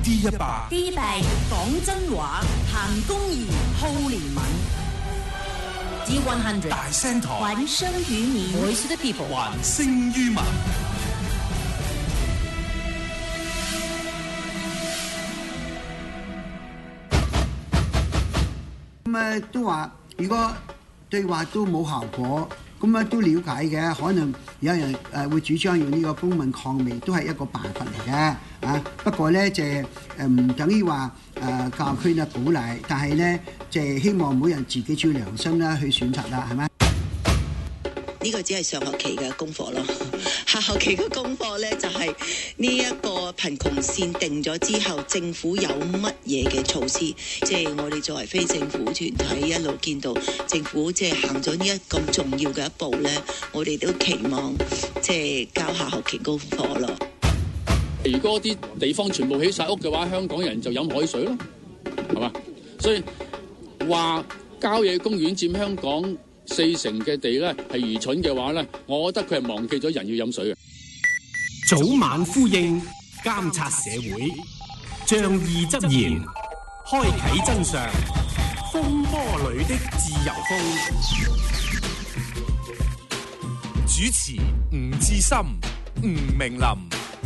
D100， D100講真話，行公義，好憐憫。D100 大聲台， 還聲於民 ，Voice of the People， 還聲於民。 咁都話，如果對話都冇效果，咁都了解嘅，可能有人會主張用呢個公民抗命，都係一個辦法嚟嘅啊。不過咧就唔等於話教育區咧鼓勵，但係咧就希望每人自己照良心啦去選擇啦，係咪？ 呢個只係上學期嘅功課咯，下學期嘅功課呢，就係呢一個貧窮線定咗之後，政府有乜嘢嘅措施？即係我哋作為非政府團體一路見到政府即係行咗呢一咁重要嘅一步呢，我哋都期望即係交下學期功課咯。 如果啲地方全部起晒屋嘅話，香港人就飲海水咯，係嘛？所以話郊野公園佔香港40%嘅地咧係愚蠢嘅話咧，我覺得佢係忘記咗人要飲水嘅。 早晚呼應，監察社會，仗義執言，開啟真相，風波裏的自由風。主持吳志森、吳明林。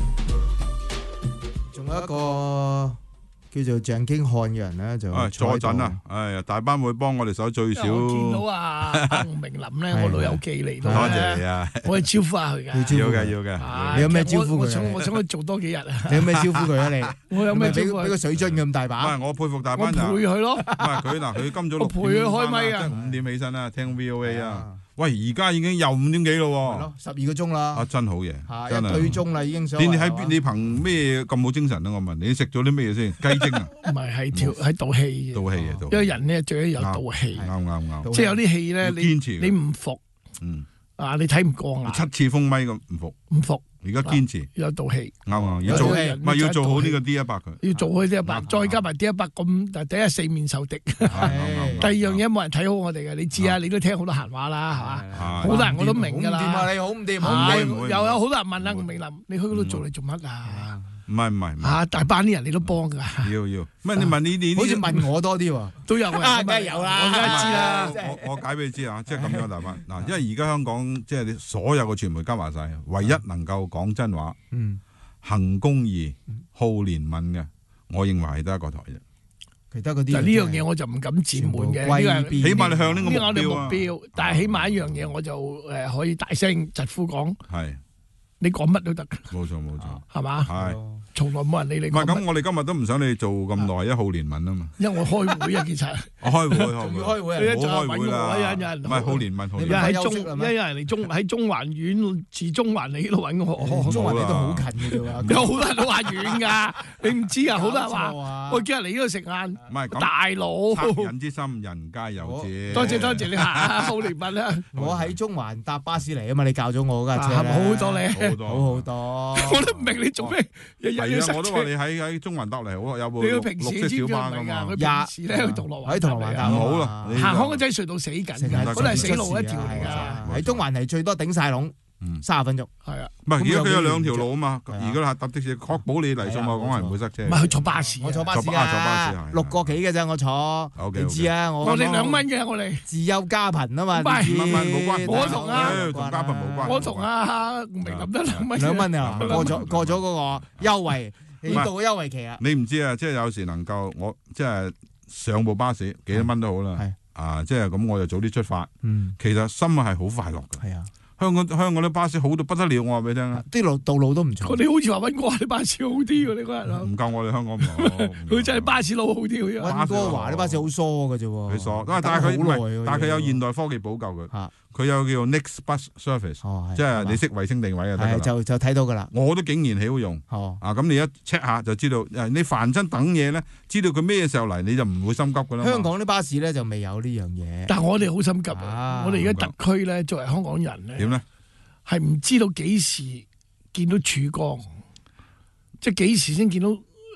仲有一個叫做鄭經漢嘅人咧，就坐陣啊！哎呀，大班會幫我哋手最少。 我見到啊，吳明林咧，我老友記嚟到， 多謝你啊！ 我係招呼下佢嘅， 要嘅要嘅。 你有咩招呼佢？ 我想佢做多幾日啊！ 你有咩招呼佢啊？你我有咩招呼佢？ 俾個水樽咁大把。 唔係我佩服大班人。 我陪佢咯。 唔係佢嗱，佢今早我陪佢開咪啊！ 即係5點起身啦，聽 VOA 啊。喂，而家已經又5點幾咯喎。 係咯，12個鐘啦。啊， 真好嘢， 真係1對鐘啦，已經想。 你憑咩咁冇精神啊？我問你食咗啲咩嘢先？雞精啊？ 唔係係道氣。 道氣啊！ 因為人咧最緊要有道氣。 啱。 即係有啲氣咧，你唔服。啊！你睇唔過眼 ，7次封咪咁唔服，而家堅持有道氣， 啱要做，唔係要做好呢個 D100佢， 要做好 D100，再加埋 D100咁，第一四面受敵，第二樣嘢冇人睇好我哋嘅，你知啊，你都聽好多閒話啦，係嘛？好多人我都明㗎啦， 好唔掂啊！你好唔掂， 又有好多人問啊，吳明林，你去嗰度做嚟做乜啊？ 唔係嚇，大班啲人你都幫㗎。 要，乜你問你好似問我多啲喎， 都有啊，梗係有啦， 我梗係知啦。 我解俾你知啊，即係咁樣大班嗱，因為而家香港即係你所有嘅傳媒加埋晒，唯一能夠講真話、行公義、好憐憫嘅，我認為係得一個台啫。 其他嗰啲， 呢樣嘢我就唔敢自滿嘅， 起碼你向呢個目標，但係起碼一樣嘢我就可以大聲疾呼講， 係你講乜都得。 冇錯， 係嘛？ 係。 從來冇人理你。 唔係咁，我哋今日都唔想你做咁耐，一號憐憫啊嘛。 因為我開會啊，其實。 我開會， 仲要開會啊！ 唔好開會啦。 有人唔係好憐憫，好憐憫。 有人嚟喺中環苑至中環你度揾我。 中環你都好近嘅啫喎。 有好多人都話遠㗎，你唔知啊？好多人話我今日嚟呢度食晏。 唔係咁， 大佬。 惻隱之心，人皆有之。 多謝你嚇，好憐憫啦。 我喺中環搭巴士嚟啊嘛，你教咗我嗰架車。 好多你。 好多。 我都唔明你做咩，日日要塞車。 我都話你喺中環搭嚟好，有部綠色小巴㗎嘛。 佢平時咧去銅鑼灣， 喺銅鑼灣搭唔好啦。 行香港仔隧道死緊㗎，嗰度係死路一條嚟㗎。 喺中環係最多頂晒籠，30分鐘。 係啊， 唔係而家佢有2條路啊嘛。而家係搭的士，確保你嚟數碼港係唔會塞車。 唔係去坐巴士， 我坐巴士啊，6個幾嘅啫，我坐。你知啊，我哋2蚊嘅，我哋自幼家貧啊嘛。 2蚊冇關， 我同家貧冇關。 我同吳明林得2蚊。 2蚊啊，過咗嗰個優惠。呢度嘅優惠期啊！ 你唔知啊，即係有時能夠我即係上部巴士幾多蚊都好啦，即係咁我就早啲出發。其實心係好快樂嘅。 係啊， 香港啲巴士好到不得了，我話俾你聽。 啲道路都唔錯。 你好似話溫哥華啲巴士好啲喎，你嗰日。 唔夠我哋香港唔好。 佢真係巴士佬好啲喎。 溫哥華啲巴士好疏嘅啫喎。 佢疏，但係佢有現代科技補救佢。佢有叫 Next Bus Service，即係你識衛星定位就得㗎啦。 就睇到㗎啦。 我都竟然喜好用。咁你一 check 下就知道，你凡真等嘢咧，知道佢咩時候嚟，你就唔會心急㗎啦。 香港啲巴士咧就未有呢樣嘢。 但係我哋好心急啊！我哋而家特區咧，作為香港人咧， 點咧？ 係唔知道幾時見到曙光，即係幾時先見到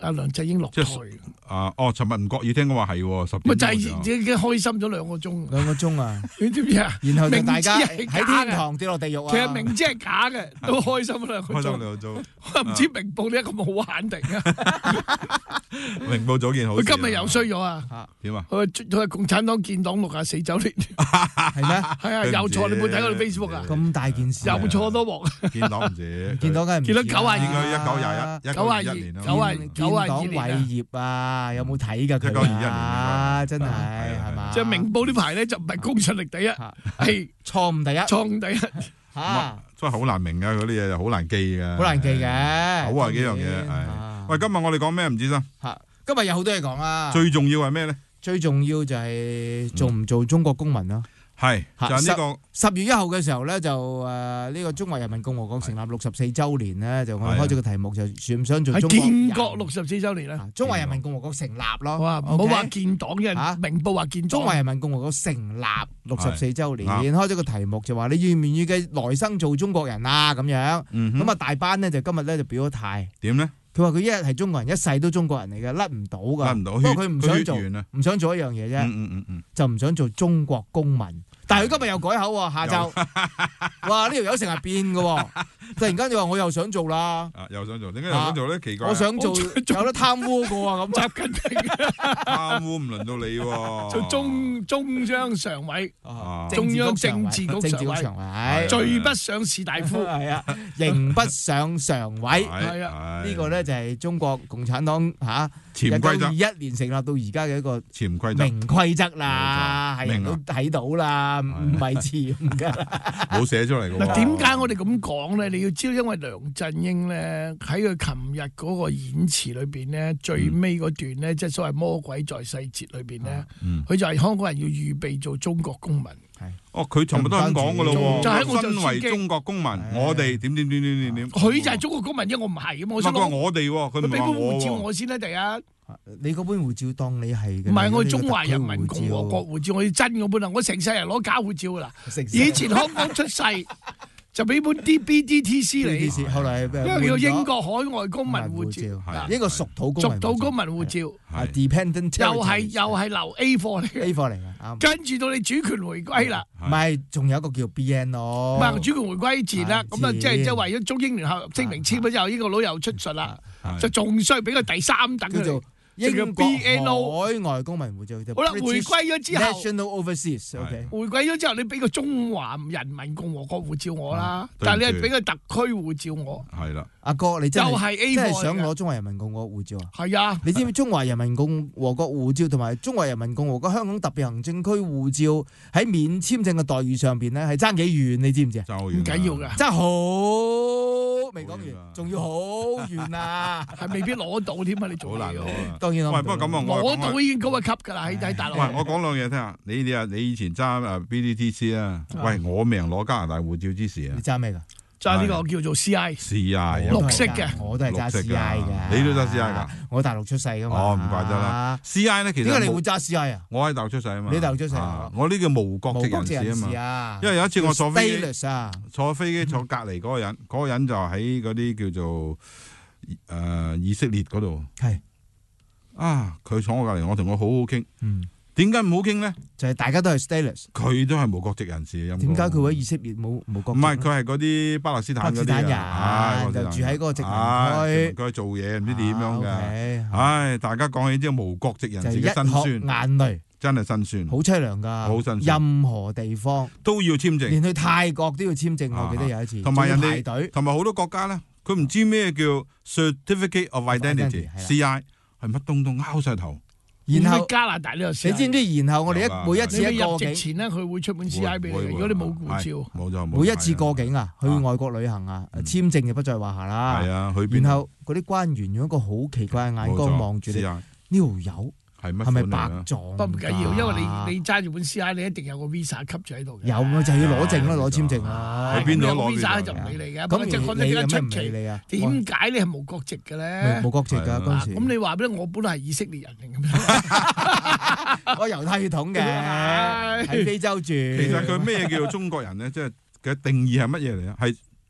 阿梁振英落台。 尋日唔覺意聽講話係10 咪就點係已經開心咗2個鐘。 2個鐘啊！ 你知唔知啊？ 然後就大家明知係假嘅喺天堂跌落地獄啊！ 其實明知係假嘅，都開心2個開心鐘。 2個鐘。 我唔知明報點解咁好玩定啊！ 明報做件好事。 佢今日又衰咗啊！ 點啊？ 佢係共產黨建黨64週年， 係咩？ 係啊，有錯你冇睇我哋 Facebook 啊？ 咁大件事， 有錯多鑊。 建黨唔止， 見到梗係唔見到止 92 應該1921年啦。 建黨偉業啊！有冇睇㗎佢啊？真係係嘛？ 即係明報呢排咧就唔係公信力第一，係錯誤第一， 錯誤第一。 嚇！ 真係好難明㗎，嗰啲嘢就好難記㗎。 好難記嘅， 好啊幾樣嘢係。喂，今日我哋講咩唔知先？ 嚇！今日有好多嘢講啊。 最重要係咩咧？ 最重要就係做唔做中國公民啦。 係就係呢個 10月1號嘅時候咧，就呢個中華人民共和國成立64週年咧，就我哋開咗個題目就想唔想做中國建國64週年啦。 中華人民共和國成立咯。 哇！唔好話建黨嘅，明報話建黨。 中華人民共和國成立64週年，開咗個題目就話你願唔願意嘅來生做中國人啊咁樣。咁啊大班咧就今日咧就表咗態。點咧？佢話佢一日係中國人，一世都中國人嚟嘅，甩唔到㗎。甩唔到。不過佢唔想做一樣嘢啫。就唔想做中國公民。但係佢今日又改口喎，下晝，哇！呢條友成日變嘅喎，突然間就話我又想做啦， 又想做，點解又想做咧？奇怪， 我想做有得貪污嘅喎，咁習近平貪污唔輪到你喎， 做中央常委，中央政治局常委，最不上士大夫， 係啊，刑不上常委， 係啊， 呢個咧就係中國共產黨潛規則 ，1921年成立到而家嘅一個潛規則、 明規則啦，係人都睇到啦。唔係潛噶， 冇寫出嚟嘅。 嗱，點解我哋咁講咧？你要知道，因為梁振英咧喺佢琴日嗰個演詞裏邊咧，最尾嗰段咧，即係所謂魔鬼在細節裏邊咧，佢就係香港人要預備做中國公民。 哦，佢尋日都係咁講噶咯， 就係身為中國公民，我哋點。 佢就係中國公民，因為我唔係咁。我想講我哋，佢俾本護照我先啦，第一。 你嗰本護照當你係嘅， 唔係我中華人民共和國護照，我要真嗰本啊！我成世人攞假護照噶啦。以前香港出世就俾本 BDTC 嚟， 後來因為叫英國海外公民護照， 一個屬土公民護照 ，dependent 又係留 A 貨嚟嘅 ，A 貨嚟嘅。 跟住到你主權回歸啦， 唔係仲有一個叫 BNO， 唔係主權回歸前啦，咁啊即係為咗中英聯合聲明簽咗之後，呢個佬又出術啦，就仲需要俾個第3等嘅。 英國海外公民護照。 好啦，回歸咗之後 ，National Overseas，OK。 回歸咗之後，你俾個中華人民共和國護照我啦，但係你係俾個特區護照我。 係啦， 阿哥你真係真係想攞中華人民共和國護照啊？ 係啊， 你知唔知中華人民共和國護照同埋中華人民共和國香港特別行政區護照喺免簽證嘅待遇上邊咧係爭幾遠？你知唔知啊？ 唔緊要㗎， 真係好未講完，仲要好遠啊！ 係未必攞到添啊！你做好難攞。 當然喂，不過咁啊， 攞到已經高一級㗎啦，喺大陸。 喂，我講兩嘢聽下，你以前揸BDTC 啊？喂，我未人攞加拿大護照之時啊！ 你揸咩㗎？ 揸呢個叫做 CI，綠色嘅， 我都係揸 CI 嘅。 你都揸 CI 㗎？ 我大陸出世㗎嘛。 哦，唔怪得啦。CI 咧其實點解你會揸 CI 啊？ 我喺大陸出世啊嘛。 你大陸出世我呢個無國籍人士啊嘛。因為有一次我坐飛機坐隔離嗰個人就喺嗰啲叫做以色列嗰度。 係。啊！ 佢坐我隔離，我同佢好好傾。點解唔好傾咧？ 就係大家都係 stateless， 佢都係無國籍人士。點解佢喺以色列冇國籍？ 唔係，佢係嗰啲巴勒斯坦嗰啲人，就住喺嗰個殖民區，佢做嘢唔知點樣嘅。唉，大家講起之後無國籍人士嘅辛酸， 眼淚真係辛酸， 好凄涼㗎， 好辛酸。 任何地方都要簽證， 連去泰國都要簽證。我記得有一次， 同埋人哋排隊，同埋好多國家咧，佢唔知咩叫 Certificate of Identity（CI） 係乜東東拗晒頭。 然後加拿大呢個， 你知唔知？然後我哋每一次入籍前咧，佢會出本 CI 俾你。如果你冇護照， 冇錯冇。 每一次過境啊，去外國旅行啊，簽證就不在話下啦。 係啊，去邊？ 然後嗰啲官員用一個好奇怪嘅眼光望住你，呢條友係咪白撞？ 不緊要，因為你揸住本 CI，你一定有個 visa 吸住喺度嘅。 有咪就要攞證啦，攞簽證啊。 去邊度攞 visa 就唔理你嘅。 咁即係覺得點解出奇？ 你啊？ 點解你係無國籍嘅咧？ 無國籍㗎嗰陣時。 咁你話俾我本來係以色列人嚟咁。 我猶太血統嘅，喺非洲住。 其實佢咩叫做中國人咧？即係嘅定義係乜嘢嚟啊？係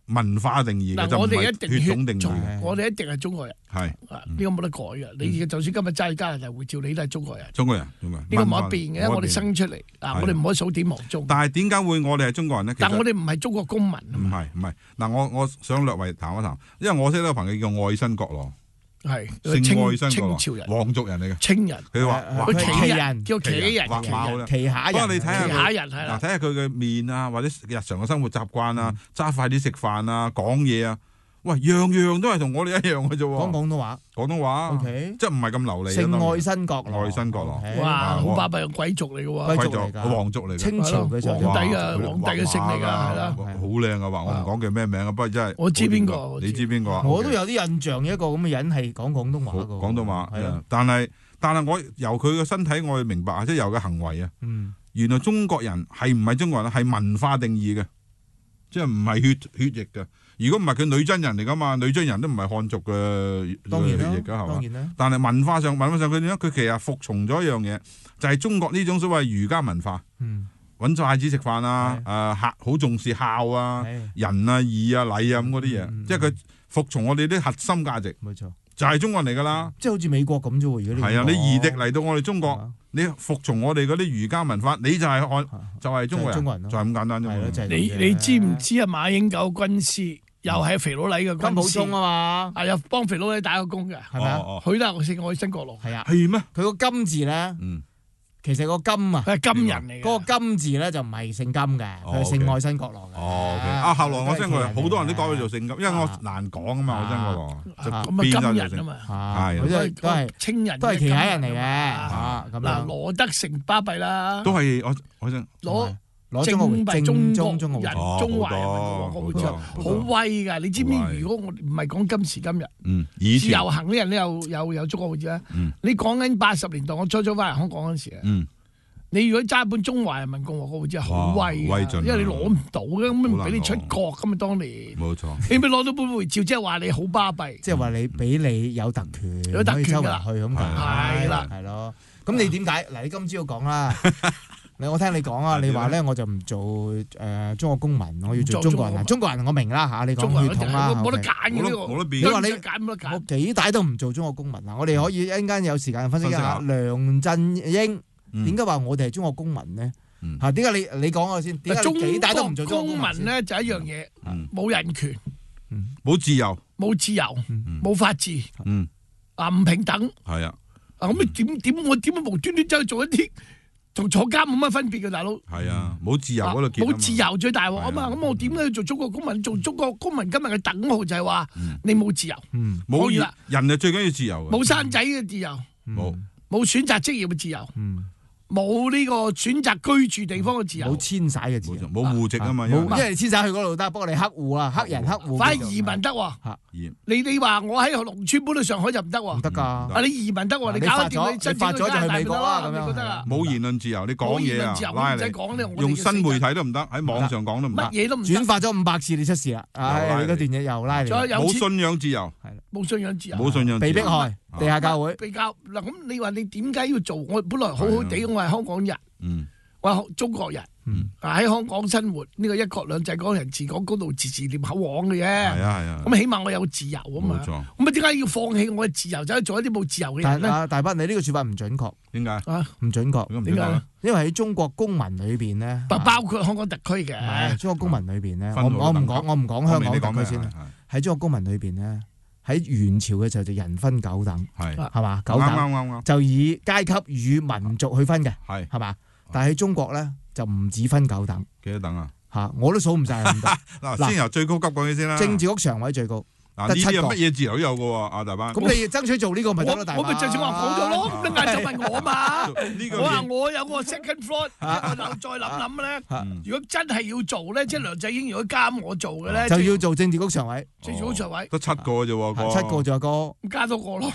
文化定義嘅，就唔我哋一定係血統定義嘅。 我哋一定係中國人， 係呢個冇得改嘅。你就算今日揸加拿大護照，你都係中國人。 中國人， 呢個冇得變嘅，我哋生出嚟我哋唔可以數典忘宗。 但係點解會我哋係中國人咧？ 但我哋唔係中國公民。 唔係。嗱，我想略為談一談，因為我識得個朋友叫愛新覺羅。 係姓愛新清朝人， 皇族人嚟嘅， 清人。 佢話佢旗人，叫旗人， 旗下人。 不過你睇下旗下人係啦， 睇下佢嘅面啊，或者日常嘅生活習慣啊，揸筷子食飯啊，講嘢啊，喂，樣樣都係同我哋一樣嘅啫喎。 講廣東話。 廣東話 ，OK， 即係唔係咁流利。 姓愛新覺羅， 愛新覺羅， 哇，好巴閉嘅貴族嚟嘅喎， 貴族嚟㗎， 皇族嚟嘅， 清朝嘅皇帝嘅姓嚟㗎，係啦， 好靚啊！話我唔講叫咩名啊，不過真係我知邊個， 你知邊個啊？ 我都有啲印象，一個咁嘅人係講廣東話嘅。 廣東話係啊，但係我由佢嘅身體，我明白啊，即係由佢行為啊，原來中國人係唔係中國人係文化定義嘅，即係唔係血液嘅。如果唔係佢女真人嚟噶嘛，女真人都唔係漢族嘅血液噶係嘛？但係文化上佢點樣？佢其實服從咗一樣嘢，就係中國呢種所謂儒家文化，揾筷子食飯啊，好重視孝啊、仁啊、義啊、禮啊咁嗰啲嘢，即係佢服從我哋啲核心價值。 冇錯， 就係中國人嚟噶啦， 即係好似美國咁啫喎。如果係啊，你移敵嚟到我哋中國，你服從我哋嗰啲儒家文化，你就係中國人，就係咁簡單啫嘛。 你知唔知啊？馬英九軍師又係肥佬黎嘅軍師， 金溥聰啊嘛， 又幫肥佬黎打個工嘅，係咪啊？佢都係姓愛新覺羅， 係啊， 係咩？ 佢個金字咧，其實個金啊， 佢係金人嚟嘅。 嗰個金字咧就唔係姓金嘅，佢係姓愛新覺羅嘅。 後來我真係好多人都改佢做姓金，因為我難講啊嘛，愛新覺羅咁啊金人啊嘛， 係都係清人， 都係旗下人嚟嘅。咁嗱，羅德成巴閉啦， 都係我想攞正中國人中華人民共和國護照，好威㗎！你知唔知？如果我唔係講今時今日，自由行啲人都有中國護照啦。你講緊80年代，我初翻嚟香港嗰陣時你如果揸本中華人民共和國護照，好威，因為你攞唔到嘅，咁唔俾你出國㗎嘛。當年冇錯， 你咪攞到本護照，即係話你好巴閉， 即係話你俾你有特權，可以周圍去咁解， 係啦， 係咯。咁你點解？嗱，你今朝講啦。我聽你講啊，你話咧我就唔做中國公民，我要做中國人。中國人我明啦嚇，你講血統啦， 冇得揀嘅呢個， 冇得變。 你話你揀冇得揀， 我幾大都唔做中國公民啊！我哋可以一陣間有時間分析一下梁振英點解話我哋係中國公民咧？嚇，點解你講我先？點解幾大都唔做中國公民咧？就一樣嘢，冇人權， 冇自由， 冇法治，唔平等。 係啊， 咁你我點會無端端走去做一啲？同坐監冇乜分別嘅，大佬。係啊，冇自由嗰度冇自由最大鑊啊嘛！咁我點解要做中國公民？做中國公民今日嘅等號就係話你冇自由， 冇人就最緊要自由。 冇生仔嘅自由，冇選擇職業嘅自由，冇呢個選擇居住地方嘅自由， 冇遷徙嘅自由， 冇戶籍啊嘛。 因為你遷徙去嗰度得，不過你黑戶啊，黑人黑戶。 反而移民得喎。你話我喺農村搬到上海就唔得喎？ 唔得㗎。 你移民得喎？你搞掂你發咗就去美國啦，咁樣。 冇言論自由，你講嘢啊， 唔使講咧。 用新媒體都唔得，喺網上講都唔得。 乜嘢都唔得。 轉發咗500次，你出事啦！你嗰段嘢又拉你。 冇信仰自由， 冇信仰自由， 冇信仰自由， 被迫害，地下教會。 被教嗱咁，你話你點解要做？我本來好好地，我係香港人。我係中國人，喺香港生活呢個一國兩制，港人治港，高度自治，念口簧嘅啫。係啊。咁起碼我有自由啊嘛。冇錯。咁點解要放棄我嘅自由，走去做一啲冇自由嘅人咧？大不，你呢個說法唔準確。 點解啊？唔準確。 點解？ 因為喺中國公民裏邊咧， 包括香港特區嘅。 中國公民裏邊咧，我唔講香港特區先啦。喺中國公民裏邊咧，喺元朝嘅時候就人分9等，係嘛？9等啱， 就以階級與民族去分嘅，係嘛？但係喺中國咧就唔止分9等， 幾多等啊？ 嚇，我都數唔晒咁多。 嗱，先由最高級講起先啦。 政治局常委最高， 得7個。乜嘢自由都有嘅喎，阿大班。 咁你爭取做呢個咪得咯，大班。 我咪正正話講咗咯，咁你晏晝問我嘛？我話我有個 second floor，我再諗諗咧。如果真係要做咧，即係梁振英如果監我做嘅咧， 就要做政治局常委。 政治局常委得7個啫喎 ，7個仲有個， 加多個咯。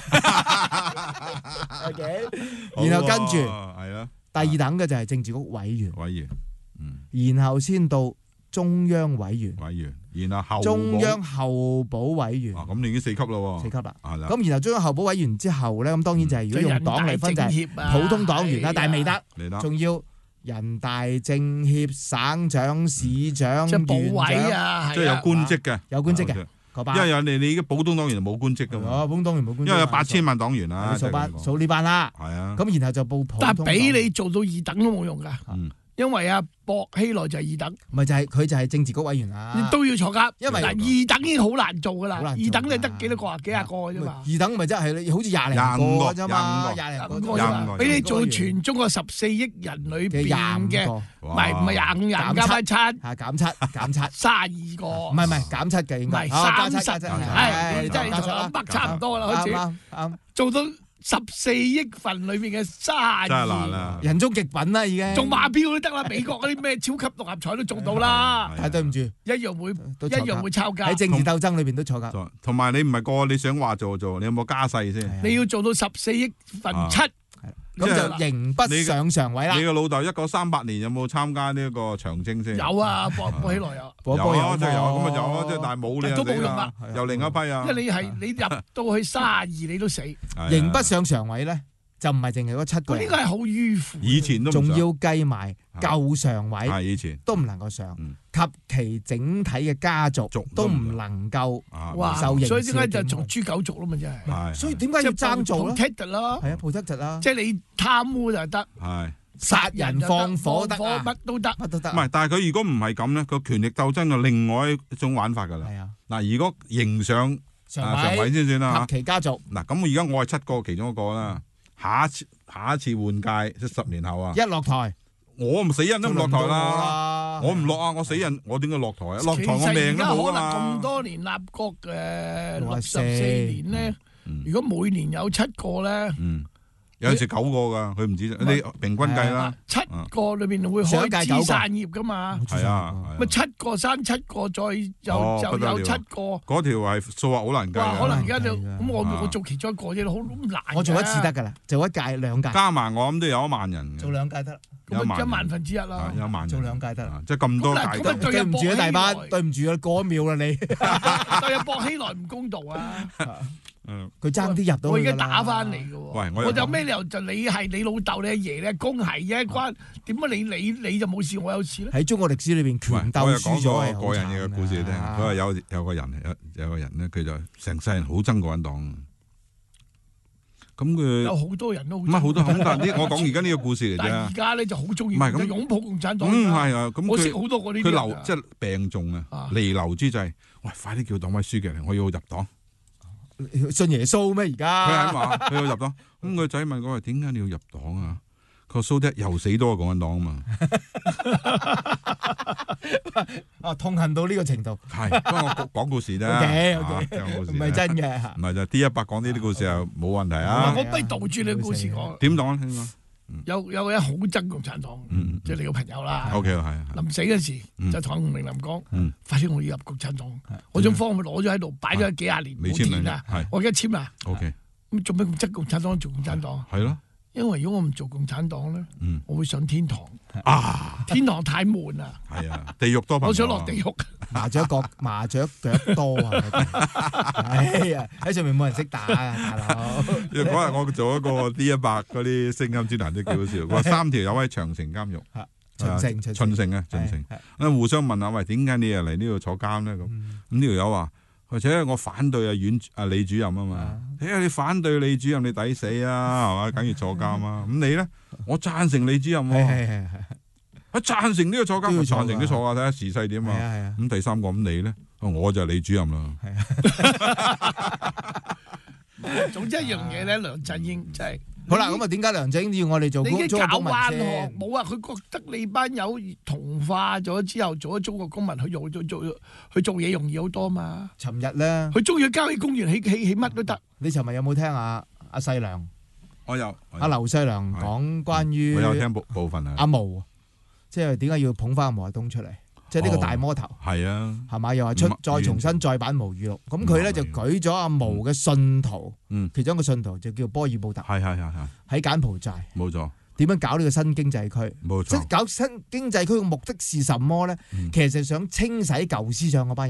然後跟住係啊。 第2等嘅就係政治局委員，然後先到中央委員， 然後中央候補委員。 咁你已經4級啦喎。4 級啦。咁然後中央候補委員之後咧，咁當然就係如果用黨嚟分就係普通黨員啦，但係未得，仲要人大政協省長、市長、 即係部委縣長啊， 即係有官職嘅， 有官職嘅嗰班。 因為有你嘅普通黨員就冇官職㗎嘛。 普通黨員冇官職， 因為有8000萬黨員啊， 數呢班啦。 係啊。 咁然後就報普通黨。 但係俾你做到二等都冇用㗎。因為啊，薄熙來就係二等， 咪就係佢就係政治局委員啦， 都要坐監。 因為嗱二等已經好難做噶啦，二等你得幾多個啊？幾廿個啫嘛。 二等咪即係好似廿零個啫嘛，廿零個啫嘛。 俾你做全中國14億人裏邊嘅，唔係25人加翻7， 減7 32個。 唔係減7嘅應該。 唔係30，係真係200差唔多啦，開始啱做到。14億份裏面嘅32， 真係難啦， 人中極品啦已經。 中馬票都得啦，美國嗰啲咩超級六合彩都中到啦。 係對唔住， 一樣會抄家。 喺政治鬥爭裏邊都坐監。 同埋你唔係個你想話做，你有冇加勢先？ 你要做到14億分7。 咁就刑不上常委啦。 你個老豆1938年有冇參加呢一個長征先？ 有啊，薄熙來有。 有即係有，咁啊有啊，即係但係冇你都冇用啦， 又另一批啊。 因為你入到去32，你都死。 刑不上常委咧，就唔係淨係嗰7個人。 呢個係好迂腐。 以前都仲要計埋舊常委， 以前都唔能夠上，及其整體嘅家族都唔能夠受刑事。 所以點解就從豬狗族咯嘛，真係。 所以點解要爭做咧？ protect 咯， 係啊，protect 啦。 即係你貪污就得， 殺人放火得啊， 乜都得， 乜都得。 唔係，但係佢如果唔係咁咧，個權力鬥爭就另外一種玩法㗎啦。 係啊， 嗱，如果刑上常委先算啦， 及其家族。 嗱，咁而家我係7個其中一個啦。下一次換屆即10年後啊， 一落台， 我唔死人都唔落台啦。我唔落啊，我死人，我點解落台啊？落台我命都冇啊嘛。 咁多年立國嘅64年咧，如果每年有7個咧。 有陣時9個㗎，佢唔止你平均計啦。 7個裏邊會開枝散葉㗎嘛？ 係啊， 咪7個生7個，再有7個。 嗰條係數學好難計。 可能而家就咁，我做其中一個啫，好難。 我做一次得㗎啦，做一屆2屆。 加埋我諗都有1萬人。 做2屆得啦， 咁1萬分之一啦。 1萬做2屆得啦， 即係咁多屆。 對唔住啊，大班，對唔住啊，過1秒啦你。 對啊，薄熙來唔公道啊！ 佢爭啲入到， 我而家打翻嚟嘅喎。 喂， 我有咩理由就你係你老豆，你阿爺，你阿公係嘅關？點解你就冇事，我有事咧？ 喺中國歷史裏邊，權鬥輸咗係好慘嘅。 個人嘅故事你聽，佢話有個人咧，佢就成世人好憎共產黨。咁佢有好多人都好好多，但係我講而家呢個故事嚟啫。 但係而家咧就好中意， 唔係咁擁抱共產黨。 係啊，咁我識好多個呢啲。 佢即係病重啊，彌留之際，喂，快啲叫黨委書記嚟，我要入黨。 信耶穌咩？而家佢係話佢要入黨，咁個仔問佢話：點解你要入黨啊？佢話蘇爹又死多個共產黨啊嘛！ 痛恨到呢個程度。 係，不過我講故事啫。 唔係真嘅。 唔係就 D100講呢啲故事又冇問題啊！ 我不如倒轉你故事講。 點講咧？ 有個人好憎共產黨，即係你個朋友啦。 OK，係。 臨死嗰時就同洪玲琳講：快啲我要入共產黨，我張方佢攞咗喺度，擺咗幾廿年冇填啊！我而家簽啦。 OK。 咁做咩咁憎共產黨做共產黨？ 係咯。 因為如果我唔做共產黨咧，我會上天堂。天堂太悶啦。 係啊，地獄多。 我想落地獄。 麻雀腳多啊！哎呀，喺上面冇人識打啊，大佬。 嗰日我做一個 D100嗰啲聲音專欄都幾好笑。話3條友喺長城監獄，秦城啊，互相問下喂，點解你又嚟呢度坐監咧？咁呢條友話，或者我反對李主任啊嘛。你反對李主任，你抵死啊，係嘛？梗要坐監啊。咁你咧，我贊成李主任喎。我贊成呢個坐監，我贊成啲坐啊，睇下時勢點啊。咁第3個咁你咧，我就係李主任啦。 總之一樣嘢咧，梁振英真係好啦。咁啊，點解梁振英要我哋做？ 你已經搞彎學冇啊！佢覺得你班友同化咗之後，做咗中國公民，去做嘢容易好多嘛。 尋日咧， 佢中意去郊野公園起乜都得。 你尋日有冇聽阿細良？ 我有。 阿劉細良講關於我有聽部分啊。 阿毛，即係點解要捧翻阿毛阿東出嚟？即係呢個大魔頭。 係啊。係嘛？又話再重新再版毛語錄。咁佢咧就舉咗阿毛嘅信徒，其中一個信徒就叫波爾布特。 係。 喺柬埔寨。 冇錯。 點樣搞呢個新經濟區？ 冇錯。 即係搞新經濟區嘅目的是什麼咧？其實想清洗舊思想嗰班人。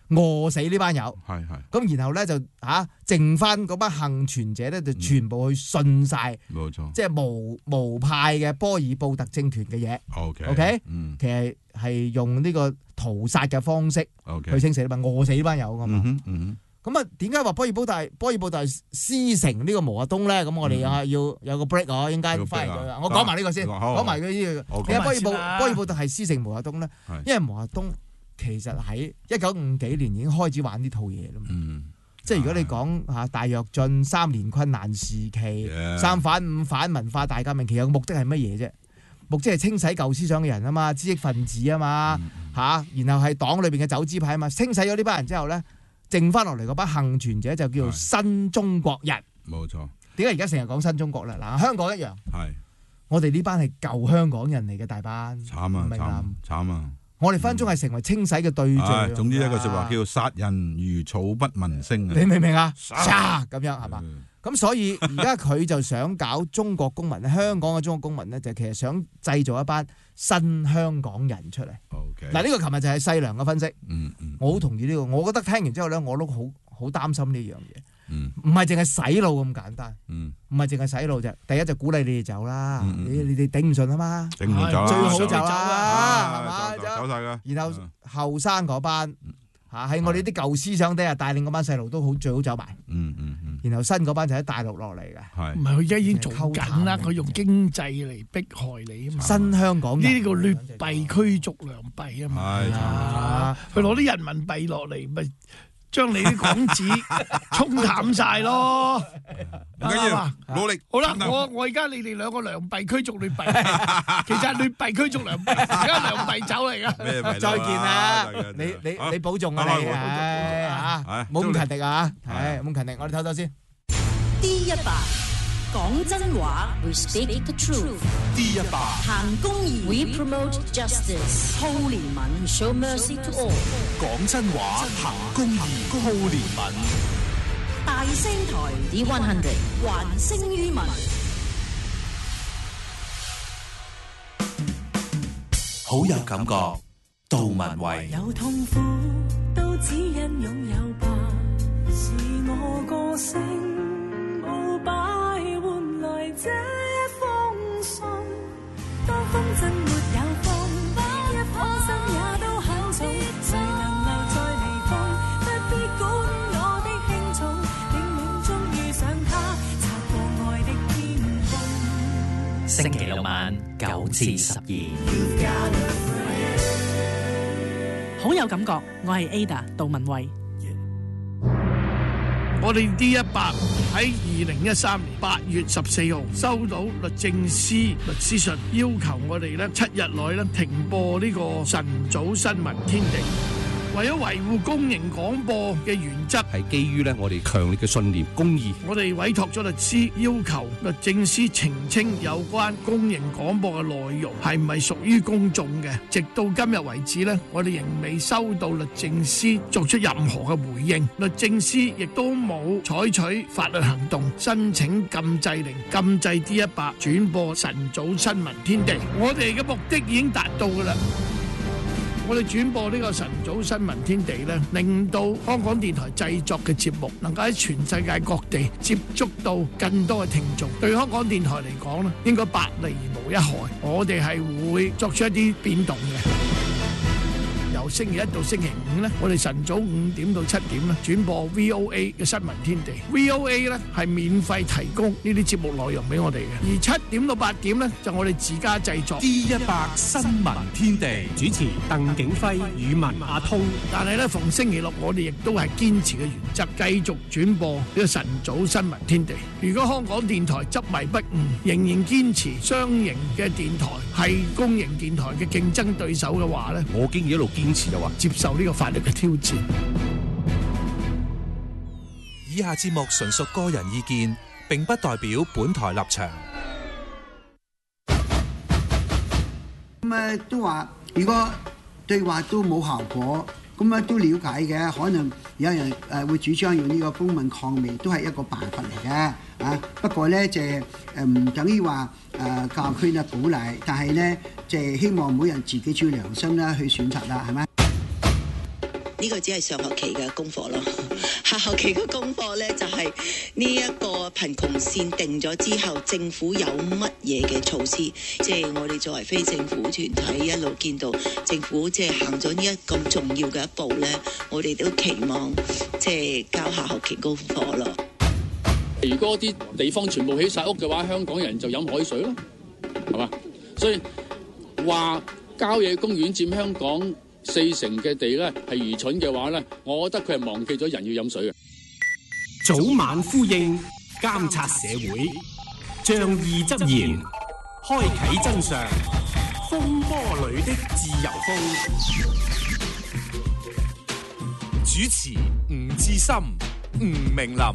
餓死呢班友。 係。 咁然後咧就剩翻嗰班幸存者咧就全部去信晒， 冇錯， 即係無派嘅波爾布特政權嘅嘢。OK，其實係用呢個屠殺嘅方式去清死呢班餓死呢班友噶嘛。咁啊，點解話波爾布特師承呢個毛澤東咧？咁我哋要有個 break， 我應該翻嚟咗。我講埋呢個先，講埋佢呢個。點解波爾布特係師承毛澤東咧？因為毛澤東其實喺1950幾年已經開始玩呢套嘢啦。即係如果你講大躍進、3年困難時期、3反5反文化大革命，其實個目的係乜嘢啫？目的係清洗舊思想嘅人啊嘛，知識分子啊嘛，然後係黨裏邊嘅走資派啊嘛，清洗咗呢班人之後咧，剩翻落嚟嗰班幸存者就叫做新中國人。冇錯。點解而家成日講新中國咧？嗱，香港一樣。係。我哋呢班係舊香港人嚟嘅大班。慘啊！我哋分鐘係成為清洗嘅對象。 總之一個説話叫殺人如草不聞聲啊！ 你明唔明啊？殺咁樣係嘛？咁所以而家佢就想搞中國公民，香港嘅中國公民咧，就其實想製造一班新香港人出嚟。嗱，呢個琴日就係細良嘅分析。我好同意呢個。我覺得聽完之後咧，我都好擔心呢樣嘢。唔係淨係洗腦咁簡單，唔係淨係洗腦啫。第一就鼓勵你哋走啦，你哋頂唔順啊嘛，頂唔順走，最好走啦，係嘛？走晒㗎。然後後生嗰班喺我哋啲舊思想底下帶領嗰班細路都好最好走埋。然後新嗰班就喺大陸落嚟嘅。唔係佢而家已經做緊啦，佢用經濟嚟迫害你啊嘛。新香港人呢個劣幣驅逐良幣啊嘛。佢攞啲人民幣落嚟咪。將你啲港紙沖淡晒咯，唔緊要，努力。好啦，我而家你哋兩個良幣驅逐劣幣，其實係劣幣驅逐良幣，而家良幣走嚟噶。再見啦，你保重啊你，冇咁勤力啊，冇咁勤力，我哋唞唞先。 D100講真話 ，We speak the truth。 D100 行公義 ，We promote justice。好憐憫 ，Show mercy to all。 講真話，行公義，好憐憫。 大聲台 D100，還聲於民。 好有感覺，杜文慧。 有痛苦都只因擁有吧，是我個性無把。這封信，當風箏沒有風，一顆心也都很重，誰能留在離峰？不必管我的輕重，冥冥中遇上他，擦過愛的天空。 星期六晚9至12， 好有感覺。我係 Ada 杜文慧。 我哋 D100喺2013年8月14號收到律政司律師信，要求我哋咧7日內咧停播呢個晨早新聞天地。為咗維護公營廣播嘅原則， 係基於咧我哋強烈嘅信念公義， 我哋委託咗律師要求律政司澄清有關公營廣播嘅內容係唔係屬於公眾嘅。直到今日為止咧，我哋仍未收到律政司作出任何嘅回應，律政司亦都冇採取法律行動申請禁制令，禁制 D100 轉播晨早新聞天地。我哋嘅目的已經達到㗎啦。我哋轉播呢個晨早新聞天地咧，令到香港電台製作嘅節目能夠喺全世界各地接觸到更多嘅聽眾。對香港電台嚟講咧，應該百利而無一害。我哋係會作出一啲變動嘅。由星期一到星期五咧，我哋晨早5點到7點咧轉播 VOA 嘅新聞天地。VOA 咧係免費提供呢啲節目內容俾我哋嘅，而7點到8點咧就我哋自家製作。 D100新聞天地主持鄧景輝、宇文阿通。 但係咧逢星期六我哋亦都係堅持嘅原則，繼續轉播呢個晨早新聞天地。如果香港電台執迷不悟，仍然堅持商營嘅電台係公營電台嘅競爭對手嘅話咧， 我經已一路堅持就話接受呢個法律嘅挑戰。 以下節目純屬個人意見，並不代表本台立場。 咁都話，如果對話都冇效果，咁都了解嘅。可能有人會主張用呢個公民抗命，都係一個辦法嚟嘅。不過咧就唔等於話教區咧鼓勵，但係咧就希望每人自己照良心啦去選擇啦，係咪？ 呢個只係上學期嘅功課咯。下學期嘅功課咧就係呢一個貧窮線定咗之後，政府有乜嘢嘅措施？即係我哋作為非政府團體一路見到政府即係行咗呢一咁重要嘅一步咧，我哋都期望即係交下學期功課咯。 如果啲地方全部起晒屋嘅話，香港人就飲海水咯，係嘛？所以話郊野公園佔香港40%嘅地咧係愚蠢嘅話咧，我覺得佢係忘記咗人要飲水嘅。 早晚呼應，監察社會，仗義執言，開啟真相，風波裏的自由風。 主持吳志森、吳明林。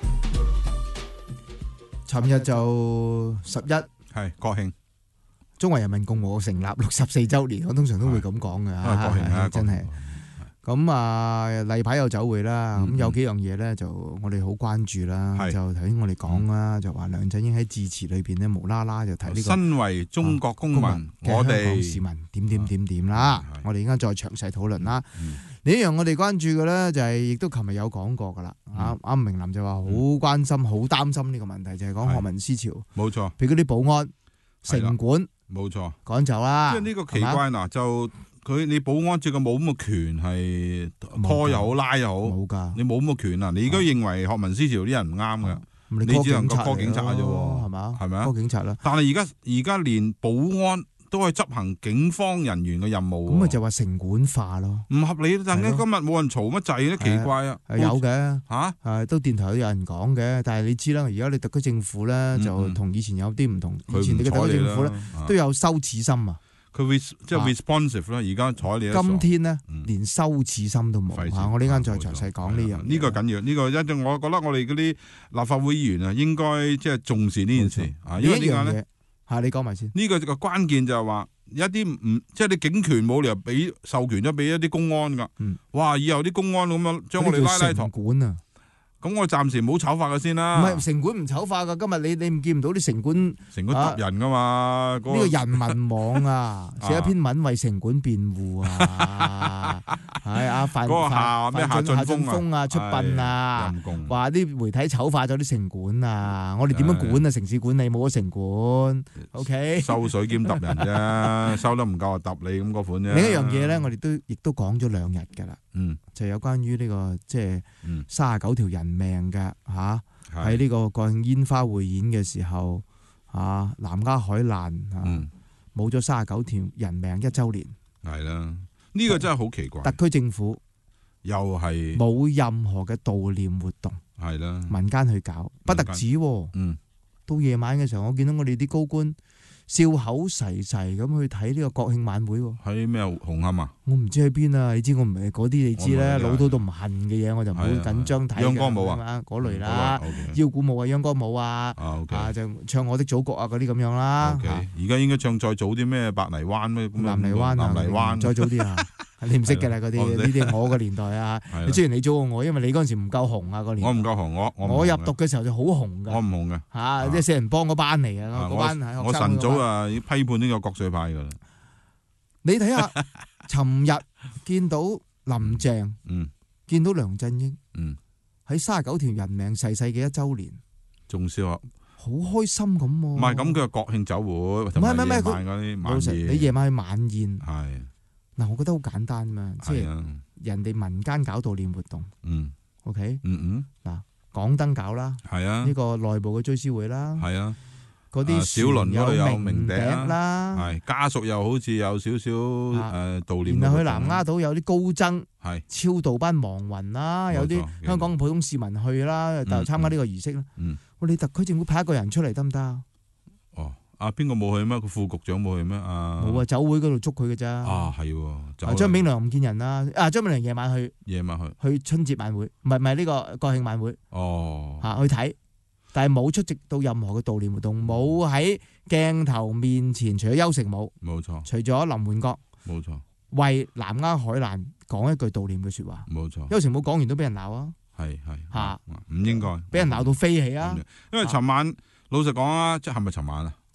尋日就11 係國慶。 中華人民共和國成立64週年，我通常都會咁講嘅嚇， 國慶真係。咁啊，例牌有酒會啦，咁有幾樣嘢咧，就我哋好關注啦。就頭先我哋講啦，就話梁振英喺致辭裏邊咧，無啦啦就提呢個身為中國公民，我哋市民點啦。我哋而家再詳細討論啦。另一樣我哋關注嘅咧，就係亦都琴日有講過噶啦。阿吳明林就話好關心、好擔心呢個問題，就係講學民思潮。 冇錯， 譬如嗰啲保安、城管。 冇錯， 趕走啦！ 即係呢個奇怪嗱，就你保安照佢冇咁嘅權係拖又好拉又好， 冇㗎， 你冇咁嘅權啊！你而家認為學民思潮啲人唔啱㗎，你只能夠 call 警察啫喎， 係嘛？ 係咪啊？ call 警察啦！ 但係而家連保安都係執行警方人員嘅任務， 咁咪就話城管化咯， 唔合理。但係今日冇人嘈乜滯咧，奇怪啊！ 有嘅嚇，都電台都有人講嘅，但係你知啦，而家你特區政府咧就同以前有啲唔同，以前你嘅特區政府咧都有羞恥心啊， 佢即係 responsive 啦，而家睬你。 今天呢，連羞恥心都冇嚇，我呢間再詳細講呢樣。 呢個緊要，呢個一定我覺得我哋嗰啲立法會議員啊，應該即係重視呢件事啊，因為點解咧？你講埋先。呢個個關鍵就係話，一啲唔即係你警權冇理由俾授權咗俾一啲公安㗎。哇！以後啲公安咁樣將我哋拉堂管啊！ 咁我暫時唔好醜化佢先啦。 唔係城管唔醜化㗎，今日你唔見唔到啲城管揼人㗎嘛？呢個人民網啊，寫一篇文為城管辯護啊！係啊，夏俊峰啊出殯啊，話啲媒體醜化咗啲城管啊！我哋點樣管啊？城市管理冇咗城管 ，OK？ 收水兼揼人啫，收得唔夠就揼你咁嗰款啫。 另一樣嘢咧，我哋亦都講咗2日㗎啦。就有關於呢個即係39條人命嘅嚇，喺呢個國慶煙花匯演嘅時候嚇，南丫海難冇咗39條人命1週年。 係啦，呢個真係好奇怪。 特區政府又係冇任何嘅悼念活動， 係啦， 民間去搞，不特止喎。到夜晚嘅時候，我見到我哋啲高官笑口噬噬咁去睇呢個國慶晚會喎。 喺咩紅磡啊？ 我唔知喺邊啊！你知我唔係嗰啲，你知咧，老土到唔恨嘅嘢，我就唔好緊張睇嘅。 央歌舞啊， 嗰類啦，腰鼓舞啊，央歌舞啊，就唱我的祖國啊嗰啲咁樣啦。 而家應該唱再早啲咩？白泥灣咩？ 南泥灣再早啲啊！你唔識嘅啦，嗰啲呢啲我個年代啊。雖然你早過我，因為你嗰陣時唔夠紅啊個年代。 我唔夠紅， 我入讀嘅時候就好紅㗎。 我唔紅嘅嚇，即係四人幫嗰班嚟嘅嗰班係學生。 我晨早啊要批判呢個國粹派㗎啦。 你睇下，尋日見到林鄭，見到梁振英，喺39條人命逝世嘅1週年， 仲笑啊！ 好開心咁喎。 唔係咁，佢係國慶酒會，唔係夜晚嗰啲晚宴。 你夜晚去晚宴， 係嗱，我覺得好簡單嘛，即係人哋民間搞悼念活動，OK，嗱，港燈搞啦， 係啊， 呢個內部嘅追思會啦， 係啊。 嗰啲小輪嗰度有鳴笛啦， 係家屬又好似有少少悼念。 然後去南丫島有啲高僧， 係超度班亡魂啦，有啲香港普通市民去啦，就參加呢個儀式啦。我哋特區政府派一個人出嚟得唔得啊？ 哦，邊個冇去咩？個副局長冇去咩？ 冇啊，酒會嗰度捉佢嘅咋。 係喎， 張炳良唔見人啦。張炳良夜晚去春節晚會，唔係呢個國慶晚會。去睇。但係冇出席到任何嘅悼念活動，冇喺鏡頭面前，除咗邱成武， 冇錯， 除咗林煥國， 冇錯， 為南丫海難講一句悼念嘅説話， 冇錯。 邱成武講完都俾人鬧啊， 係唔應該， 俾人鬧到飛起啊！ 因為尋晚老實講啊，即係咪尋晚啊？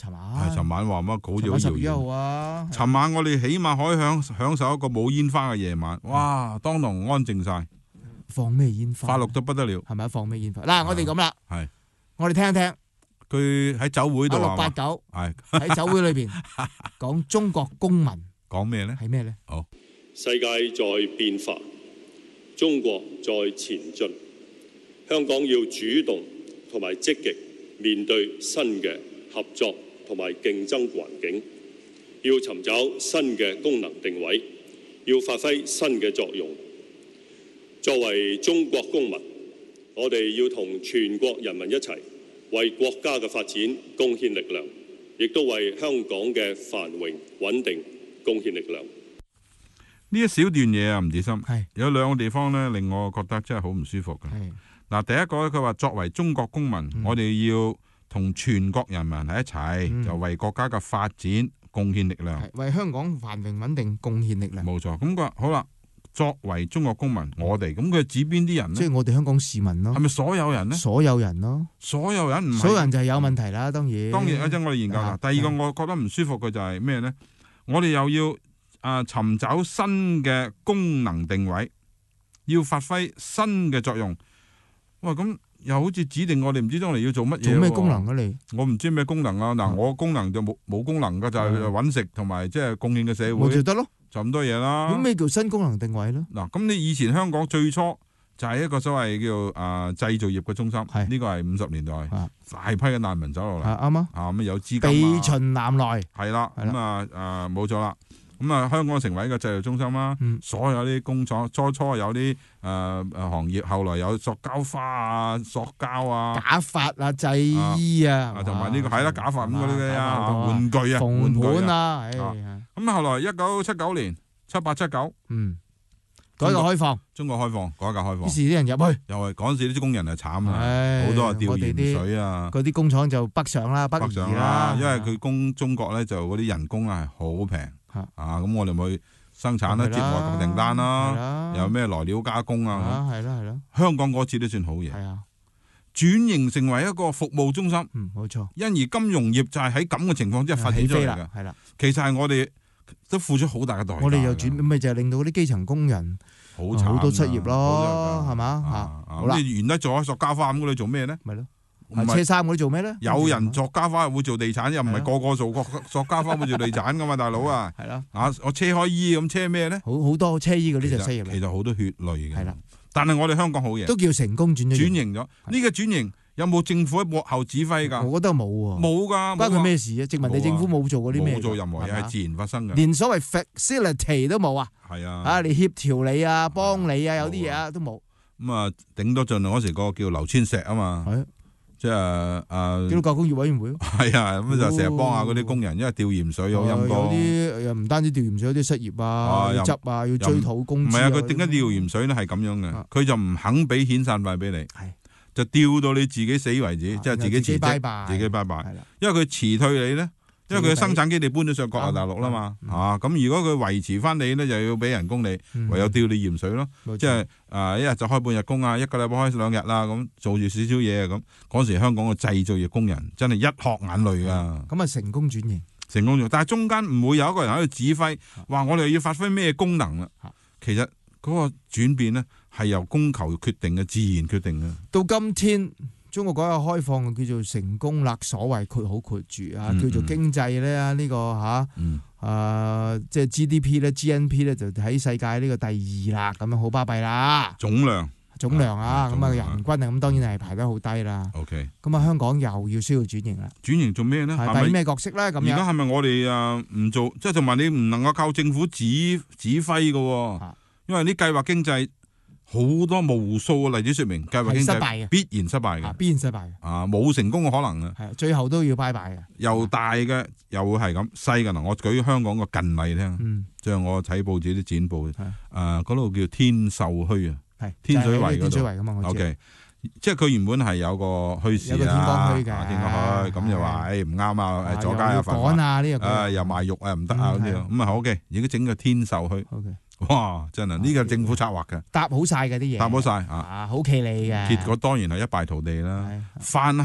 尋晚話乜好似好 11 遙號啊！ 尋晚我哋起碼可以享受一個冇煙花嘅夜晚，哇！當堂安靜晒。 放咩煙花？ 快樂到不得了， 係咪？放咩煙花？嗱，我哋咁啦， 係我哋聽一聽佢喺酒會度話 689 係喺酒會裏邊講中國公民講咩咧？ 係咩咧？ 好， 世界在變化，中國在前進，香港要主動同埋積極面對新嘅合作同埋競爭環境，要尋找新嘅功能定位，要發揮新嘅作用。作為中國公民，我哋要同全國人民一齊為國家嘅發展貢獻力量，亦都為香港嘅繁榮穩定貢獻力量。 呢一小段嘢啊，吳志森有兩個地方咧，令我覺得真係好唔舒服嘅。嗱，第一個咧，佢話作為中國公民，我哋要同全國人民喺一齊，就為國家嘅發展貢獻力量， 為香港繁榮穩定貢獻力量。 冇錯。咁佢話好啦。作為中國公民，我哋咁佢指邊啲人咧？ 即係我哋香港市民咯。 係咪所有人咧？ 所有人咯。 所有人唔係。 所有人就係有問題啦，當然。 當然，一陣我哋研究啦。第二個我覺得唔舒服嘅就係咩咧？我哋又要尋找新嘅功能定位，要發揮新嘅作用。喂，咁又好似指定我哋唔知將來要做乜嘢。做咩功能啊？你我唔知咩功能啊！嗱，我功能就冇功能㗎，就係揾食同埋即係貢獻嘅社會。 咪就得咯。 就咁多嘢啦。 咁咩叫新功能定位咧？ 嗱，咁你以前香港最初就係一個所謂叫製造業嘅中心，呢個係50年代大批嘅難民走落嚟，啱啊。咁有資金避秦南來， 係啦。咁冇咗啦。咁香港成為一個製造中心啦。所有啲工廠初有啲行業，後來有塑膠花啊、塑膠啊、 假髮啊、製衣啊， 同埋呢個係啦，假髮咁嗰啲啊，玩具啊、 縫盤啊。 咁後來1979年78、79， 改革開放， 中國開放，改革開放。 於是啲人入去， 又係嗰陣時啲工人係慘啊，好多係吊鹽水啊。 嗰啲工廠就北上啦，北移啦， 因為佢中國咧就嗰啲人工啊係好平咁我哋咪去生產啦，接外國訂單啦，又咩來料加工啊。 係啦。 香港嗰次都算好嘢。轉型成為一個服務中心， 冇錯。 因而金融業就係喺咁嘅情況之下發展出嚟嘅。 係啦， 其實係我哋都付出好大嘅代價。 我哋又咪就係令到啲基層工人好慘， 好多失業咯，係嘛？好啦， 你原來做塑膠花咁，你做咩咧？ 咪咯，車衫嗰啲做咩咧？ 有人塑膠花會做地產，又唔係個個做塑膠花會做地產噶嘛，大佬啊！ 係啦， 我車開衣咁車咩咧？ 好多車衣嗰啲就失業。 其實好多血淚嘅。 係啦， 但係我哋香港好嘢， 都叫成功轉型咗。呢個轉型有冇政府喺幕後指揮㗎？ 我覺得冇喎。 冇㗎， 關佢咩事啊？殖民地政府冇做過啲咩？ 冇做任何嘢，係自然發生嘅。 連所謂 facility 都冇啊！ 係啊， 你協調你啊，幫你啊，有啲嘢啊都冇。 咁啊，頂多盡嗰時個叫劉川石啊嘛，即係叫教工業委員會。 係啊，咁就成日幫下嗰啲工人，因為吊鹽水好陰功。 有啲又唔單止吊鹽水，有啲失業啊，要執啊，要追討工資。 唔係啊，佢點解吊鹽水咧？係咁樣嘅，佢就唔肯俾遣散費俾你。就吊到你自己死為止，即係自己辭職，自己拜拜。因為佢辭退你咧，因為佢嘅生產基地搬咗上國內大陸啦嘛。咁如果佢維持翻你咧，就要俾人工你，唯有吊你鹽水咯。即係一日就開半日工啊，一個禮拜開2日啦，咁做住少少嘢啊咁。嗰時香港嘅製造業工人真係一殼眼淚噶。 咁啊成功轉型， 但係中間唔會有一個人喺度指揮，話我哋要發揮咩功能啦。其實嗰個轉變咧。係由供求決定嘅，自然決定嘅。 到今天，中國改革開放叫做成功啦，所謂括好括住啊，叫做經濟咧呢個即係 GDP 咧 GNP 咧就喺世界呢個第2啦，咁樣好巴閉啦。 總量啊，咁啊人均啊，咁當然係排得好低啦。 OK， 咁啊香港又要需要轉型啦。 轉型做咩咧？ 係扮咩角色咧？咁樣而家係咪我哋唔做？即係同埋你唔能夠靠政府指揮嘅，因為啲計劃經濟。好多無數嘅例子說明，計劃經濟必然失敗嘅，冇成功嘅可能嘅， 最後都要拜拜嘅。 又大嘅又會係咁細嘅嗱，我舉香港個近例聽，即係我睇報紙啲剪報，嗰度叫天秀墟啊，天水圍嗰度。OK， 即係佢原本係有個墟市啦，天光墟咁就話唔啱啊，阻街啊， 趕啊呢個， 又賣肉啊唔得啊咁樣，咁啊 OK，而家整個天秀墟。哇！真係呢個政府策劃嘅， 搭好晒嘅啲嘢， 搭好晒啊， 好企理嘅。 結果當然係一敗塗地啦。凡係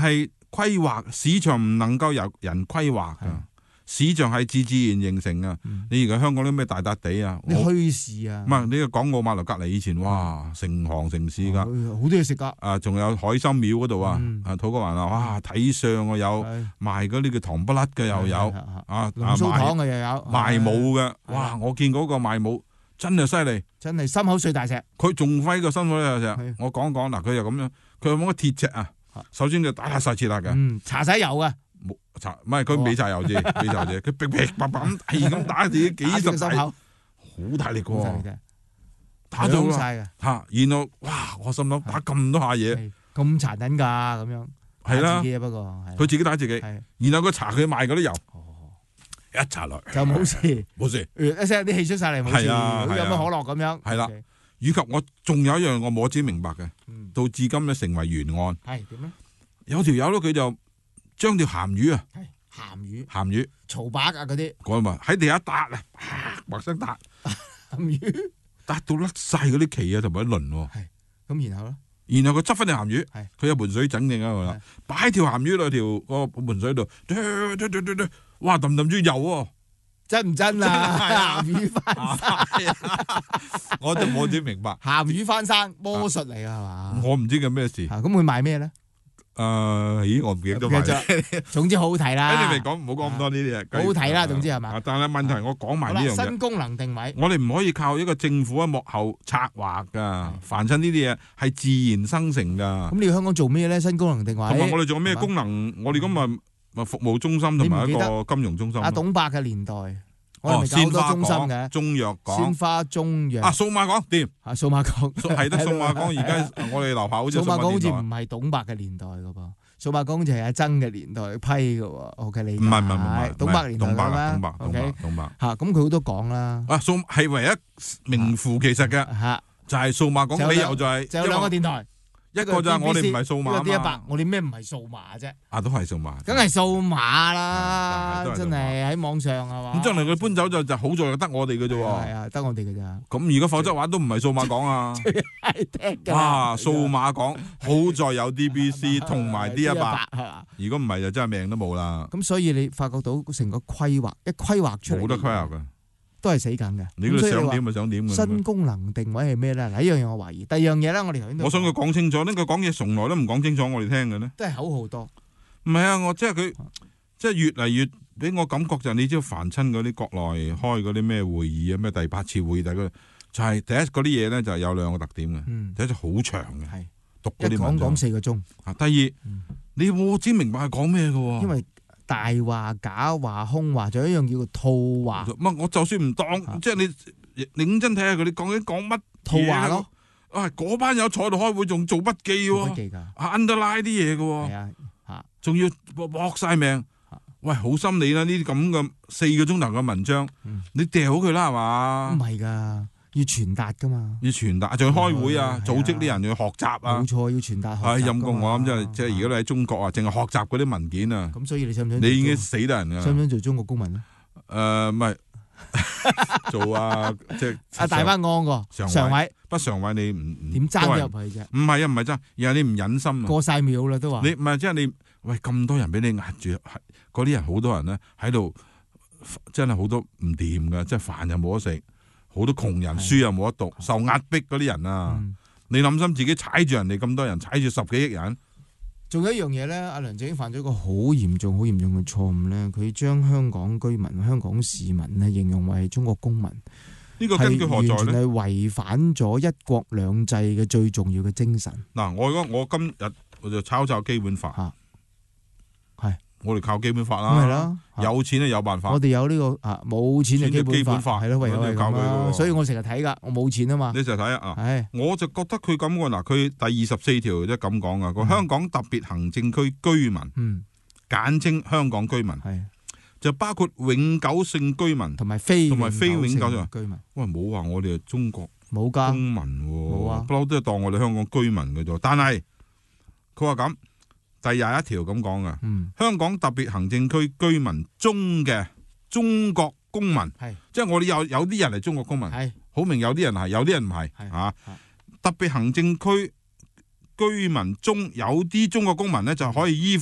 規劃市場唔能夠由人規劃㗎。市場係自然形成啊！你而家香港啲咩大笪地啊？ 啲墟市啊， 唔係呢個港澳馬路隔離以前，哇，成行成市㗎， 好多嘢食㗎。 啊，仲有海心廟嗰度啊，土瓜灣啊，哇，睇相啊有，賣嗰啲叫糖不甩嘅又有，啊， 龍鬚糖嘅又有， 賣舞嘅，哇！我見嗰個賣舞真係犀利， 真係心口碎大石。 佢仲揮個心口碎大石。我講嗱，佢就咁樣，佢有冇個鐵尺啊？首先就打晒切辣嘅， 搽晒油嘅。 冇搽，唔係佢未搽油啫，未搽啫，佢噼噼啪啪咁係咁打自己幾十大，好大力喎，打咗晒嘅嚇。然後哇，我心諗打咁多下嘢， 咁殘忍㗎咁樣。 係啦， 不過佢自己打自己，然後佢搽佢賣嗰啲油，一搽落就冇事， 冇事， 一聲啲氣出晒嚟冇事，好似飲咗可樂咁樣。 係啦，以及我仲有一樣我摸知明白嘅，到至今咧成為原案。 係點咧？ 有條友咧，佢就將條鹹魚啊， 鹹魚、 曹白啊嗰啲， 嗰嘛喺地下笪啊，白聲笪鹹魚， 笪到甩晒嗰啲鰭啊，同埋一輪喎。 係咁，然後佢執翻條鹹魚，佢有盆水整定啊嘛，擺條鹹魚落條個盆水度，哇揼住油喎， 真唔真啊？鹹魚翻生， 我都冇點明白。 鹹魚翻生魔術嚟啊，係嘛？ 我唔知佢咩事。 咁會賣咩咧？ 咦，我唔記得咗。 總之好睇啦。 你嚟講唔好講咁多呢啲嘢。 好睇啦，總之係嘛？ 但係問題我講埋呢樣嘢。 新功能定位， 我哋唔可以靠一個政府喺幕後策劃㗎。凡親呢啲嘢係自然生成㗎。 咁你要香港做咩咧？新功能定位。 同埋我哋仲有咩功能？我哋咁咪服務中心同埋一個金融中心。 阿董伯嘅年代。鮮花中心嘅中藥港、 鮮花中藥數碼港掂數碼港係得數碼港。而家我哋樓下好似數碼港好似唔係董伯嘅年代噶噃，數碼港就係阿曾嘅年代批噶喎。OK， 你唔係董伯年代嘅咩？OK， 嚇咁佢好多講啦。 數係唯一名副其實嘅，就係數碼港。理由就係有兩個電台。 一個就係我哋唔係數碼 ，D100，我哋咩唔係數碼啫？ 都係數碼， 梗係數碼啦，真係喺網上係嘛？ 咁將來佢搬走就好在得我哋嘅啫喎。 係啊，得我哋嘅咋。 咁如果否則話都唔係數碼港啊。哇，數碼港好在有 DBC 同埋 D100，如果唔係就真係命都冇啦。 咁所以你發覺到成個規劃一規劃出嚟， 冇得規劃嘅。 都係死梗嘅。 你嗰度想點咪想點嘅。 新功能定位係咩咧？嗱，呢樣嘢我懷疑。第二樣嘢咧，我哋頭先我想佢講清楚，呢個講嘢從來都唔講清楚，我哋聽嘅咧。 都係口號多。 唔係啊，我即係佢，即係越嚟越俾我感覺就係你知道凡親嗰啲國內開嗰啲咩會議啊，咩第8次會議，就係第一嗰啲嘢咧，就係有兩個特點嘅。第一就好長嘅，讀嗰啲文章。 講4個鐘。 第二，你冇知明白係講咩嘅喎？ 因為大話、假話、空話，仲有一樣叫做套話。 乜我就算唔當，即係你認真睇下佢哋究竟講乜套話咯。 嗰班友坐喺度開會仲做筆記喎， 筆記㗎 ，underline 啲嘢嘅喎。係啊，仲要搏晒命。喂，好心你啦，呢啲咁嘅4個鐘頭嘅文章，你掉佢啦係嘛？ 唔係㗎。要傳達噶嘛？ 要傳達，仲要開會啊，組織啲人要學習啊。 冇錯，要傳達。 陰公，我諗即係如果你喺中國啊，淨係學習嗰啲文件啊。 咁所以你想唔想？ 你已經死得人㗎。 想唔想做中國公民咧？ 唔係做啊，即係大班安個常委， 不常委你唔點爭入去啫？ 唔係啊，唔係爭，而係你唔忍心啊。 過晒秒啦都話。 你唔係即係你喂咁多人俾你壓住，嗰啲人好多人咧喺度，真係好多唔掂㗎，即係飯又冇得食。好多窮人書又冇得讀，受壓迫嗰啲人啊！你諗心自己踩住人哋咁多人，踩住10幾億人。 仲有一樣嘢咧，阿梁振英犯咗一個好嚴重嘅錯誤咧，佢將香港居民、香港市民咧形容為中國公民。 呢個根據何在咧？ 係違反咗一國兩制嘅最重要嘅精神。 嗱，我今日我就抄基本法。 係。 我哋靠基本法啦， 咁係啦， 有錢咧有辦法。 我哋有呢個冇錢嘅基本法，係咯，唯有係咁啦。所以我成日睇㗎，我冇錢啊嘛。 你成日睇啊？係，我就覺得佢咁喎。嗱，佢第24條即係咁講㗎。個香港特別行政區居民，簡稱香港居民，就包括永久性居民同埋非永久性居民。 喂，冇話我哋係中國冇公民喎，不嬲都係當我哋香港居民嘅啫。但係佢話咁。第21條咁講噶，香港特別行政區居民中嘅中國公民，即係我哋有啲人係中國公民，好明有啲人係，有啲人唔係啊。特別行政區居民中有啲中國公民咧，就可以依法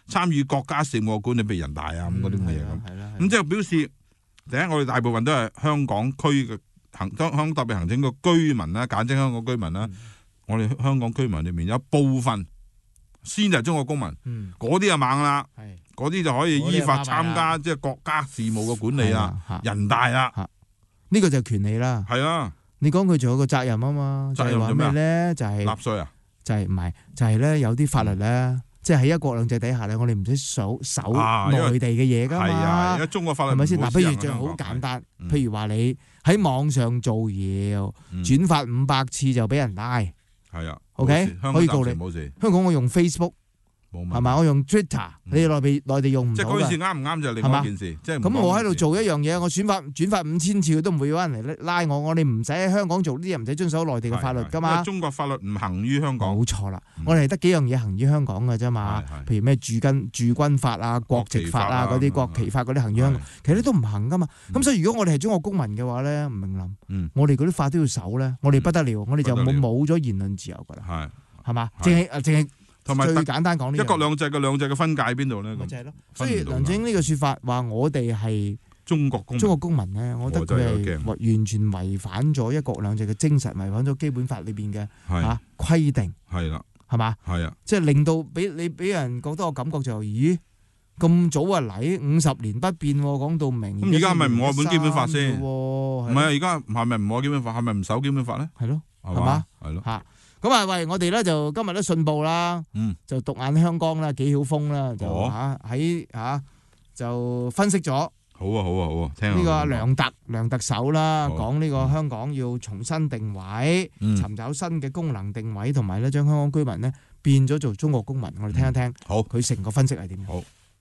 參與國家事務嘅管理，譬如人大啊咁嗰啲咁嘅嘢咁。咁即係表示第一，我哋大部分都係香港區嘅香港特別行政區居民啦，簡稱香港居民啦。我哋香港居民裏面有部分先就係中國公民，嗰啲就猛啦，嗰啲就可以依法參加即係國家事務嘅管理啊，人大啊， 呢個就係權利啦。 係啊， 你講佢仲有個責任啊嘛，責任話咩咧？就係納稅啊， 就係唔係就係咧？有啲法律咧，即係喺一國兩制底下咧，我哋唔使守內地嘅嘢噶嘛。係啊，而家中國法律係咪先？嗱，譬如就好簡單，譬如話你喺網上造謠，轉發500次就俾人拉。係啊 ，OK， 可以告你。香港我用 Facebook， 係咪？我用 Twitter， 你內地用唔到嘅。即係嗰件事啱唔啱就另外一件事。即係咁，我喺度做一樣嘢，我轉發5000次都唔會有人嚟拉我。我哋唔使喺香港做呢啲嘢，唔使遵守內地嘅法律噶嘛。因為中國法律唔行於香港。 冇錯啦，我哋係得幾樣嘢行於香港嘅啫嘛。譬如咩駐軍法啊、國籍法啊嗰啲、國旗法嗰啲行於香港，其實都唔行噶嘛。咁所以如果我哋係中國公民嘅話咧，吳明林，我哋嗰啲法都要守咧，我哋不得了，我哋就冇咗言論自由噶啦。係嘛？淨係。同埋最簡單講呢， 一國兩制嘅分界喺邊度咧？ 咪就係咯。所以梁振英呢個説法話我哋係中國公民咧，我覺得佢係完全違反咗一國兩制嘅精神，違反咗基本法裏邊嘅規定。係啦，係嘛？係啊，即係令到俾人覺得個感覺就咦咁早啊嚟50年不變喎，講到明。 咁而家係咪唔愛本基本法先？唔係啊，而家係咪唔愛基本法？係咪唔守基本法咧？ 係咯，係嘛？係咯嚇。咁啊，喂！我哋咧就今日都信報啦，就獨眼香江啦，紀曉峰啦，就喺就分析咗。 好啊，聽呢個梁特首啦，講呢個香港要重新定位，尋找新嘅功能定位，同埋咧將香港居民咧變咗做中國公民。我哋聽一聽，好，佢成個分析係點？好。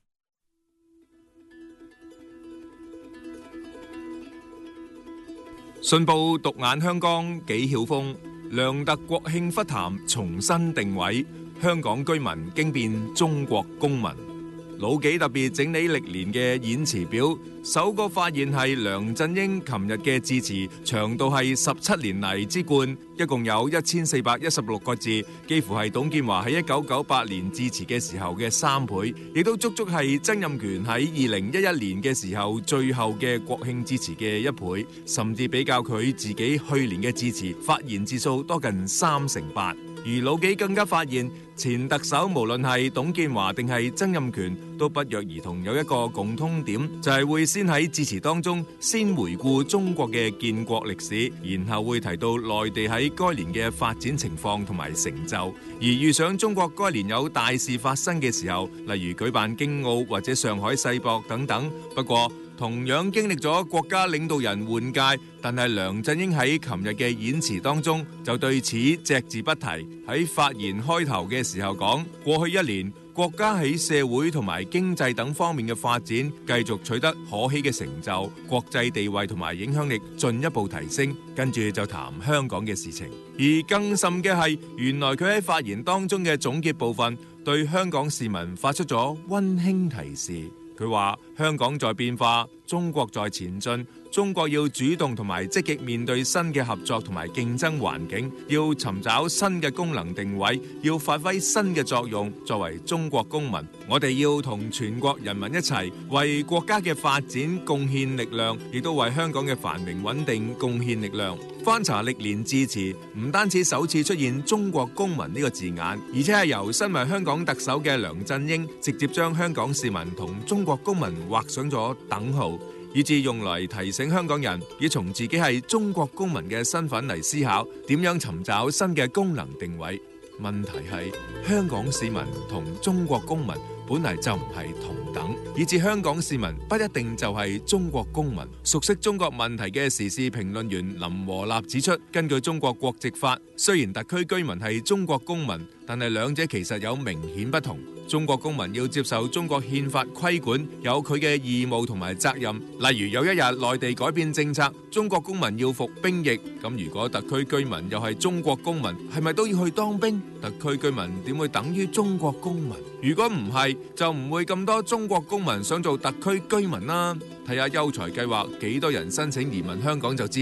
信報獨眼香江紀曉峰。梁特國慶忽談重新定位，香港居民經變中國公民。老紀特別整理歷年嘅演辭表，首個發現係梁振英琴日嘅致辭，長度係17年嚟之冠，一共有1416個字，幾乎係董建華喺1998年致辭嘅時候嘅3倍，亦都足足係曾蔭權喺2011年嘅時候最後嘅國慶致辭嘅1倍，甚至比較佢自己去年嘅致辭發言字數多近38%。而老紀更加發現，前特首無論係董建華定係曾蔭權，都不約而同有一個共通點，就係會先喺致辭當中先回顧中國嘅建國歷史，然後會提到內地喺該年嘅發展情況同埋成就。而遇上中國該年有大事發生嘅時候，例如舉辦京奧或者上海世博等等。不過同樣經歷咗國家領導人換屆，但係梁振英喺琴日嘅演辭當中就對此隻字不提。喺發言開頭嘅時候講，過去1年國家喺社會同埋經濟等方面嘅發展繼續取得可喜嘅成就，國際地位同埋影響力進一步提升。跟住就談香港嘅事情，而更甚嘅係，原來佢喺發言當中嘅總結部分對香港市民發出咗溫馨提示。佢話香港在變化，中國在前進，中國要主動同埋積極面對新嘅合作同埋競爭環境，要尋找新嘅功能定位，要發揮新嘅作用。作為中國公民，我哋要同全國人民一齊為國家嘅發展貢獻力量，亦都為香港嘅繁榮穩定貢獻力量。翻查歷年致辭，唔單止首次出現中國公民呢個字眼，而且係由身為香港特首嘅梁振英直接將香港市民同中國公民畫上咗等號，以致用來提醒香港人要從自己係中國公民嘅身份嚟思考點樣尋找新嘅功能定位。問題係香港市民同中國公民本嚟就唔係同等，以致香港市民不一定就係中國公民。熟悉中國問題嘅時事評論員林和立指出，根據中國國籍法，雖然特區居民係中國公民，但係兩者其實有明顯不同。中國公民要接受中國憲法規管，有佢嘅義務同埋責任。例如有一日內地改變政策，中國公民要服兵役，咁如果特區居民又係中國公民，係咪都要去當兵？特區居民點會等於中國公民？如果唔係，就唔會咁多中國公民想做特區居民啦。睇下優才計劃幾多人申請移民香港就知啦。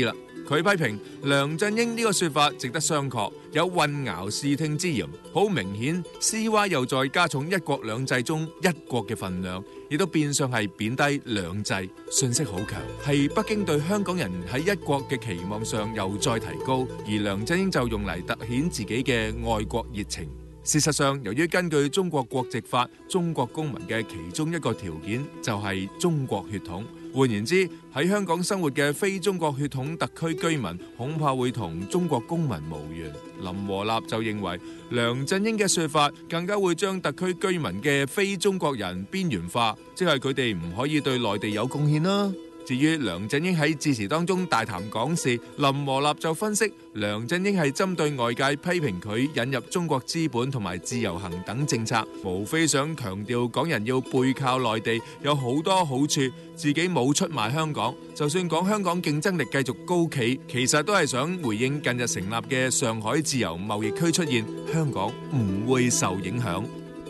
佢批評梁振英呢個說法值得商榷，有混淆視聽之嫌，好明顯 CY 又在加重一國兩制中一國嘅份量，亦都變相係貶低兩制，信息好強，係北京對香港人喺一國嘅期望上又再提高，而梁振英就用嚟凸顯自己嘅愛國熱情。事實上，由於根據中國國籍法，中國公民嘅其中一個條件就係中國血統。換言之，喺香港生活嘅非中國血統特區居民，恐怕會同中國公民無緣。林和立就認為，梁振英嘅說法更加會將特區居民嘅非中國人邊緣化，即係佢哋唔可以對內地有貢獻啦。至於梁振英喺致辭當中大談港事，林和立就分析梁振英係針對外界批評佢引入中國資本同埋自由行等政策，無非想強調港人要背靠內地有好多好處，自己冇出賣香港。就算講香港競爭力繼續高企，其實都係想回應近日成立嘅上海自由貿易區出現，香港唔會受影響。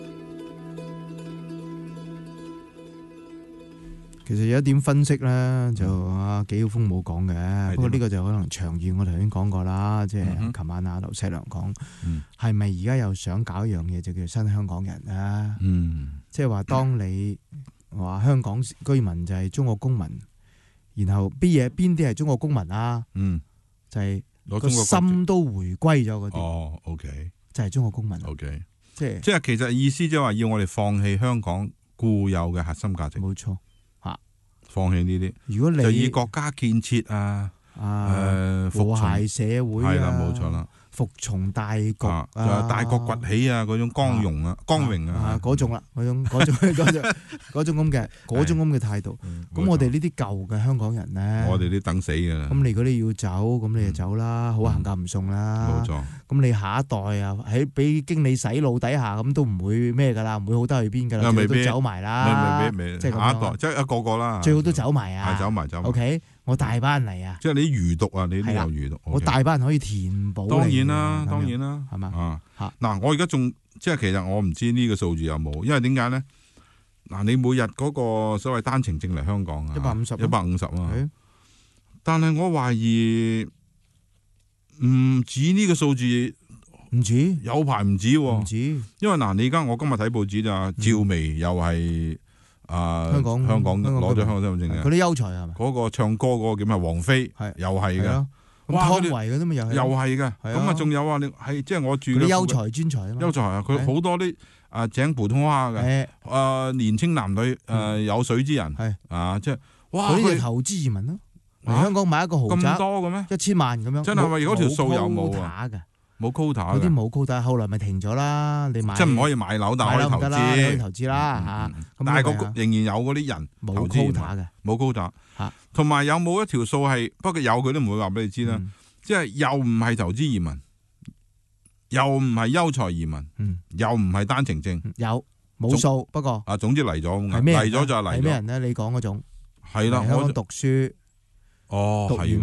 其實有一點分析咧，就阿紀曉峰冇講嘅，不過呢個就可能長遠，我頭先講過啦，即係琴晚阿劉細良講，係咪而家又想搞一樣嘢，就叫新香港人啊？即係話當你話香港居民就係中國公民，然後邊啲係中國公民啊？就係個心都回歸咗嗰啲。 哦 ，OK， 就係中國公民。 OK， 即係其實意思即係話要我哋放棄香港固有嘅核心價值。 冇錯。 放棄呢啲， 如果你就以國家建設和諧社會係啦，冇錯啦， 服從大局大國崛起啊，嗰種光榮啊、光榮啊， 嗰種啦，嗰種咁嘅態度。咁我哋呢啲舊嘅香港人咧， 我哋都等死㗎啦。 咁你如果你要走，咁你就走啦，好行夾唔送啦。 冇錯。咁你下一代啊，喺俾經理洗腦底下，咁都唔會咩㗎啦，唔會好得去邊㗎啦，最好都走埋啦。 即係下一代，即係一個個啦。 最好都走埋啊！ 走埋。 OK， 我大班嚟啊！ 即係你啲餘毒啊，你都有餘毒。 我大班人可以填補。 當然啦，係嘛？嗱，我而家仲即係其實我唔知呢個數字有冇，因為點解咧？嗱，你每日嗰個所謂單程證嚟香港啊，150啊，但係我懷疑唔止呢個數字， 唔止， 有排唔止喎， 唔止， 因為嗱，你而家我今日睇報紙就趙薇又係香港攞咗香港身份證嘅， 嗰啲優才係咪？ 嗰個唱歌嗰個叫咩？王菲又係嘅。 哇！湯唯嗰啲咪又係嘅，咁啊仲有啊，你係即係我住嘅優才專才啊嘛， 優才啊，佢好多啲講普通話嘅，年青男女有水之人，即係哇！ 嗰啲就投資移民咯，嚟香港買一個豪宅咁多嘅咩 ？1000萬咁樣， 真係咪嗰條數有冇啊？冇 quota 嗰啲冇 quota，後來咪停咗啦。你買即係唔可以買樓，但係可以投資， 可以投資啦嚇。 但係仍然有嗰啲人冇 quota 嘅， 冇 quota 嚇。同埋有冇一條數係？不過有佢都唔會話俾你知啦。即係又唔係投資移民，又唔係優才移民，又唔係單程證， 有冇數？不過總之嚟咗，嚟咗就係嚟咗。 係咩人咧？你講嗰種係啦， 香港讀書，讀完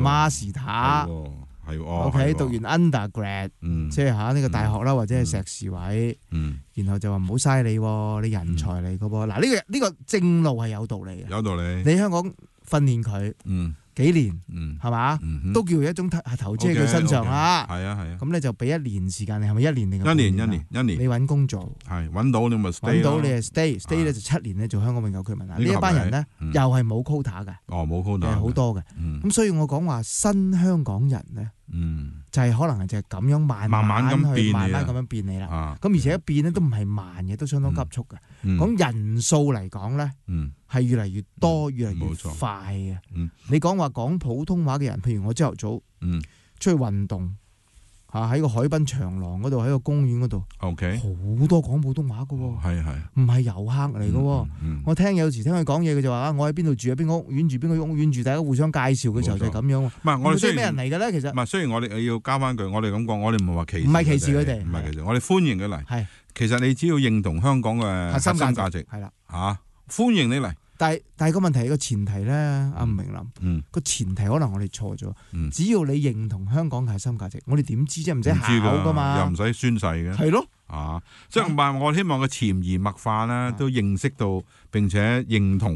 master。OK， 讀完 undergrad，即係嚇呢個大學啦，或者係碩士位，然後就話唔好嘥你，你人才嚟嘅噃。嗱，呢個正路係有道理嘅， 有道理。 你香港訓練佢幾年，係嘛，都叫一種投資喺佢身上啦。 係啊。 咁你就俾1年時間你，係咪1年定？ 一年。 你揾工做， 係揾到你咪 stay， 揾到你係 stay 咧就7年咧做香港永久居民啦。呢一班人咧又係冇 quota 嘅， 冇 quota， 好多嘅。咁所以我講話新香港人咧。就係可能就係咁樣慢慢咁變你啦。咁而且一變咧都唔係慢嘅，都相當急速嘅。講人數嚟講咧，係越嚟越多，越嚟越快嘅。你講話講普通話嘅人，譬如我朝頭早出去運動喺個海濱長廊嗰度，喺個公園嗰度，好多講普通話嘅喎，唔係遊客嚟嘅喎。我有時聽佢講嘢，佢就話我喺邊度住，喺邊個屋苑住，邊個屋苑住，大家互相介紹嘅時候就係咁樣。唔係我哋雖然咩人嚟嘅咧，其實唔係。雖然我哋要加翻句，我哋咁講，我哋唔係話歧視， 唔係歧視佢哋， 唔係歧視，我哋歡迎佢嚟。係其實你只要認同香港嘅核心價值，係啦歡迎你嚟。 但係個問題個前提咧，阿吳明林，個前提可能我哋錯咗。只要你認同香港嘅核心價值，我哋點知啫？唔使考噶嘛， 又唔使宣誓嘅。 係咯， 即係唔係我希望個潛移默化咧，都認識到並且認同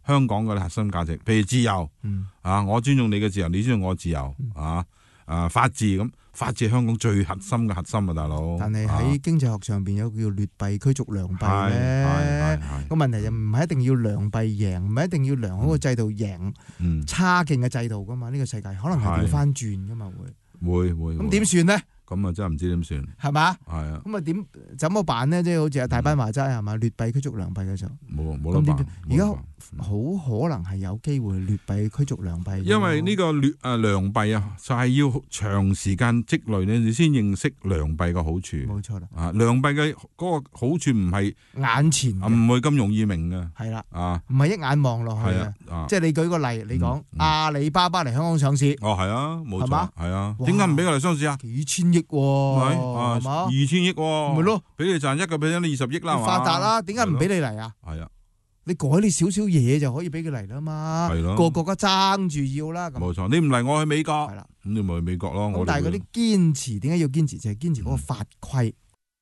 香港嘅核心價值，譬如自由，我尊重你嘅自由，你尊重我嘅自由，法治咁，法治係香港最核心嘅核心啊，大佬。 但係喺經濟學上邊有叫劣幣驅逐良幣咧，個問題就唔係一定要良幣贏，唔係一定要良好嘅制度贏差勁嘅制度噶嘛，呢個世界可能係調翻轉噶嘛會。咁點算咧？ 咁啊，真係唔知點算， 係嘛？ 係啊。 咁啊怎麼辦咧？即係好似阿大班話齋係嘛？劣幣驅逐良幣嘅時候， 冇得辦。 而家好可能係有機會劣幣驅逐良幣。 因為呢個良幣啊，就係要長時間積累咧，你先認識良幣嘅好處。 冇錯啦。 良幣嘅嗰個好處唔係眼前， 唔會咁容易明嘅。 係啦。唔係一眼望落去嘅。即係你舉個例，你講阿里巴巴嚟香港上市。 係啊，冇錯。係啊。點解唔俾佢嚟上市啊？ 幾千億喎，係嘛 ？2000億喎， 咪咯， 俾你賺1%，你20億啦， 發達啦，點解唔俾你嚟啊？ 係啊， 你改你少少嘢就可以俾佢嚟啦嘛。係咯，個國家爭住要啦。 冇錯，你唔嚟我去美國，係啦，咁你咪去美國咯。 咁但係嗰啲堅持，點解要堅持？就係堅持嗰個法規。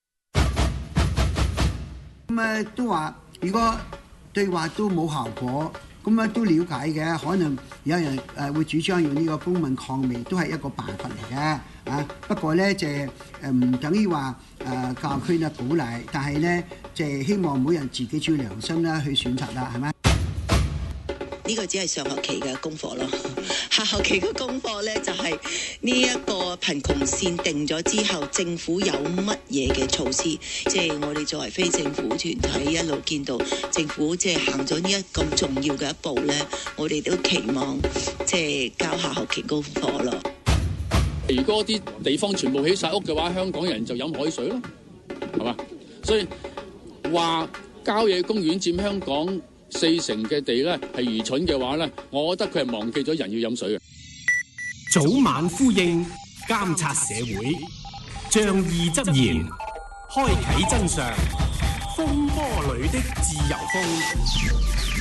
咁都話，如果對話都冇效果。咁都了解嘅，可能有人會主張用呢個公民抗命，都係一個辦法嚟嘅。不過咧就唔等於話教育區咧鼓勵，但係咧就希望每人自己照良心啦去選擇啦，係咪？ 呢個只係上學期嘅功課咯，下學期嘅功課咧就係呢一個貧窮線定咗之後，政府有乜嘢嘅措施？即係我哋作為非政府團體一路見到政府即係行咗呢一咁重要嘅一步咧，我哋都期望即係交下學期功課咯。 如果啲地方全部起晒屋嘅話，香港人就飲海水咯，係嘛？所以話郊野公園佔香港40%嘅地咧係愚蠢嘅話咧，我覺得佢係忘記咗人要飲水嘅。 早晚呼應，監察社會，仗義執言，開啟真相，風波裏的自由風。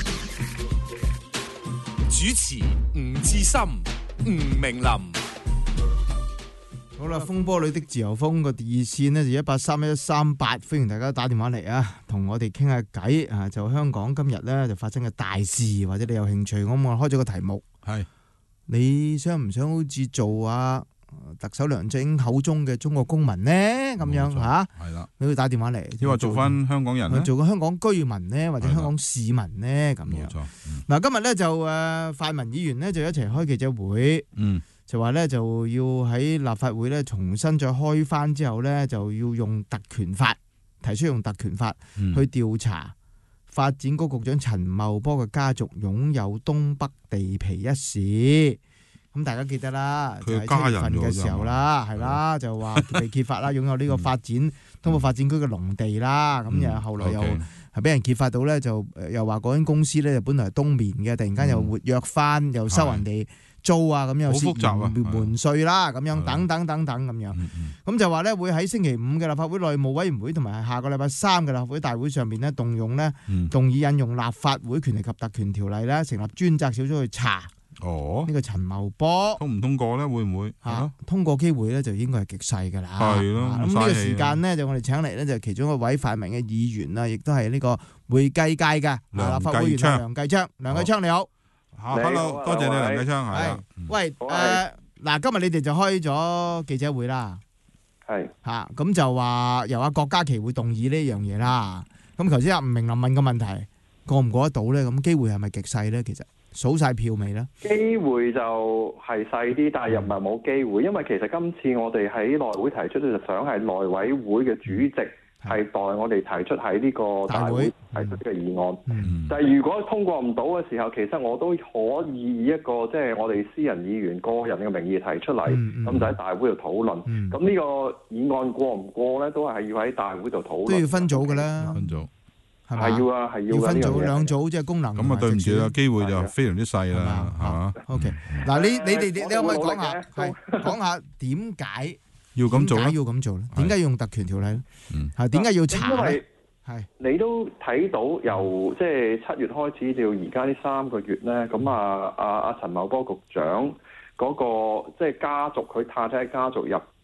主持吳志森、吳明林。 好啦，風波裏的自由風個熱線呢就1831138，歡迎大家打電話嚟啊，同我哋傾下偈啊！就香港今日呢就發生嘅大事，或者你有興趣，我開咗個題目，係你想唔想好似做特首梁振英口中嘅中國公民呢？咁樣嚇，係啦，你要打電話嚟， 因為做翻香港人， 做個香港居民呢，或者香港市民呢？咁樣。冇錯。嗱，今日呢就泛民議員呢就一齊開記者會，就話咧就要喺立法會咧重新再開翻之後咧，就要用特權法，提出用特權法去調查發展局局長陳茂波嘅家族擁有東北地皮一事。咁大家記得啦，就喺7月份嘅時候啦，係啦，就話被揭發啦，擁有呢個發展東北發展區嘅農地啦。咁又後來又係俾人揭發到咧，就又話嗰間公司咧，本來係東面嘅，突然間又活躍翻，又收人哋租啊，咁樣好複雜啊，門稅啦，咁樣等等等等咁樣，咁就話咧會喺星期5嘅立法會內務委員會同埋下個禮拜3嘅立法會大會上邊咧動議引用立法會權力及特權條例咧，成立專責小組去查呢個陳茂波通唔通過咧？會唔會通過機會咧？就應該係極細㗎啦。係咯，咁呢個時間咧就我哋請嚟咧就其中一位泛民嘅議員啦，亦都係呢個會計界嘅立法會議員梁繼昌。梁繼昌你好。 Hello， 多謝你梁繼昌。係， 喂，嗱，今日你哋就開咗記者會啦，係咁就話由郭家麒會動議呢樣嘢啦。咁頭先吳明林問個問題，過唔過得到咧？咁機會係咪極細咧？其實數晒票未咧？ 機會就係細啲，但係又唔係冇機會，因為其實今次我哋喺內會提出咧，就想係內委會嘅主席。係代我哋提出喺呢個大會提出呢個議案，但係如果通過唔到嘅時候，其實我都可以以一個即係我哋私人議員個人嘅名義提出嚟，咁就喺大會度討論。咁呢個議案過唔過咧，都係要喺大會度討論。 都要分組嘅啦，分組係要啊，係要分組兩組，即係功能。 咁啊，對唔住啦，機會就非常之細啦，係嘛 ？OK，嗱，你可唔可以講下點解？要咁做咧？點解要用特權條例咧？係點解要查咧？ 係你都睇到由即係7月開始到而家呢3個月咧，咁阿陳茂波局長嗰個即係家族，佢太太家族入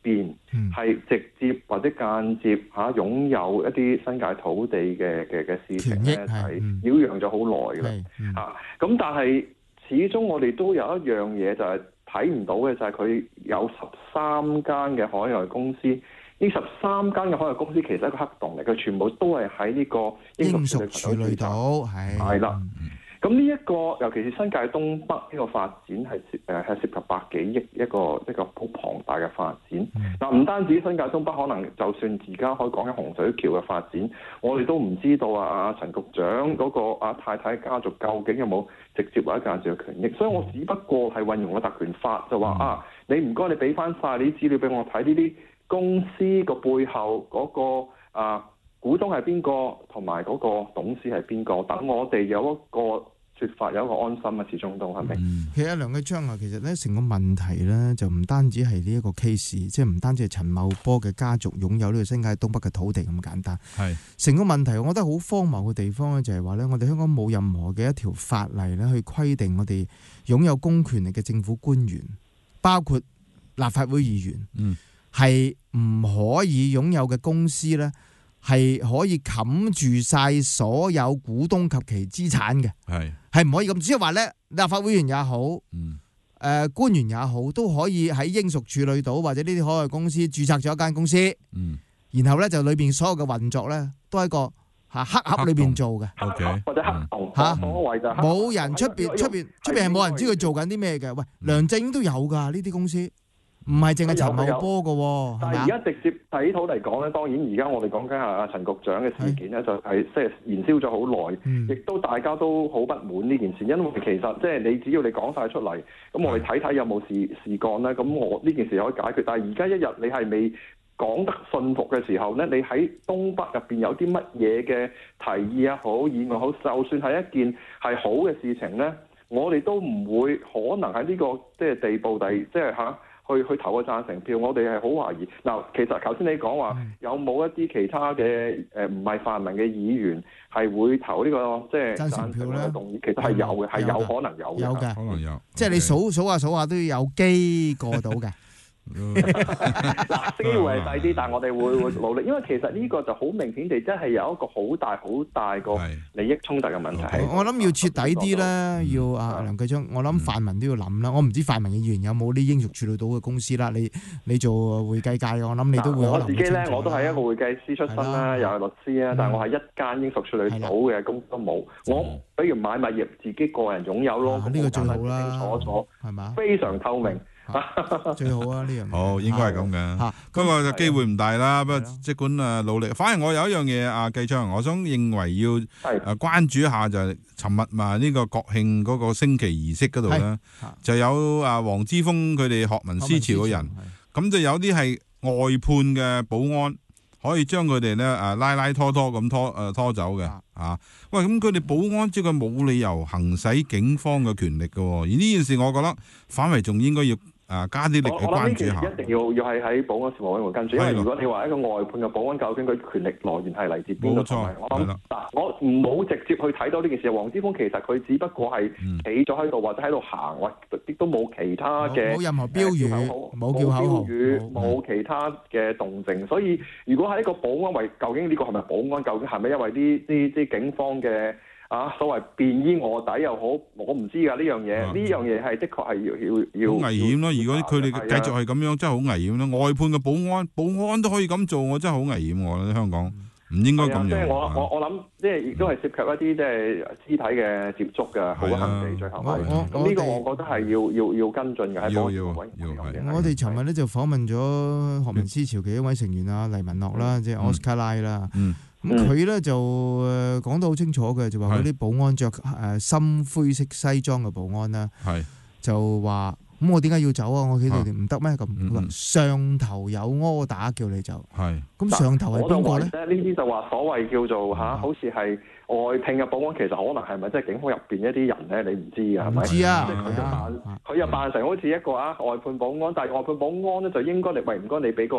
邊係直接或者間接擁有一啲新界土地嘅事情咧，係擾攘咗好耐啦。咁但係始終我哋都有一樣嘢就係睇唔到嘅，就係佢有13間嘅海外公司。呢13間嘅海外公司其實係一個黑洞嚟，佢全部都係喺呢個英屬處理島係啦。咁呢一個尤其是新界東北呢個發展係涉及100幾億一個好龐大嘅發展。嗱，唔單止新界東北，可能就算而家可以講緊洪水橋嘅發展，我哋都唔知道阿陳局長嗰個太太家族究竟有冇直接或者間接嘅權益。所以我只不過係運用個特權法就話你唔該你俾翻晒你啲資料俾我睇，呢啲公司個背後嗰個股東係邊個，同埋嗰個董事係邊個，等我哋有一個説法，有一個安心啊，始終都係咪？ 其實梁繼昌啊，其實咧成個問題咧就唔單止係呢一個 case， 即係唔單止係陳茂波嘅家族擁有呢個新界東北嘅土地咁簡單。係成個問題，我覺得好荒謬嘅地方咧，就係話咧，我哋香港冇任何嘅一條法例咧去規定我哋擁有公權力嘅政府官員，包括立法會議員，係唔可以擁有嘅公司咧，係可以冚住晒所有股東及其資產嘅，係唔可以咁。即係話咧，立法會議員也好，官員也好，都可以喺英屬處理島或者呢啲海外公司註冊咗一間公司，然後咧就裏邊所有嘅運作咧都喺個黑盒裏邊做嘅， 或者黑洞所謂就冇人出邊係冇人知佢做緊啲咩嘅。喂，梁振英都有㗎呢啲公司。唔係淨係陳茂波嘅喎， 但係而家直接睇到嚟講咧，當然而家我哋講緊係阿陳局長嘅事件咧，就係即係燃燒咗好耐，亦都大家都好不滿呢件事，因為其實即係你只要你講晒出嚟，咁我哋睇睇有冇事幹咧，咁我呢件事可以解決。但係而家一日你係未講得信服嘅時候咧，你喺東北入邊有啲乜嘢嘅提議也好，議案好，就算係一件係好嘅事情咧，我哋都唔會可能喺呢個即係地步即係去投個贊成票，我哋係好懷疑。嗱，其實頭先你講話有冇一啲其他嘅唔係泛民嘅議員係會投呢個即係贊成票咧？其實係有嘅，係有可能有嘅， 有嘅， 可能有。 即係你數下都有機過到嘅。 嗱，機會係細啲，但係我哋會努力，因為其實呢個就好明顯地真係有一個好大個利益衝突嘅問題。 我諗要徹底啲咧，要梁繼昌，我諗泛民都要諗啦。我唔知泛民嘅議員有冇啲英屬處理島嘅公司啦。你做會計界嘅，我諗你都會可能。 我自己咧，我都係一個會計師出身啦，又係律師啊，但係我係一間英屬處理島嘅公司都冇。我比如買物業自己個人擁有咯， 呢個最好啦， 清楚係嘛， 非常透明。 最好啊！呢樣好應該係咁嘅，不過就機會唔大啦。不過即管努力。反而我有一樣嘢，繼昌，我想認為要關注一下就係尋日嘛呢個國慶嗰個升旗儀式嗰度咧，就有黃之鋒佢哋學民思潮嘅人，咁就有啲係外判嘅保安，可以將佢哋咧拉拖咁拖走嘅喂，咁佢哋保安即係佢冇理由行使警方嘅權力嘅，而呢件事我覺得反為仲應該要加啲力去關注下。 我諗呢件事一定要係喺保安事務委員會跟住，因為如果你話一個外判嘅保安，究竟佢權力來源係嚟自邊度？冇錯，我諗我唔好直接去睇到呢件事。黃之鋒其實佢只不過係企咗喺度，或者喺度行，或亦都冇其他嘅冇任何標語，冇叫口號， 冇其他嘅動靜。所以如果喺一個保安為，究竟呢個係咪保安？究竟係咪因為啲警方嘅所謂便衣臥底又好，我唔知㗎呢樣嘢。呢樣嘢係的確係要好危險咯。如果佢哋繼續係咁樣，真係好危險咯。外判嘅保安都可以咁做，我真係好危險。我覺得香港唔應該咁樣。 即係我諗，即係亦都係涉及一啲即係肢體嘅接觸嘅好行為，最後咁呢個我覺得係要跟進嘅喺保安。 我哋尋日咧就訪問咗學民思潮嘅一位成員黎文樂啦，即係奧斯卡拉啦。咁佢咧就講得好清楚嘅，就話嗰啲保安着深灰色西裝嘅保安啦，就話咁我點解要走啊？我企度唔得咩？咁上頭有柯打叫你走，咁上頭係邊個咧？ 呢啲就話所謂叫做好似係外聘嘅保安，其實可能係咪即係警方入邊一啲人咧？你唔知㗎，係咪？唔知啊！佢又扮成好似一個外判保安，但係外判保安咧就應該唔該你俾個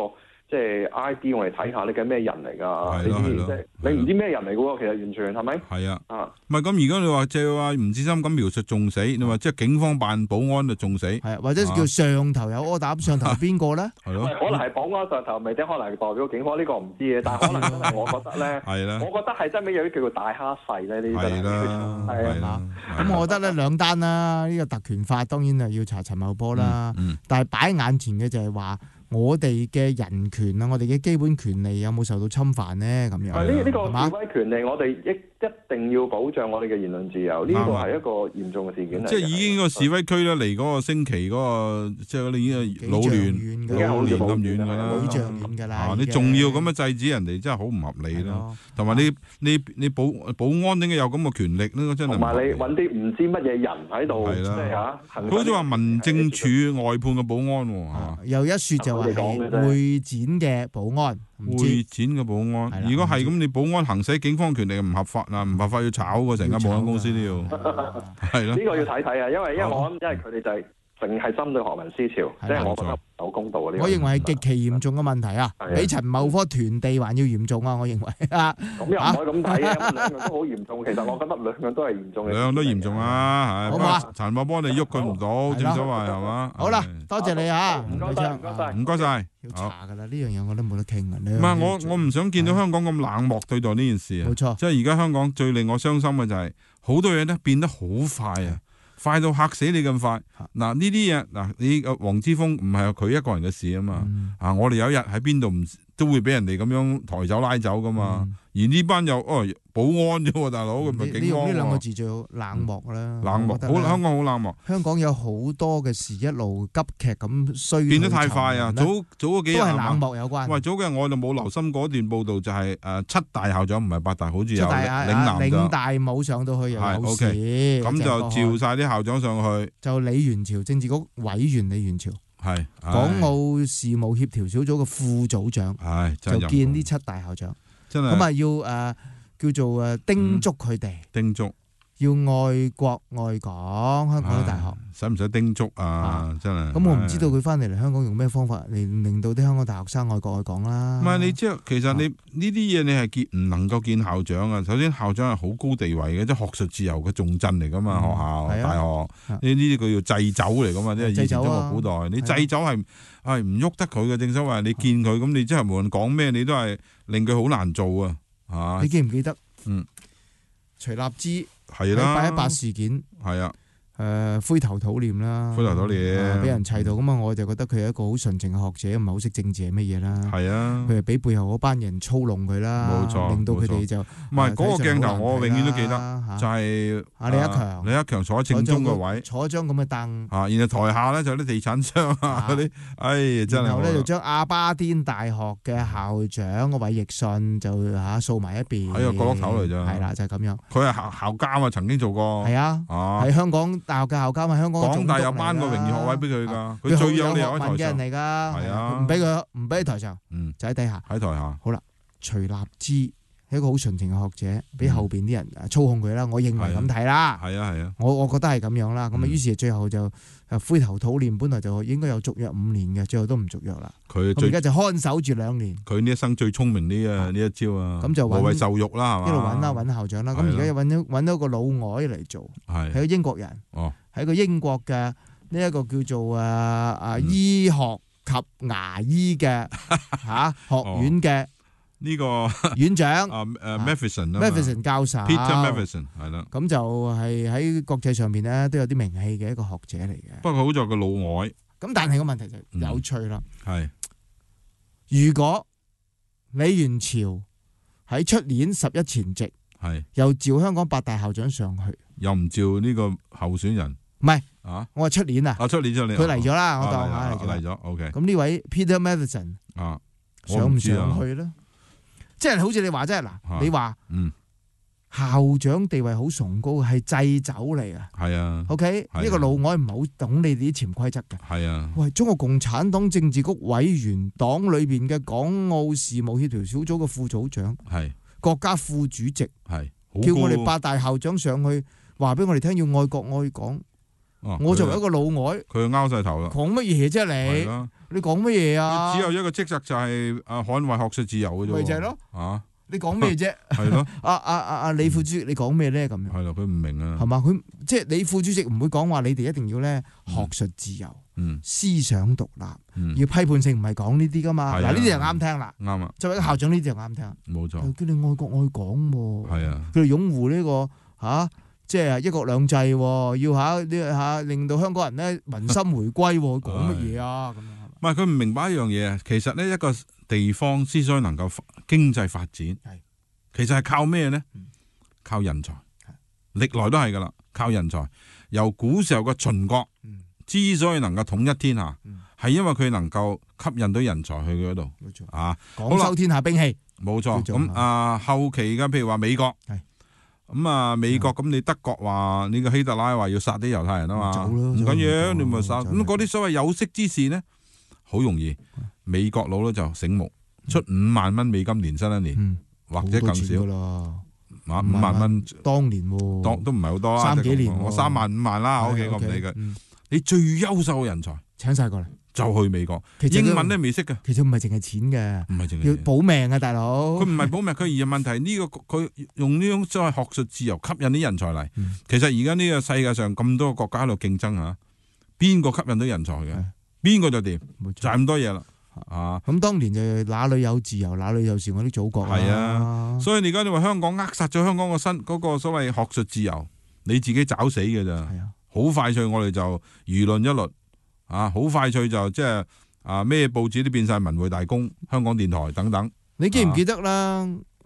即係 ID 我哋睇下你嘅咩人嚟㗎？你唔知咩人嚟嘅喎，其實完全係咪？ 係啊，唔係咁。如果你話即係話吳志森咁描述中死，你話即係警方扮保安就中死， 係或者叫上頭有柯打，上頭邊個咧？ 係咯， 可能係保安上頭，未定可能係代表警方，呢個唔知嘅。但係可能真係我覺得咧， 係啦， 我覺得係真係有啲叫做大蝦細咧，呢啲真係係啊。 咁我覺得咧兩單啦，呢個特權法當然係要查陳茂波啦，但係擺眼前嘅就係話。我哋嘅人權啊，我哋嘅基本權利有冇受到侵犯呢？咁樣呢個示威權利，我哋一定要保障我哋嘅言論自由。呢個係一個嚴重嘅事件嚟。 即係已經個示威區咧，離嗰個星期嗰個，即係嗰啲已經係老亂咁遠㗎啦， 幾丈遠㗎啦。 你仲要咁樣制止人哋，真係好唔合理咯。同埋你保安點解有咁嘅權力呢？真係同埋你揾啲唔知乜嘢人喺度，即係嚇。 佢好似話民政處外判嘅保安喎， 又一説就話係會展嘅保安， 會展嘅保安。如果係咁，你保安行使警方權力唔合法啊，唔合法要炒喎，成間保安公司都要。係咯， 呢個要睇睇啊，因為我諗，因為佢哋就係淨係針對學民思潮，即係我覺得有公道啊。 我認為係極其嚴重嘅問題啊，比陳茂波囤地還要嚴重啊！我認為啊， 咁又唔可以咁睇嘅，兩樣都好嚴重。其實我覺得兩樣都係嚴重嘅。 兩樣都嚴重啊，係。好嘛，陳茂波你喐佢唔到，正所謂係嘛？ 好啦，多謝你啊， 唔該晒， 唔該晒。 要查㗎啦，呢樣嘢我都冇得傾啊。 唔係我唔想見到香港咁冷漠對待呢件事啊。 冇錯， 即係而家香港最令我傷心嘅就係好多嘢咧變得好快啊！快到嚇死你咁快嗱！呢啲嘢嗱，你黃之鋒唔係佢一個人嘅事啊嘛我哋有一日喺邊度唔都會俾人哋咁樣抬走拉走噶嘛而呢班又保安啫喎，大佬佢唔係警方。 呢兩個字最冷漠啦， 冷漠好，香港好冷漠。 香港有好多嘅事一路急劇咁衰， 變得太快啊！早嗰幾日都係冷漠有關。 喂，早幾日我就冇留心嗰段報導，就係7大校長唔係8大，好似有嶺大冇上到去又有事， 咁就召晒啲校長上去。 就李元朝政治局委員李元朝。 係港澳事務協調小組嘅副組長，就見呢7大校長， 真係咁啊要叫做叮囑佢哋， 叮囑要愛國愛港，香港啲大學使唔使叮囑啊？真係咁我唔知道佢翻嚟香港用咩方法嚟令到啲香港大學生愛國愛港啦。 唔係你知，其實你呢啲嘢你係唔能夠見校長啊。首先校長係好高地位嘅，即係學術自由嘅重鎮嚟噶嘛，學校大學呢啲佢要祭酒嚟噶嘛，即係以前中國古代你祭酒係唔喐得佢嘅，正所謂你見佢咁，你真係無論講咩，你都係令佢好難做啊！ 你記唔記得？徐立之係啦 ，818事件係啊， 灰頭土臉啦， 灰頭土臉， 俾人砌到咁啊！我就覺得佢係一個好純情嘅學者，唔係好識政治係乜嘢啦。 係啊， 佢係俾背後嗰班人操弄佢啦， 冇錯， 令到佢哋就唔係嗰個鏡頭，我永遠都記得，就係李克強坐喺正中個位， 坐一張咁嘅凳， 然後台下咧就啲地產商嗰啲，真係。 然後咧就將阿巴甸大學嘅校長個韋奕信就掃埋一邊， 喺個角落頭嚟啫。 係啦，就係咁樣。 佢係校監啊，曾經做過。 係啊，喺香港大學嘅校監，喺香港港大有頒個榮譽學位俾佢㗎，佢最有理由喺台上嘅人嚟㗎， 係啊， 唔俾喺台上，就喺底下。 喺台下。 好啦，徐立之係一個好純情嘅學者，俾後邊啲人操控佢啦。我認為咁睇啦。 係啊， 我覺得係咁樣啦。咁啊，於是最後就灰頭土臉，本來就應該有續約5年嘅，最後都唔續約啦。佢而家就看守住2年。 佢呢一生最聰明呢一招啊！ 咁就無謂受辱啦，係嘛？ 一路揾校長啦。咁而家又揾到個老外嚟做，係個英國人。喺個英國嘅呢一個叫做醫學及牙醫嘅學院嘅呢個院長 Matheson 教授 Peter Matheson 係啦。 咁就係喺國際上邊咧都有啲名氣嘅一個學者嚟嘅。 不過好在個老外。 咁但係個問題就有趣啦。 係如果李元朝喺出年11前夕，又召香港8大校長上去， 又唔召呢個候選人。 唔係我話出年啊！ 出年佢嚟咗啦，我當下嚟咗。OK。 咁呢位 Peter Matheson 上唔上去咧？即係好似你話啫嗱，你話校長地位好崇高，係祭酒嚟啊。 係啊。 OK，呢個老外唔係好懂你哋啲潛規則嘅。 係啊。 喂，中國共產黨政治局委員，黨裏邊嘅港澳事務協調小組嘅副組長， 係國家副主席， 係叫我哋8大校長上去，話俾我哋聽要愛國愛港。 我作為一個老外， 佢拗晒頭啦， 講乜嘢啫你？你講乜嘢啊？ 只有一個職責就係捍衞學術自由嘅啫。 咪就係咯。你講咩啫？ 係咯。 李副主席，你講咩咧？咁樣係咯，佢唔明啊。 係嘛？佢即係李副主席唔會講話，你哋一定要咧學術自由、思想獨立，要批判性，唔係講呢啲噶嘛。嗱，呢啲就啱聽啦。 啱啊。 作為一個校長，呢啲就啱聽。 冇錯。 叫你愛國愛港喎。 係啊。 叫你擁護呢個即係一國兩制喎，要令到香港人咧民心回歸喎，講乜嘢啊？咁樣。 唔係佢唔明白一樣嘢啊！其實呢，一個地方之所以能夠經濟發展，其實係靠咩呢？靠人才，歷來都係噶啦，靠人才。由古時候嘅秦國之所以能夠統一天下，係因為佢能夠吸引到人才去嗰度。 冇錯啊， 廣收天下兵器。 冇錯。咁後期嘅譬如話美國，美國咁你德國話呢個希特拉話要殺啲猶太人啊嘛，唔緊要，你咪殺。咁嗰啲所謂有識之士呢？好容易，美國佬咧就醒目，出5萬蚊美金年薪一年，或者更少。5萬蚊當年都唔係好多啦。 3幾年， 我3萬5萬啦。OK， 我唔理佢。你最優秀嘅人才請晒過嚟， 就去美國。英文都未識嘅。 其實唔係淨係錢嘅， 唔係淨係要保命啊，大佬。 佢唔係保命，佢而係問題呢個佢用呢種所謂學術自由吸引啲人才嚟。其實而家呢個世界上咁多個國家喺度競爭啊，邊個吸引到人才嘅？邊個就掂，就咁多嘢啦。 咁當年就哪裏有自由，哪裏就是我啲祖國。 係啊，所以而家你話香港扼殺咗香港個嗰個所謂學術自由，你自己找死嘅咋。係啊，好快脆我哋就輿論一律好快脆就即係咩報紙都變晒文匯大公、香港電台等等。 你記唔記得啦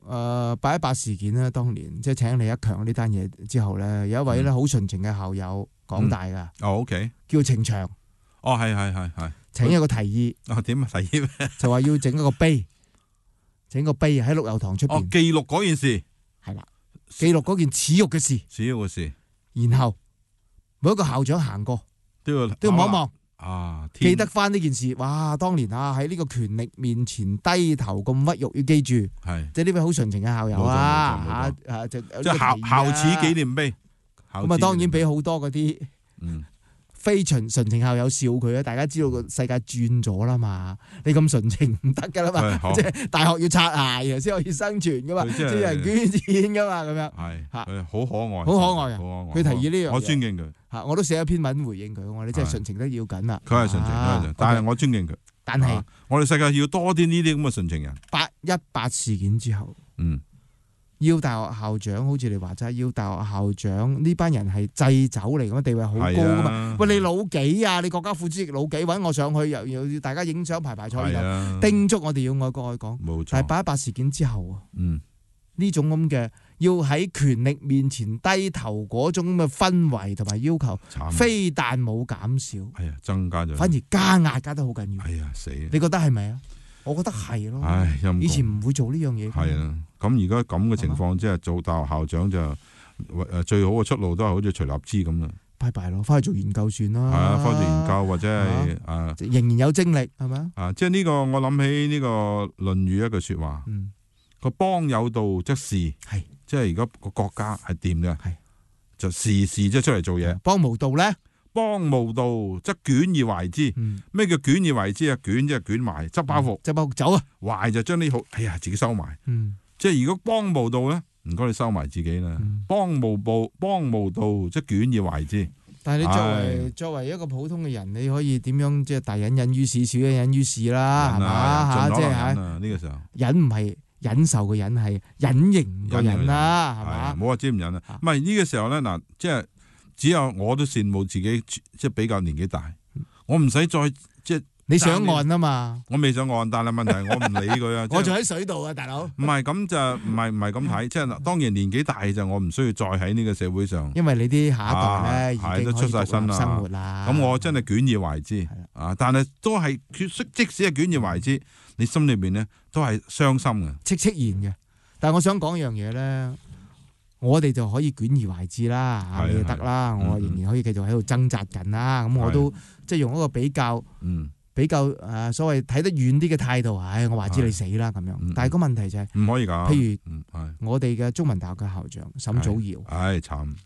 ？8.18事件咧，當年即係請李克強呢單嘢之後咧，有一位咧好純情嘅校友，港大噶。 OK， 叫程翔。 係， 請一個提議。 點提議咩？ 就話要整一個碑，喺陸佑堂出邊。 記錄嗰件事。 係啦，記錄嗰件恥辱嘅事。 恥辱嘅事。 然後每一個校長行過都要望一望。記得翻呢件事。哇！當年喺呢個權力面前低頭咁屈辱，要記住。係。即係呢位好純情嘅校友啊！ 即係校恥紀念碑。 咁當然俾好多嗰啲。非純情校友笑佢啊！大家知道個世界轉咗啦嘛，你咁純情唔得噶啦嘛，即係大學要擦鞋先可以生存噶嘛，先有人捐錢噶嘛，咁樣係好可愛， 好可愛啊！佢提議呢樣嘢， 我尊敬佢我都寫咗篇文回應佢，我哋真係純情得要緊啦。 佢係純情，但係我尊敬佢。 但係我哋世界要多啲呢啲咁嘅純情人。 8.18事件之後，要大學校長，好似你話齋，要大學校長呢班人係祭酒嚟咁，地位好高噶嘛？喂，你老幾啊？你國家副主席老幾揾我上去，又要大家影相排菜咁，叮囑我哋要愛國愛港。冇錯。但係8.18事件之後啊，呢種咁嘅要喺權力面前低頭嗰種咁嘅氛圍同埋要求，非但冇減少， 係啊，增加咗， 反而加壓加得好緊要。 係啊，死！ 你覺得係咪啊？我覺得係咯。以前唔會做呢樣嘢。 係啊，咁而家咁嘅情況，即係做大學校長就最好嘅出路都係好似徐立之咁啦。 拜拜咯，翻去做研究算啦。 係啊，翻去做研究或者係仍然有精力係咪啊？即係呢個我諗起呢個《論語》一句說話，個邦有道則仕，係即係如果個國家係掂嘅，係就時即係出嚟做嘢。 邦無道咧？ 邦無道則卷而懷之。咩叫卷而懷之啊？卷即係捲埋，執包袱走啊！ 懷就將啲好，哎呀自己收埋。即係如果邦無道咧，唔該你收埋自己啦。邦無道則卷而懷之。 但係你作為一個普通嘅人，你可以點樣即係大隱隱於市，小隱隱於市啦，係嘛？即係呢個時候忍唔係忍受嘅忍，係隱形嘅忍啦，係嘛？ 冇話知唔忍啊！唔係呢個時候咧，嗱，即係只有我都羨慕自己，即係比較年紀大，我唔使再即係你上岸啊嘛？ 我未上岸，但係問題我唔理佢啊！ 我仲喺水度啊，大佬。 唔係咁就唔係咁睇，即係當然年紀大就我唔需要再喺呢個社會上。 因為你啲下一代咧已經都出晒身啦， 生活啦。 咁我真係捲而懷之但係都係即使係捲而懷之，你心裏邊咧都係傷心嘅， 戚然嘅。但係我想講一樣嘢咧，我哋就可以捲而懷之啦，你得啦，我仍然可以繼續喺度掙扎緊啦。咁我都即係用一個比較所謂睇得遠啲嘅態度，我話知你死啦咁樣。但係個問題就係唔可以㗎。 譬如我哋嘅中文大學嘅校長沈祖堯， 慘。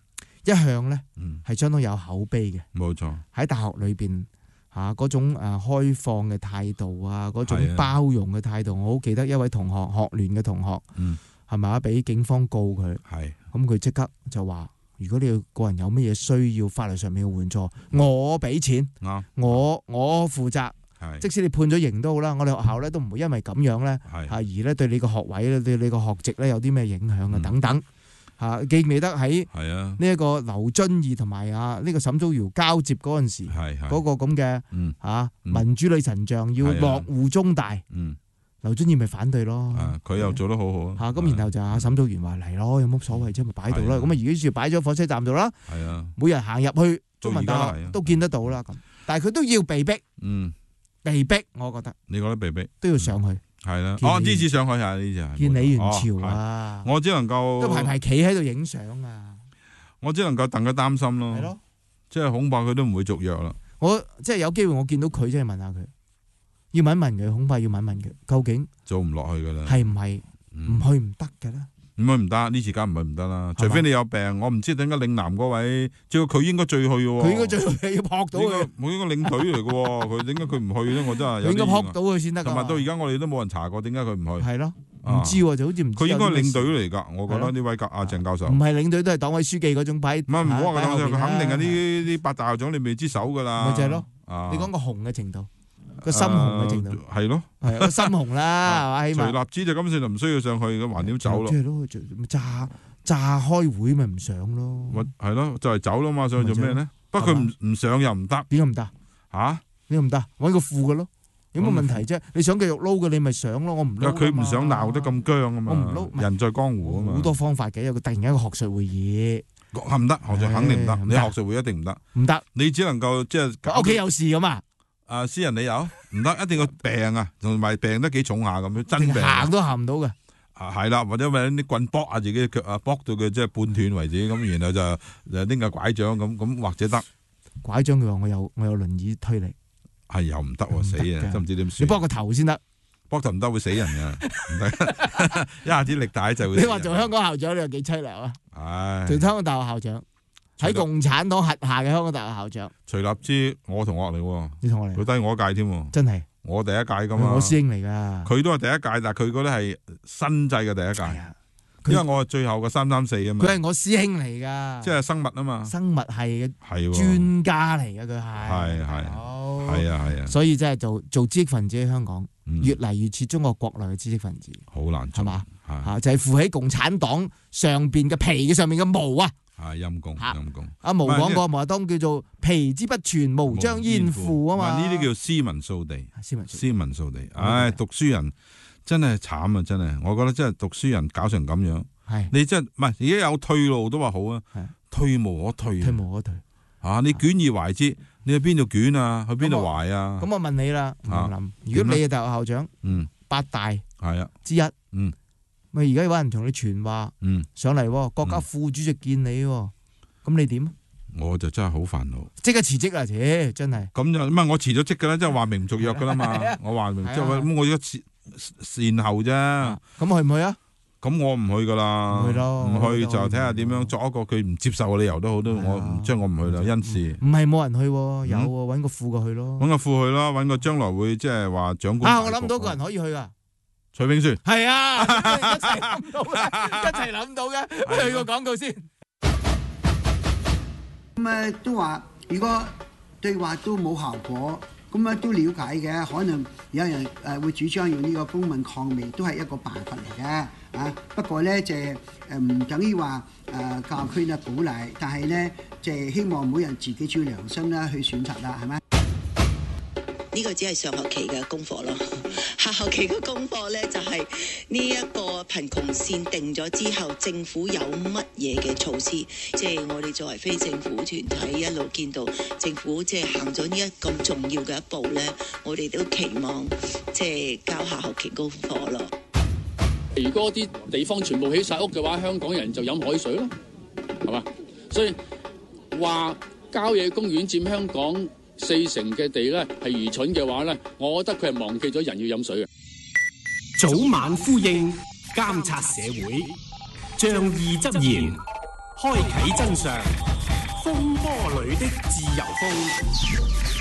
一向咧係相當有口碑嘅。 冇錯， 喺大學裏邊嗰種開放嘅態度啊，嗰種包容嘅態度，我好記得一位同學學聯嘅同學，係咪啊？俾警方告佢，咁佢即刻就話：如果你個人有乜嘢需要法律上面嘅援助，我俾錢，我負責。即使你判咗刑都好啦，我哋學校咧都唔會因為咁樣咧，而咧對你個學位咧、對你個學籍咧有啲咩影響啊等等。記唔記得喺呢一個劉遵義同埋呢個沈祖堯交接嗰陣時，嗰個咁嘅民主女神像要落戶中大，劉遵義咪反對咯。 佢又做得好好啊。 咁然後就沈祖堯話嚟咯，有乜所謂啫？咪擺度啦。咁於是擺咗火車站度啦。每日行入去中文大學都見得到啦。咁但係佢都要被逼。被逼，我覺得。你覺得被逼都要上去？ 係啦。呢次上去係呢次。 見李元朝啊！ 我只能夠都排企喺度影相啊！ 我只能夠戥佢擔心咯。係咯。即係恐怕佢都唔會續約啦。我即係有機會，我見到佢，即係問下佢，要問佢，恐怕要問佢，究竟做唔落去噶啦？ 係唔係唔去唔得嘅咧？ 唔去唔得，呢次梗唔去唔得啦。除非你有病，我唔知點解嶺南嗰位，即係佢應該最去嘅喎。 佢應該最去要撲到佢。 我應該領隊嚟嘅喎，佢點解佢唔去咧？我真係有啲應該撲到佢先得。 同埋到而家我哋都冇人查過點解佢唔去。 係咯，唔知喎，就好似唔知。 佢應該領隊嚟㗎，我覺得呢位鄭教授。 唔係領隊都係黨委書記嗰種派。 唔好話佢肯定係呢八大校長你未知手㗎啦。 咪就係咯，你講個紅嘅程度。個心紅嘅程度係咯， 係個心紅啦，係嘛？起碼徐立之就今次就唔需要上去嘅，橫掂走咯。 即係咯，炸開會咪唔上咯？ 係咯，就係走咯嘛，上去做咩咧？不過佢唔上又唔得， 點解唔得？ 嚇？ 點解唔得？揾個副嘅咯，有乜問題啫？你想繼續撈嘅，你咪上咯，我唔撈。 佢唔想鬧得咁僵啊嘛， 我唔撈。 人在江湖啊嘛， 好多方法嘅，有個突然間一個學術會議。 唔得，學術肯定唔得，你學術會一定唔得。 唔得， 你只能夠即係屋企有事咁啊！ 私人理由唔得，一定要病啊，同埋病得幾重下咁樣，真病行都行唔到嘅。 係啦，或者揾啲棍搏下自己腳啊，搏到佢即係半斷為止，咁然後就拎個拐杖咁或者得。拐杖佢話我有輪椅推你， 係又唔得喎，死啊！真唔知點算。 你幫個頭先得， 幫頭唔得會死人㗎，唔得，一下子力大就會。 你話做香港校長你又幾凄涼啊？係做香港大學校長。喺共產黨轄下嘅香港大學校長徐立之，我同學嚟喎， 你同學嚟， 佢低我一屆添喎， 真係我第一屆噶嘛， 我師兄嚟噶， 佢都係第一屆，但係佢嗰啲係新制嘅第一屆，因為我係最後嘅334啊嘛， 佢係我師兄嚟噶， 即係生物啊嘛， 生物係嘅專家嚟嘅，佢係啊，所以真係做知識分子喺香港越嚟越似中國國內嘅知識分子， 好難做，係嘛， 就係負喺共產黨上邊嘅皮嘅上面嘅毛啊！ 係陰公。 阿毛講過，毛澤東叫做皮之不全，毛將焉附啊嘛。 呢啲叫斯文掃地，斯文掃地。唉，讀書人真係慘啊！真係，我覺得真係讀書人搞成咁樣。你真係唔係而家有退路都話好啊，退無可退。退無可退。你捲而懷之，你去邊度捲啊？去邊度懷啊？ 咁我問你啦，林，如果你係大學校長，八大係啊之一，咪而家有人同你傳話，上嚟國家副主席見你，咁你點？ 我就真係好煩惱， 即刻辭職啊！真係咁就唔係我辭咗職㗎啦，即係話明唔續約㗎啦嘛。我話明即係咁，我而家善後啫。 咁去唔去啊？ 咁我唔去㗎啦，唔去就睇下點樣作一個佢唔接受嘅理由都好，都我即係我唔去啦，因事。 唔係冇人去，有揾個副過去咯。 揾個副去啦，揾個將來會即係話長官。 我諗到個人可以去㗎。 徐炳書係啊，一齊諗到嘅，一齊諗到嘅，去個廣告先。 咁都話，如果對話都冇效果，咁都了解嘅，可能有人會主張用呢個公民抗命，都係一個辦法嚟嘅。不過咧就唔等於話教育圈啊鼓勵，但係咧就希望每人自己照良心啦去選擇啦，係咪？ 呢個只係上學期嘅功課咯，下學期嘅功課咧就係呢一個貧窮線定咗之後，政府有乜嘢嘅措施？即係我哋作為非政府團體一路見到政府即係行咗呢一咁重要嘅一步咧，我哋都期望即係交下學期功課咯。 如果啲地方全部起晒屋嘅話，香港人就飲海水咯，係嘛？所以話郊野公園佔香港40%嘅地咧係愚蠢嘅話咧，我覺得佢係忘記咗人要飲水嘅。 早晚呼應，監察社會，仗義執言，開啟真相。 風波裏的自由風。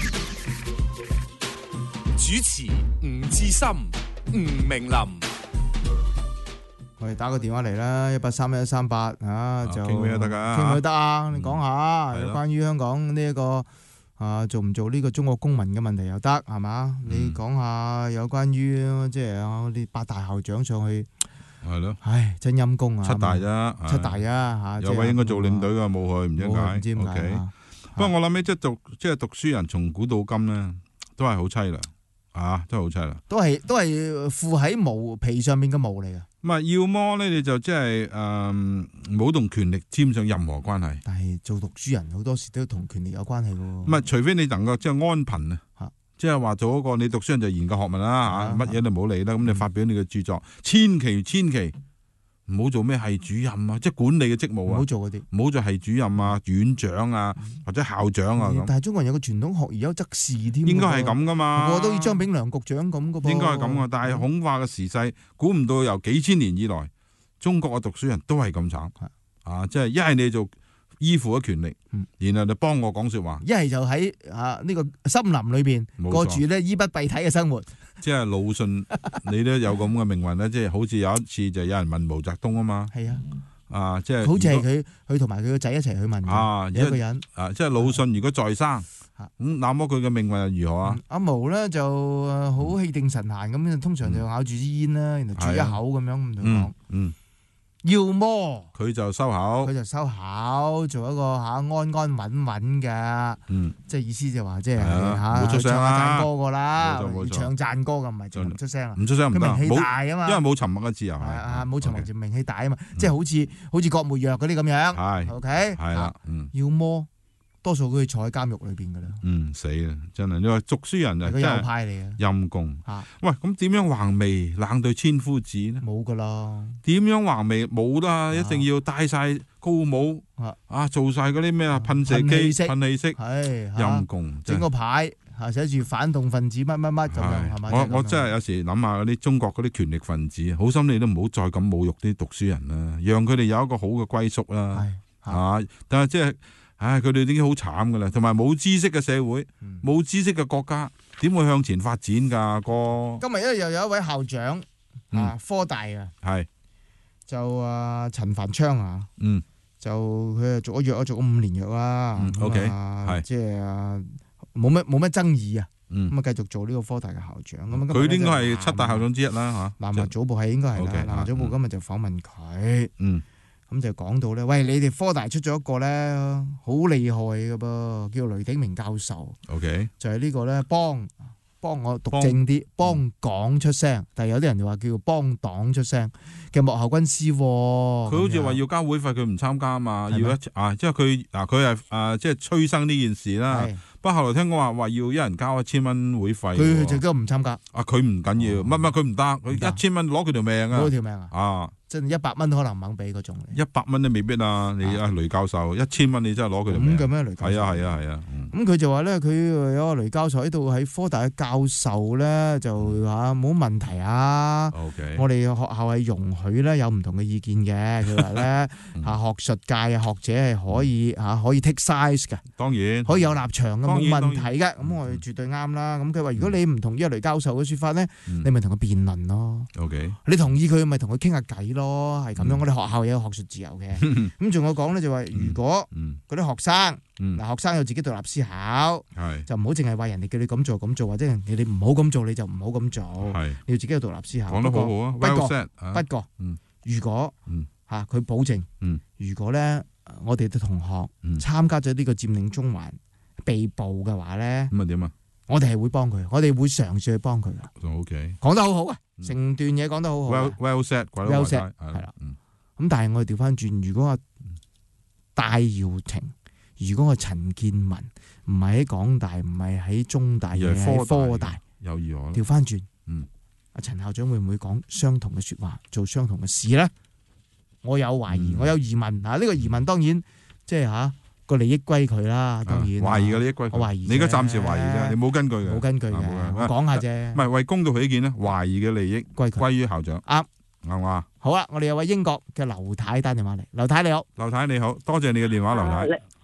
主持吳志森、吳明林。 我哋打個電話嚟啦，1831138啊，就傾咩都得㗎， 傾咩都得啊！你講下有關於香港呢一個做唔做呢個中國公民嘅問題又得係嘛？你講下有關於即係啲8大校長上去係咯， 唉，真陰公啊！7大啫嚇， 有位應該做領隊㗎，冇去唔知點解。不過我諗起即係讀書人從古到今咧，都係好凄涼啊，都係好凄涼。 都係附喺毛皮上面嘅毛嚟㗎。 唔係，要麼咧你就即係冇同權力沾上任何關係。 但係做讀書人好多時都同權力有關係㗎喎。 唔係，除非你能夠即係安貧啊，即係話做一個你讀書人就研究學問啦嚇，乜嘢都唔好理啦。咁你發表你嘅著作，千祈唔好做咩系主任啊，即係管理嘅職務啊， 唔好做嗰啲， 唔好做系主任啊、院長啊或者校長啊咁。 但係中國人有個傳統學而優則仕添， 應該係咁噶嘛， 個個都要張炳良局長咁噶噃。 應該係咁啊，但係恐化嘅時勢，估唔到由幾千年以來，中國嘅讀書人都係咁慘啊！即係一係你做依附咗權力，然後就幫我講説話； 一係就喺呢個森林裏邊過住咧衣不蔽體嘅生活。 即係魯迅，你都有咁嘅命運咧。即係好似有一次就有人問毛澤東啊嘛。 係啊， 即係好似係佢同埋佢個仔一齊去問有一個人即係魯迅如果在生咁，那麼佢嘅命運係如何啊？ 阿毛咧就好氣定神閒咁，通常就咬住支煙啦，然後啜一口咁樣咁就講。要麼佢就收口， 做一個安安穩穩嘅，即係意思就話即係冇出聲啦，讚歌噶啦， 冇錯唱讚歌嘅唔係淨唔出聲啊， 唔出聲唔得， 佢名氣大啊嘛， 因為冇沉默嘅自由冇沉默就名氣大啊嘛，即係好似郭沫若嗰啲咁樣，OK， 係啦， 要麼多數佢坐喺監獄裏邊噶啦， 死啦，真係你話讀書人啊，真係右派嚟嘅陰公。喂，咁點樣橫眉冷對千夫指呢？ 冇噶啦， 點樣橫眉冇啦？一定要戴晒高帽做晒嗰啲咩噴射機、噴氣式，陰公整個牌寫住反動分子乜乜乜咁樣係咪？ 我真係有時諗下嗰啲中國嗰啲權力分子，好心你都唔好再咁侮辱啲讀書人啦，讓佢哋有一個好嘅歸宿啦。但係即係。佢哋已經好慘噶啦，同埋冇知識嘅社會，冇知識嘅國家，點會向前發展噶？哥， 今日又有一位校長科大嘅， 係就陳繁昌啊，就佢續咗約，續咗5年約啦。 OK， 係即係冇乜爭議啊。咁啊，繼續做呢個科大嘅校長。咁佢應該係7大校長之一啦嚇。 南華早報係應該係啦。南華早報今日就訪問佢。咁就講到咧，喂，你哋科大出咗一個咧，好厲害嘅噃，叫雷鼎鳴教授。 OK， 就係呢個咧，幫我讀正啲，幫港出聲。但係有啲人就話叫幫黨出聲嘅幕後軍師。佢好似話要交會費，佢唔參加啊嘛。要即係佢係即係催生呢件事啦。不過後來聽講話要一人交1000蚊會費。 佢就都唔參加。 佢唔緊要，乜佢唔得，佢1000蚊攞佢條命啊！ 攞條命啊！真係100蚊可能唔肯俾嗰種。 100蚊都未必啊！你雷教授1000蚊，你真係攞佢條命。 咁嘅咩？雷教授係啊。 咁佢就話咧，佢有個雷教授喺度喺科大嘅教授咧，就冇問題啊。 OK， 我哋學校係容許咧有唔同嘅意見嘅。佢話咧學術界嘅學者係可以 take size 嘅， 當然可以有立場嘅，冇問題嘅。咁我哋絕對啱啦。咁佢話如果你唔同意雷教授嘅説法咧，你咪同佢辯論咯。 OK， 你同意佢咪同佢傾下偈咯，係咁樣。我哋學校有學術自由嘅。咁仲有講咧就話，如果嗰啲學生學生有自己獨立思考，就唔好淨係話人哋叫你咁做，或者你唔好咁做你就唔好咁做，你要自己有獨立思考。 講得好好啊。 不過，如果佢保證，如果咧我哋嘅同學參加咗呢個佔領中環被捕嘅話咧， 咁啊點啊？ 我哋係會幫佢，我哋會嘗試去幫佢噶。 OK， 講得好好啊，成段嘢講得好好。 Well said， 係啦。咁但係我哋調翻轉，如果戴耀廷，如果陳健民唔係喺港大，唔係喺中大，而係科大， 有如何？ 調翻轉，阿陳校長會唔會講相同嘅説話，做相同嘅事咧？我有懷疑，我有疑問。呢個疑問當然即係個利益歸佢啦，當然懷疑嘅利益歸佢。 我懷疑， 你而家暫時懷疑啫，你冇根據嘅。 冇根據嘅，我講下啫。 唔係為公道起見咧，懷疑嘅利益歸於校長。啱嘛？ 好啦，我哋有位英國嘅劉太打電話嚟。劉太你好， 劉太你好，多謝你嘅電話，劉太。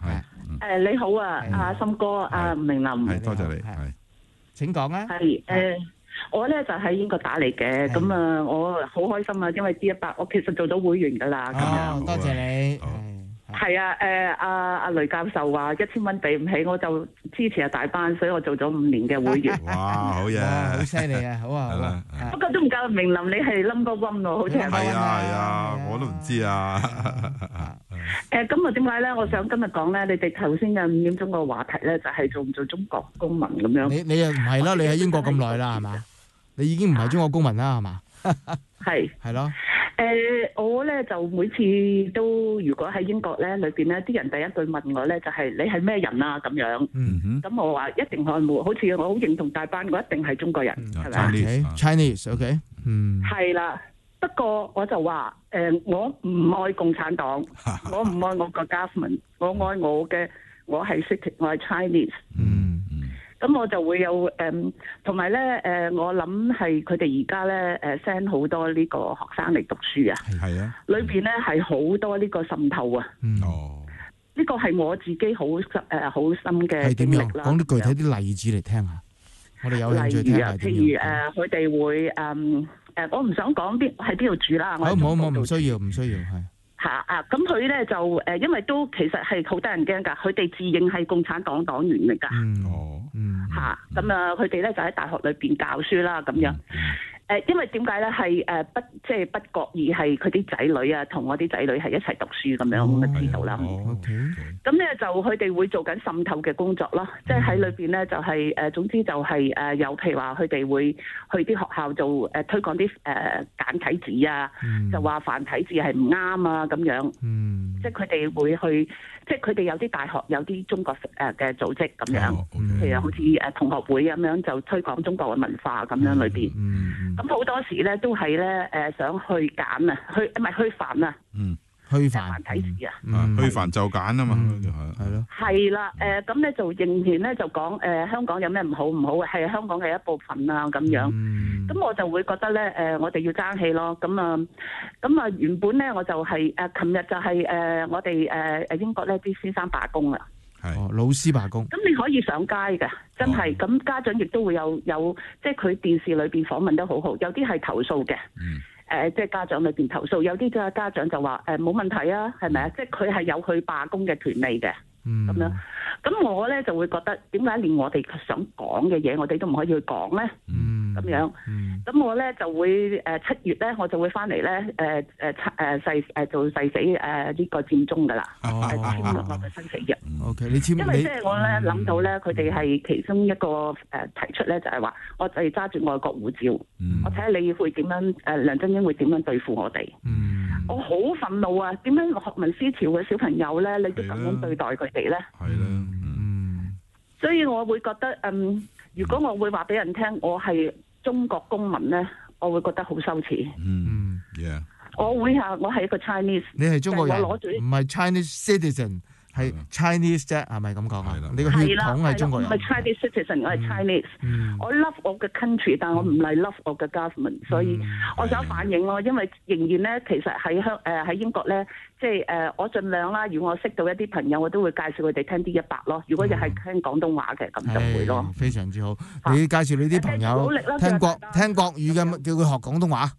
你好啊，阿森哥，阿吳明林， 係多謝你，係請講啊。 係我咧就喺英國打嚟嘅，咁啊我好開心啊，因為 D100我其實做到會員噶啦，咁樣多謝你。 係啊，阿雷教授話1000蚊俾唔起，我就支持阿大班，所以我做咗5年嘅會員。 哇，好嘢， 好犀利啊，好啊，好啊。 不過都唔夠明林，你係 number one 喎，好似係。 係啊，我都唔知啊。 咁啊點解咧？我想今日講咧，你哋頭先嘅5點鐘個話題咧，就係做唔做中國公民咁樣。 你又唔係啦，你喺英國咁耐啦，係嘛？你已經唔係中國公民啦，係嘛？係咯。 我咧就每次都如果喺英國咧裏邊咧，啲人第一句問我咧就係你係咩人啊咁樣。咁我話一定我冇，好似我好認同大班，我一定係中國人，係咪 ？Chinese，OK， 係啦。不過我就話我唔愛共產黨，我唔愛我個 government， 我愛我嘅，我係我係 Chinese。咁我就會有同埋咧我諗係佢哋而家咧send 好多呢個學生嚟讀書啊， 係啊， 裏邊咧係好多呢個滲透啊。呢個係我自己好深嘅經歷啦。 講啲具體啲例子嚟聽下，我哋有興趣聽下。 譬如佢哋會我唔想講喺邊度住啦。 好，唔需要係。 咁佢咧就因為都其實係好得人驚㗎，佢哋自認係共產黨黨員嚟㗎。咁佢哋咧就喺大學裏邊教書啦，咁樣。因為點解咧係不覺意係佢啲仔女啊，同我啲仔女係一齊讀書咁樣，知道啦。咁咧就佢哋會做緊滲透嘅工作咯，即係喺裏邊咧就係總之就係有譬如話佢哋會去啲學校做推廣啲簡體字啊，就話繁體字係唔啱啊咁樣。即係佢哋會去，即係佢哋有啲大學有啲中國嘅組織咁樣，譬如好似同學會咁樣就推廣中國嘅文化咁樣裏邊。咁好多時咧都係咧想去簡啊，唔係去繁啊， 去繁體字啊， 去繁就簡啊嘛，係咯。 係啦，咁咧就仍然咧就講香港有咩唔好係香港嘅一部分啊咁樣。咁我就會覺得咧我哋要爭氣咯。咁啊原本咧我就係琴日就係我哋英國呢啲先生罷工啦。 老師罷工。 咁你可以上街嘅，真係。咁家長亦都會有，即係佢電視裏邊訪問得好好，有啲係投訴嘅。即係家長裏邊投訴，有啲嘅家長就話冇問題啊，係咪啊？即係佢係有去罷工嘅權利嘅。咁樣。咁我咧就會覺得點解連我哋想講嘅嘢，我哋都唔可以去講咧？咁樣。咁我咧就會7月咧，我就會翻嚟咧做誓死呢個佔中噶啦，簽落我嘅生死約。 OK， 你簽。 因為即係我咧諗到咧，佢哋係其中一個提出咧，就係話我就揸住外國護照，我睇下你會點樣梁振英會點樣對付我哋。我好憤怒啊！點解學民思潮嘅小朋友咧，你都咁樣對待佢哋咧？ 係啦， 所以我會覺得如果我會話俾人聽，我係中國公民咧，我會覺得好羞恥。我係一個 Chinese， 你係中國人，唔係 Chinese citizen， 係 Chinese 啫，係咪咁講啊？你個血統係中國人， 唔係 Chinese citizen， 我係 Chinese。我 love 我嘅 country， 但我唔係 love 我嘅 government， 所以我想反映咯，因為仍然咧，其實喺英國咧，即係我盡量啦，如果我識到一啲朋友，我都會介紹佢哋聽 D100咯。如果又係聽廣東話嘅，咁就會咯。 非常之好，你介紹你啲朋友聽國語嘅，叫佢學廣東話。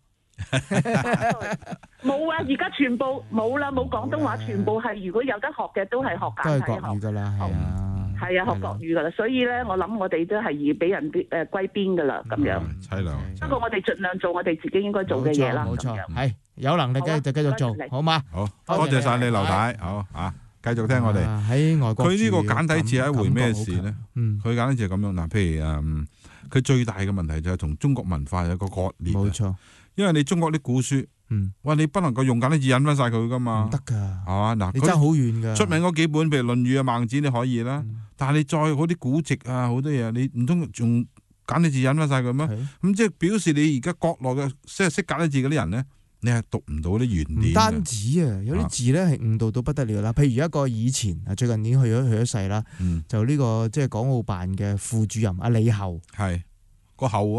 冇啊！而家全部冇啦，冇廣東話，全部係如果有得學嘅都係學簡體， 都係國語噶啦，係啊， 學國語噶啦。所以咧，我諗我哋都係要俾人歸邊噶啦，咁樣。 淒涼。 不過我哋盡量做我哋自己應該做嘅嘢啦。 冇錯，係有能力嘅就繼續做，好嘛？ 好，多謝晒你劉太，好啊，繼續聽我哋。 喺外國， 佢呢個簡體字係一回咩事咧？佢簡體字係咁樣嗱，譬如佢最大嘅問題就係同中國文化有個割裂。 冇錯。因為你中國啲古書，哇，你不能夠用簡體字印翻晒佢噶嘛， 唔得噶， 係嘛？嗱， 你爭好遠噶。 出名嗰幾本，譬如《論語》啊、《孟子》，你可以啦。但係你再嗰啲古籍啊，好多嘢，你唔通用簡體字印翻晒佢咩？咁即係表示你而家國內嘅識簡體字嗰啲人咧，你係讀唔到啲原典。 唔單止啊，有啲字咧係誤導到不得了啦。譬如一個以前啊，最近已經去咗世啦，就呢個即係港澳辦嘅副主任阿李后， 係個后啊。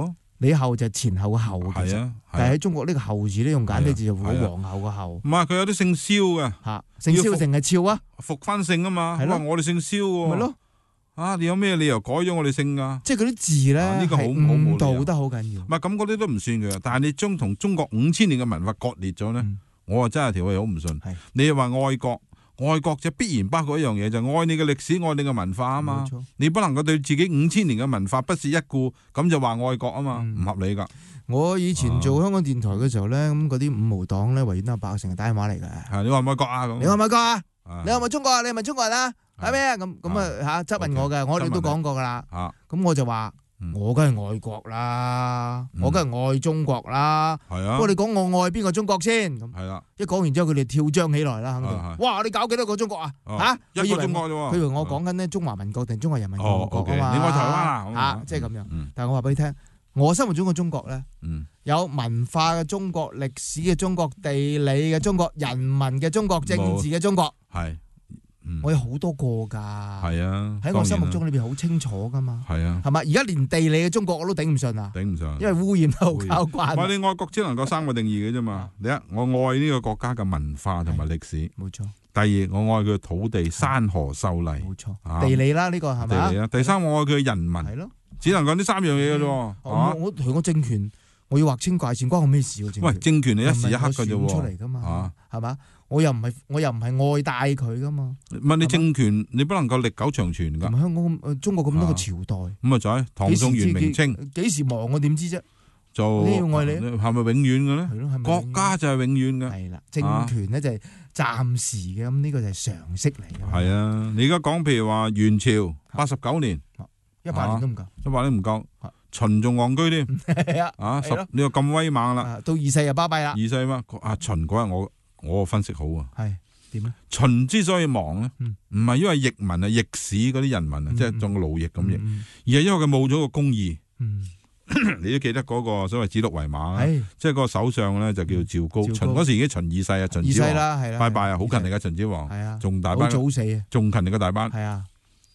李后就前後嘅後， 係啊， 但係喺中國呢個後字呢，用簡體字就好皇后嘅後。 唔係佢有啲姓蕭嘅嚇，姓蕭定係肖啊？ 復翻姓啊嘛。 係咯， 我哋姓蕭喎。 咪咯。 啊！你有咩理由改咗我哋姓㗎？ 即係嗰啲字咧， 呢個好誤導得好緊要。 唔係咁嗰啲都唔算嘅，但係你將同中國5000年嘅文化割裂咗咧，我真係條氣好唔順。你又話愛國，愛國就必然包括一樣嘢，就係愛你嘅歷史，愛你嘅文化啊嘛。你不能夠對自己5000年嘅文化不屑一顧，咁就話愛國啊嘛，唔合理㗎。 我以前做香港電台嘅時候咧，咁嗰啲五毛黨咧，維園阿伯成日打電話嚟嘅。 你話唔愛國啊？咁你話唔愛國啊？你係咪中國啊？你係咪中國人啊？係咩啊？咁啊質問我嘅，我哋都講過噶啦。咁我就話我梗係愛國啦，我梗係愛中國啦。係啊。不過你講我愛邊個中國先？咁係啦。一講完之後，佢哋跳張起來啦，肯定。哇！你搞幾多個中國啊？嚇！ 一個中國啫喎。 佢以為我講緊呢中華民國定中華人民共和國啊嘛。 你愛台灣啊？ 即係咁樣。但係我話俾你聽，我心目中嘅中國咧，有文化嘅中國、歷史嘅中國、地理嘅中國、人民嘅中國、政治嘅中國。係。我有好多個㗎，係啊，喺我心目中裏邊好清楚㗎嘛，係啊，係嘛？而家連地理嘅中國我都頂唔順啊，頂唔順，因為污染得好交關。我哋愛國只能夠3個定義嘅啫嘛。第一，我愛呢個國家嘅文化同埋歷史，冇錯。第二，我愛佢嘅土地、山河秀麗，冇錯。地理啦，呢個係咪？地理啦。第三，我愛佢嘅人民，係咯，只能講呢3樣嘢嘅啫。我同個政權，我要劃清界線，關我咩事啊？喂，政權你一時一刻嘅啫喎，出嚟㗎嘛，係嘛？我又唔係愛戴佢噶嘛？唔係你政權，你不能夠歷久長存噶。香港中國咁多個朝代，咁啊就係唐宋元明清，幾時亡我點知啫？就你要愛你，係咪永遠嘅咧？係咯，國家就係永遠嘅。係啦，政權咧就係暫時嘅，咁呢個就係常識嚟嘅。係啊，你而家講譬如話元朝89年，100年都唔夠，100年唔夠，秦仲戇居添。係啊，呢個咁威猛啦，到二世就巴閉啦。二世嘛，秦嗰日我分析好啊，係點咧？秦之所以亡咧，唔係因為譯文啊、譯史嗰啲人民啊，即係當個奴役咁譯，而係因為佢冇咗個公義。你都記得嗰個所謂指鹿為馬，即係嗰個首相咧就叫趙高。秦嗰時已經秦二世啊，秦始皇啦，拜拜啊，好勤力嘅秦始皇，係啊，仲大班，好早死啊，仲勤力嘅大班，係啊。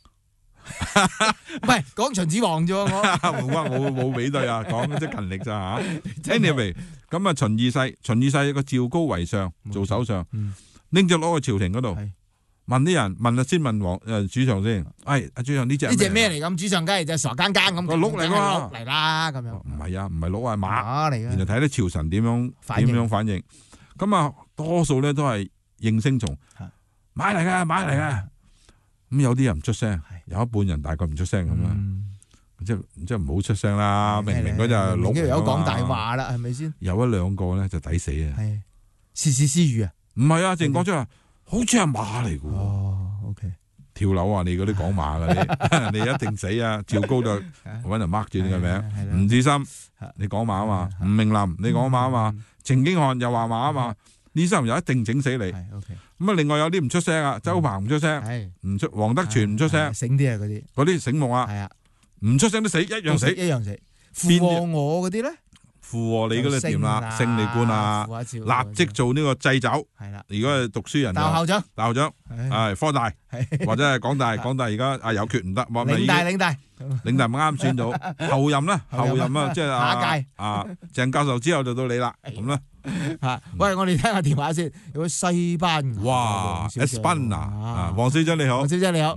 唔係講秦始皇啫，我冇比對啊，講即係勤力咋吓。Anyway， 咁啊秦二世個趙高為上做首相，拎咗攞去朝廷嗰度，問啲人問啊，先問主上先。阿主上呢隻咩嚟？咁主上梗係隻傻更更咁個鹿嚟噶，嚟啦咁樣。唔係啊，唔係鹿啊，馬嚟嘅。然後睇啲朝臣點樣反應。咁啊，多數咧都係應聲蟲，買嚟嘅。咁有啲人唔出聲，有一半人大概唔出聲咁啦，即係唔好出聲啦。明明嗰隻鹿有講大話啦，係咪先？有1-2個咧就抵死啊！係竊竊私語啊？唔係啊，淨講出話好似係馬嚟嘅。哦 ，OK， 跳樓啊！你嗰啲講馬嗰啲，你一定死啊！趙高就搵人 mark 住你個名，吳志森你講馬啊嘛，吳明林你講馬啊嘛，程經漢又話馬啊嘛。呢3人又一定整死你。咁啊，另外有啲唔出聲啊，周鵬唔出聲，唔出黃德全唔出聲，醒啲啊嗰啲醒目啊，係啊，唔出聲都死，一樣死。附和我嗰啲咧，附和你嗰啲掂啦，勝利官啊，立即做呢個祭酒。係啦，如果係讀書人，大校長，係科大或者係港大而家有缺唔得，領大唔啱算到後任啦，即係下一屆鄭教授之後就到你啦，咁啦。喂，我哋聽下電話先。有個西班牙，哇 ，Espana， 黃小姐你好，係你好，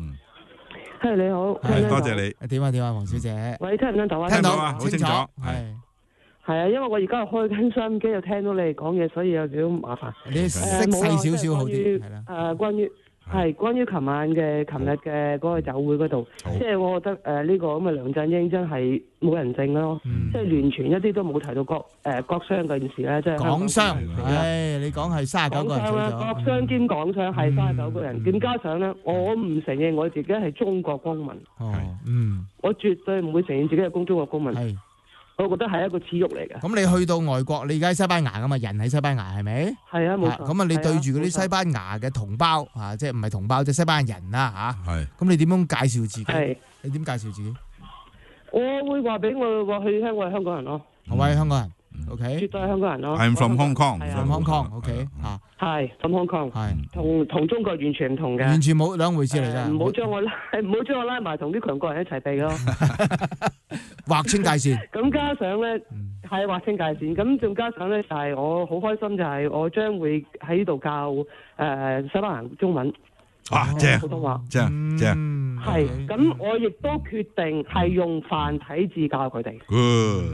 多謝你。點啊，黃小姐。喂，聽唔聽到啊？聽到啊，好清楚。係啊，因為我而家開緊收音機，又聽到你哋講嘢，所以有少少麻煩。你識細少少好啲。係啦。關於琴日嘅嗰個酒會嗰度，即係我覺得呢個咁嘅梁振英真係冇人性咯，即係聯傳一啲都冇提到國商嗰件事咧，即係港商。你講係39個人死咗，國商兼港商係39個人，點加上咧，我唔承認我自己係中國公民。我絕對唔會承認自己係中國公民。我覺得係一個恥辱嚟嘅。咁你去到外國，你而家喺西班牙㗎嘛？人喺西班牙係咪？係啊，冇錯。咁啊，你對住嗰啲西班牙嘅同胞啊，即係唔係同胞，即係西班牙人啦嚇。係。咁你點樣介紹自己？係。你點介紹自己？我會話俾我去聽，我係香港人咯。我係香港人。OK。絕對係香港人咯。I'm from Hong Kong。From Hong Kong。OK。嚇。係 from Hong Kong。係。同中國完全唔同嘅。完全冇兩回事嚟㗎。唔好將我拉埋同啲強國人一齊避咯。 劃清界線。 咁加上咧係劃清界線，咁仲加上咧就係我好開心，就係我將會喺呢度教西班牙中文。 正普通話， 正係咁，我亦都決定係用繁體字教佢哋。 Good。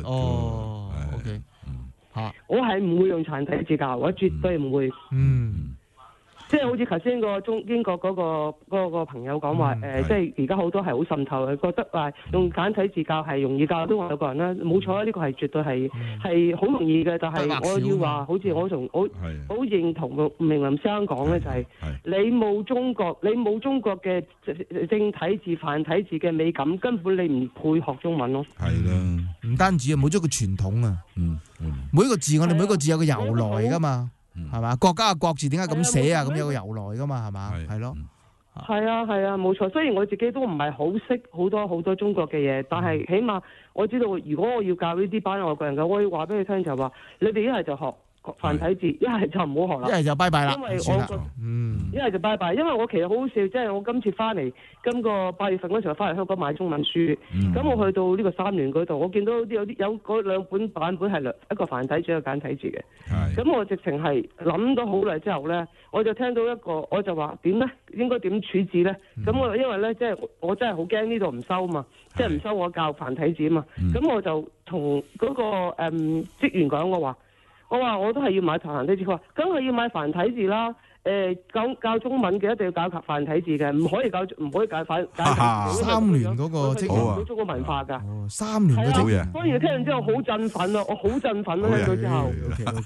OK。 我係唔會用殘體字教，我絕對唔會。即係好似頭先個英國嗰個朋友講話，即係而家好多係好滲透嘅，覺得話用簡體字教係容易教到外國人啦。冇錯啊，呢個係絕對係好容易嘅，但係我要話，好似我好認同明林先生講咧，就係你冇中國嘅正體字、繁體字嘅美感，根本你唔配學中文咯。 係啦， 唔單止啊，冇咗個傳統啊。每一個字我哋每一個字有個由來噶嘛。係嘛？國家嘅國字點解咁寫啊？咁有個由來噶嘛？係嘛？係咯。 係啊，冇錯。雖然我自己都唔係好識好多中國嘅嘢，但係起碼我知道，如果我要教呢啲班外國人嘅，我要話俾你聽就係話，你哋一係就學繁體字，一係就唔好學啦。 一係就拜拜啦。 因為我一係就拜拜，因為我其實好好笑，即係我今次翻嚟，今個8月份嗰時候翻嚟香港買中文書，咁我去到呢個三聯嗰度，我見到有嗰兩本版本係一個繁體字一個簡體字嘅。咁我直情係諗咗好耐之後咧，我就聽到一個，我就話點咧？應該點處置咧？咁我因為咧，即係我真係好驚呢度唔收嘛，即係唔收我教繁體字啊嘛。咁我就同嗰個職員講，我話我都係要買繁體字，佢話梗係要買繁體字啦。教中文嘅一定要教繁體字嘅，唔可以教繁三聯嗰個職員好中國文化㗎。 三聯嘅職員， 當然聽完之後好振奮咯，我好振奮咯，聽到之後。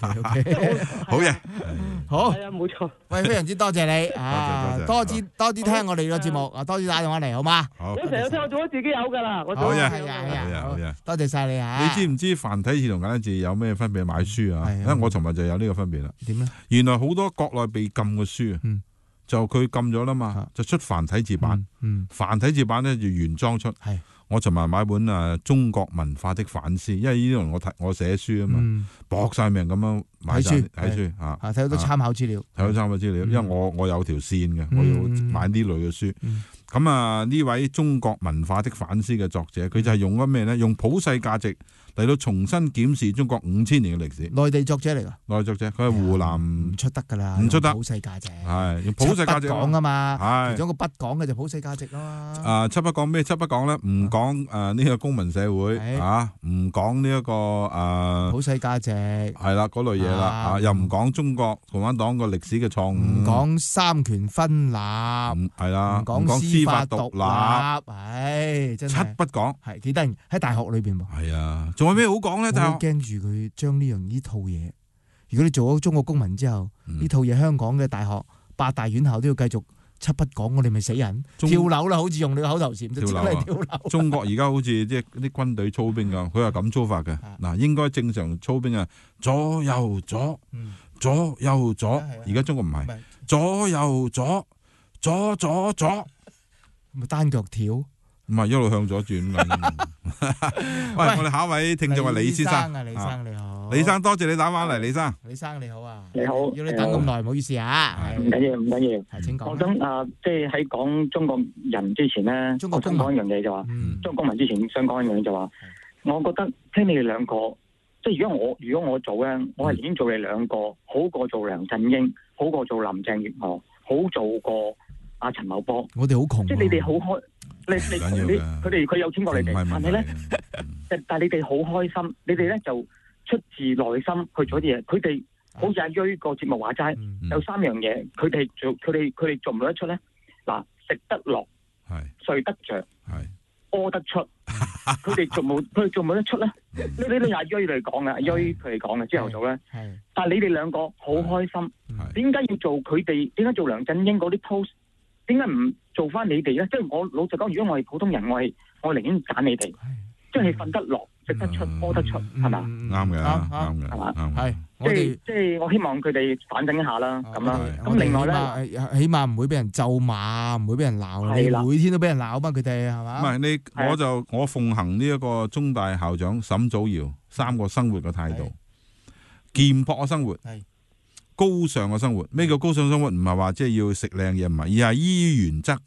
OK，好嘢， 好。 係啊，冇錯。 喂，非常之多謝你啊！多啲聽我哋個節目啊，多啲打電話嚟好嗎？ 我成日聽，我做咗自己有㗎啦。 好嘢， 好嘢，多謝晒你啊！ 你知唔知繁體字同簡體字有咩分別？買書啊，因為我尋日就有呢個分別啦。 點咧？ 原來好多國內被禁嘅書啊，就佢禁咗啦嘛，就出繁體字版。繁體字版咧就原裝出。我尋日買本中國文化的反思，因為呢度我寫書啊嘛，搏晒命咁樣買睇書嚇， 睇好多參考資料， 因為我有條線嘅，我要買呢類嘅書。咁呢位中國文化的反思嘅作者，佢就係用咗咩咧？用普世價值嚟到重新檢視中國5000年嘅歷史。 內地作者嚟㗎， 內地作者，佢係湖南唔出得㗎啦， 唔出得普世價值係用普世價值講啊嘛，其中一個不講嘅就普世價值啊嘛。 七不講咩？七不講咧，唔講呢個公民社會唔講呢一個普世價值係啦嗰類嘢啦又唔講中國共產黨個歷史嘅錯誤， 唔講三權分立係啦， 唔講司法獨立，真係七不講係幾得人喺大學裏邊喎。 係啊，仲有咩好講咧？ 我驚住佢將呢套嘢，如果你做咗中國公民之後，呢套嘢香港嘅大學8大院校都要繼續七不講，我哋咪死人跳樓啦！好似用你個口頭禪就跳樓。 中國而家好似即係啲軍隊操兵咁，佢係咁操法嘅。嗱，應該正常操兵啊，左右左，左右左。而家中國唔係左右左，左左左， 咪單腳跳， 唔係一路向左轉。喂，我哋下一位聽眾係李先生。 李生你好， 李生多謝你打返嚟，李生。 李生你好啊， 你好， 要你等咁耐，唔好意思啊。 唔緊要，唔緊要。 係請講。 我想即係喺講中國人之前咧，我想講一樣嘢就話，中國公民之前想講一樣嘢就話，我覺得聽你哋兩個，即係如果我做咧，我係寧願做你兩個，好過做梁振英，好過做林鄭月娥，好做過阿陳茂波。 我哋好窮， 即係你哋好開。佢有錢過你哋，但係咧，但係你哋好開心，你哋咧就出自內心去做啲嘢。佢哋好似阿瑞個節目話齋，有3樣嘢，佢哋做唔到得出咧。嗱，食得落，睡得着，屙得出，佢哋做冇得出咧。呢啲阿瑞嚟講嘅，阿瑞佢哋講嘅朝頭早咧。但係你哋兩個好開心，點解要做佢哋？點解做梁振英嗰啲 post？點解唔做翻你哋咧？即係我老實講，如果我係普通人，我寧願揀你哋，即係瞓得落、食得出、屙得出，係嘛？ 啱嘅，啱嘅， 係嘛？ 係， 即係我希望佢哋反省一下啦，咁啦。咁另外咧， 起碼唔會俾人咒罵，唔會俾人鬧。你每天都俾人鬧嘛？佢哋係嘛？ 唔係我奉行呢一個中大校長沈祖堯3個生活嘅態度，儉樸嘅生活。高尚嘅生活，咩叫高尚生活？唔係話即係要食靚嘢，唔係，而係依原則嘅。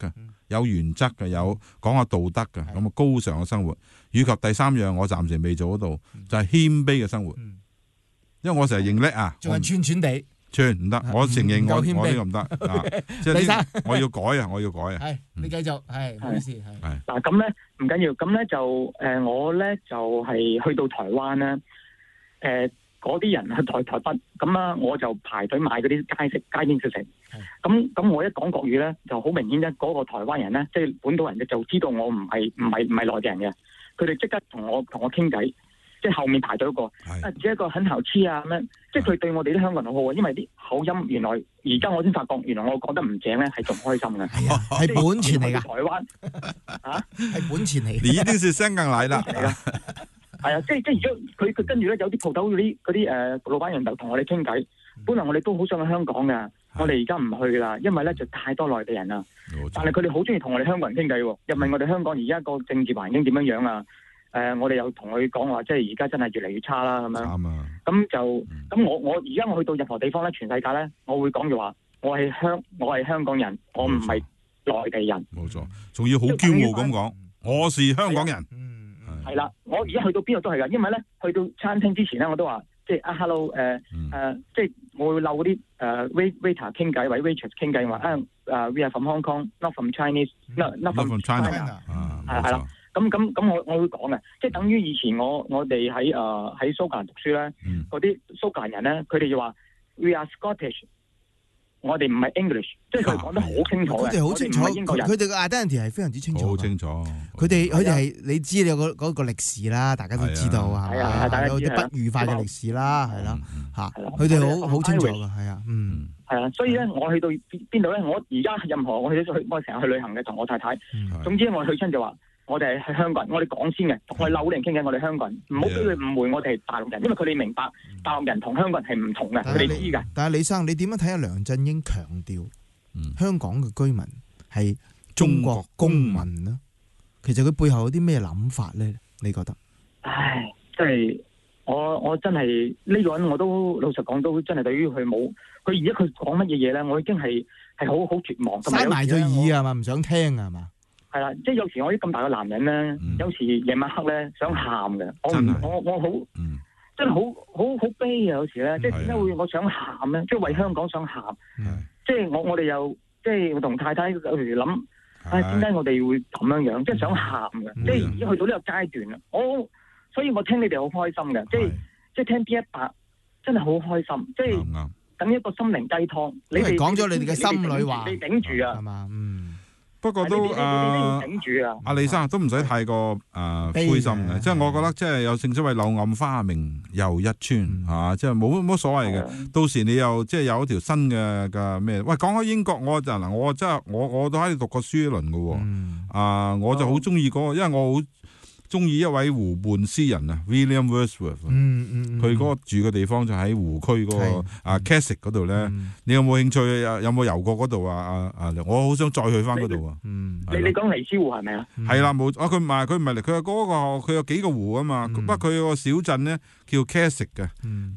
有原則嘅，有講下道德嘅，咁啊高尚嘅生活，以及第三樣我暫時未做得到，就係謙卑嘅生活。因為我成日認叻啊， 仲係串地。 串唔得，我承認我呢個唔得即係李生我要改啊！ 係你繼續係，唔好意思係。 嗱咁咧唔緊要，咁咧就我咧就係去到台灣咧，嗰啲人去台北，咁啊我就排隊買嗰啲街邊小食。咁我一講國語咧，就好明顯咧，嗰個台灣人咧，即係本土人咧，就知道我唔係內地人嘅，佢哋即刻同我傾偈。即係後面排隊嗰個，只一個很好吃啊咁樣，即係佢對我哋啲香港人好好啊，因為啲口音原來而家我先發覺，原來我講得唔正咧係仲開心嘅。係啊， 係本錢嚟㗎。 台灣啊， 係本錢嚟。 你一定是香港嚟啦。 係啊，即係如果佢跟住咧有啲鋪頭嗰啲老闆人就同我哋傾偈，本來我哋都好想去香港㗎，我哋而家唔去啦，因為咧就太多內地人啦。但係佢哋好中意同我哋香港人傾偈喎，又問我哋香港而家個政治環境點樣樣啊？我哋又同佢講話，即係而家真係越嚟越差啦咁樣。啱啊！咁我而家我去到任何地方咧，全世界咧，我會講嘅話，我係香港人，我唔係內地人。 冇錯，仲要好驕傲咁講，我是香港人。 係啦，我而家去到邊度都係㗎，因為咧去到餐廳之前咧，我都話即係hello 即係我會溜嗰啲waiter 傾偈或者 waitress 傾偈話we are from Hong Kong, not from Chinese，not from China。係啦。咁我會講嘅，即係等於以前我哋喺蘇格蘭讀書咧，嗰啲蘇格蘭人咧，佢哋就話 We are Scottish， 我哋唔係 English， 即係佢講得好清楚嘅。佢哋好清楚， 佢哋嘅 identity 係非常之清楚。 好清楚。 佢哋係你知你有嗰個歷史啦，大家都知道係嘛？有啲不愉快嘅歷史啦，係啦嚇。佢哋好清楚㗎，係啊， 係啊，所以咧，我去到邊度咧，我而家任何我成日去旅行嘅，同我太太，總之我去親就話。我哋係香港人，我哋講先嘅，同我哋扭人傾偈，我哋香港人，唔好俾佢誤會我哋係大陸人，因為佢哋明白大陸人同香港人係唔同嘅，佢哋知嘅。 但係李生，你點樣睇下梁振英強調香港嘅居民係中國公民呢？其實佢背後有啲咩諗法咧？你覺得？ 唉，即係我真係呢個人，我都老實講，都真係對於佢冇，佢而家佢講乜嘢嘢咧，我已經係好絕望， 閂埋咗耳啊嘛，唔想聽啊嘛。 係啦，即係有時我啲咁大嘅男人咧，有時夜晚黑咧想喊嘅，我好真係好悲啊！有時咧，即係點解會我想喊咧？即係為香港想喊，即係我哋又即係我同太太有時諗，點解我哋會咁樣樣？即係想喊嘅，即係已經去到呢個階段啦。所以我聽你哋好開心嘅，即係聽 D100真係好開心，即係等一個心靈雞湯。你哋講咗你哋嘅心裏話， 你頂住啊！ 係嘛？ 不過都阿李生都唔使太過灰心嘅，即係我覺得即係有正所謂柳暗花明又一村嚇，即係冇所謂嘅。到時你又即係有一條新嘅咩？喂，講開英國，我真係我都喺度讀過書一輪嘅喎，我就好中意嗰個，因為我好中意一位湖畔詩人啊 ，William Wordsworth。佢嗰個住嘅地方就喺湖區嗰個Keswick 嗰度咧。你有冇興趣？有冇遊過嗰度啊？我好想再去翻嗰度啊！ 你講尼斯湖係咪啊？ 係啦，冇佢唔係嚟，佢係嗰個佢有幾個湖啊嘛。不過佢有個小鎮咧叫 Keswick 嘅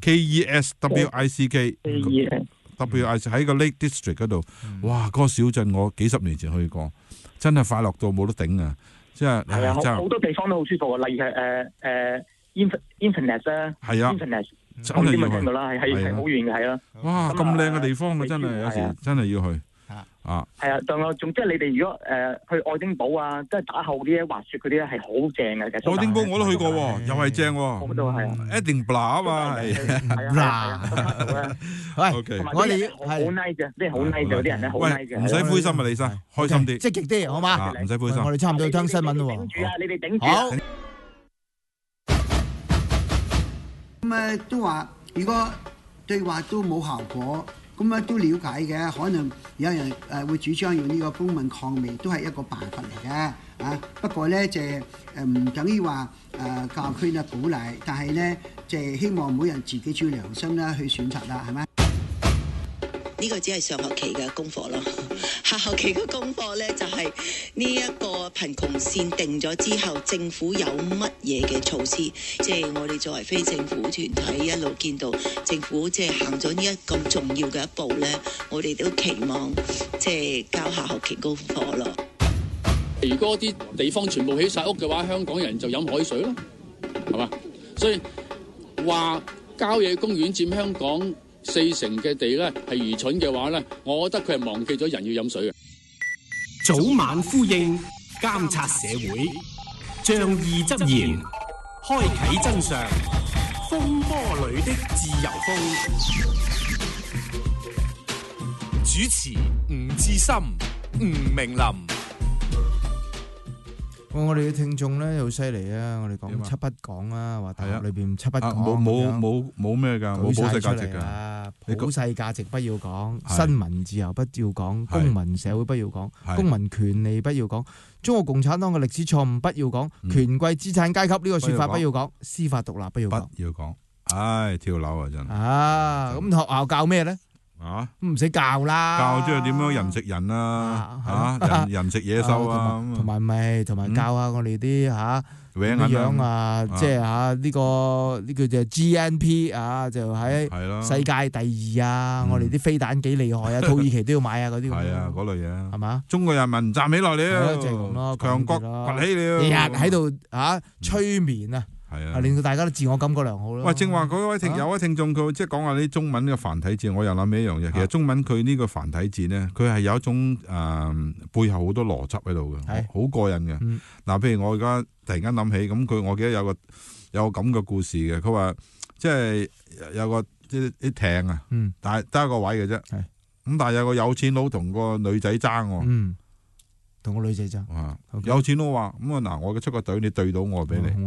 ，Keswick。喺個 Lake District 嗰度。哇！嗰個小鎮我幾十年前去過，真係快樂到冇得頂啊！即係係啊，好多地方都好舒服啊，例如係Inverness 咧，係啊 Inverness 我唔知咪聽到啦，係好遠嘅，係啦。 哇！咁靚嘅地方啊，真係有時真係要去啊。係啊，仲有即係你哋如果去愛丁堡啊，即係打後啲滑雪嗰啲咧係好正嘅。其實愛丁堡我都去過喎，又係正喎。 嗰度係啊 Edinburgh 啊嘛，係啊。 喂，我哋好 nice 嘅，即係好 nice 嗰啲人咧，好 nice 嘅。 唔使灰心啊，李生，開心啲， 積極啲，好嘛？ 唔使灰心。 我哋差唔多要聽新聞咯喎。 頂住啊！你哋頂住。好。 咁都話，如果對話都冇效果，咁都了解嘅。可能有人會主張用呢個公民抗命，都係一個辦法嚟嘅。不過咧就唔等於話教區咧鼓勵，但係咧就希望每人自己照良心啦去選擇啦，係咪？ 呢個只係上學期嘅功課咯，下學期嘅功課咧就係呢一個貧窮線定咗之後，政府有乜嘢嘅措施？即係我哋作為非政府團體一路見到政府即係行咗呢一咁重要嘅一步咧，我哋都期望即係交下學期功課咯。 如果啲地方全部起晒屋嘅話，香港人就飲海水咯，係嘛？所以話郊野公園佔香港40%嘅地咧係愚蠢嘅話咧，我覺得佢係忘記咗人要飲水嘅。 早晚呼應，監察社會，仗義執言，開啟真相，風波裏的自由風。 主持吳志森、吳明林。 我哋嘅聽眾咧好犀利啊！我哋講七不講啊，話大學裏邊七不講， 冇咩㗎，冇普世價值㗎。 普世價值不要講，新聞自由不要講，公民社會不要講，公民權利不要講，中國共產黨嘅歷史錯誤不要講，權貴資產階級呢個説法不要講，司法獨立不要講。 不要講，唉，跳樓啊真係。 咁學校教咩咧？唔使教啦， 教即係點樣人食人啊，人食野獸啊， 同埋教下我哋啲點樣啊，即係呢個就 GNP 就喺世界第2啊，我哋啲飛彈幾厲害啊，土耳其都要買啊嗰啲。係啊， 嗰類嘢係嘛？ 中國人民站起來了， 就係咁咯， 強國崛起了， 日日喺度催眠啊！令到大家都自我感覺良好咯。 喂，正話嗰位有位聽眾佢即係講下啲中文嘅繁體字，我又諗起一樣嘢。其實中文佢呢個繁體字咧，佢係有一種背後好多邏輯喺度嘅，好過癮嘅。嗱，譬如我而家突然間諗起，咁我記得有個咁嘅故事嘅。佢話即係有個啲艇啊，但係得一個位嘅啫。咁但係有個有錢佬同個女仔爭喎。 同個女仔爭， 有錢佬話咁啊嗱，我嘅出個隊，你對到我俾你。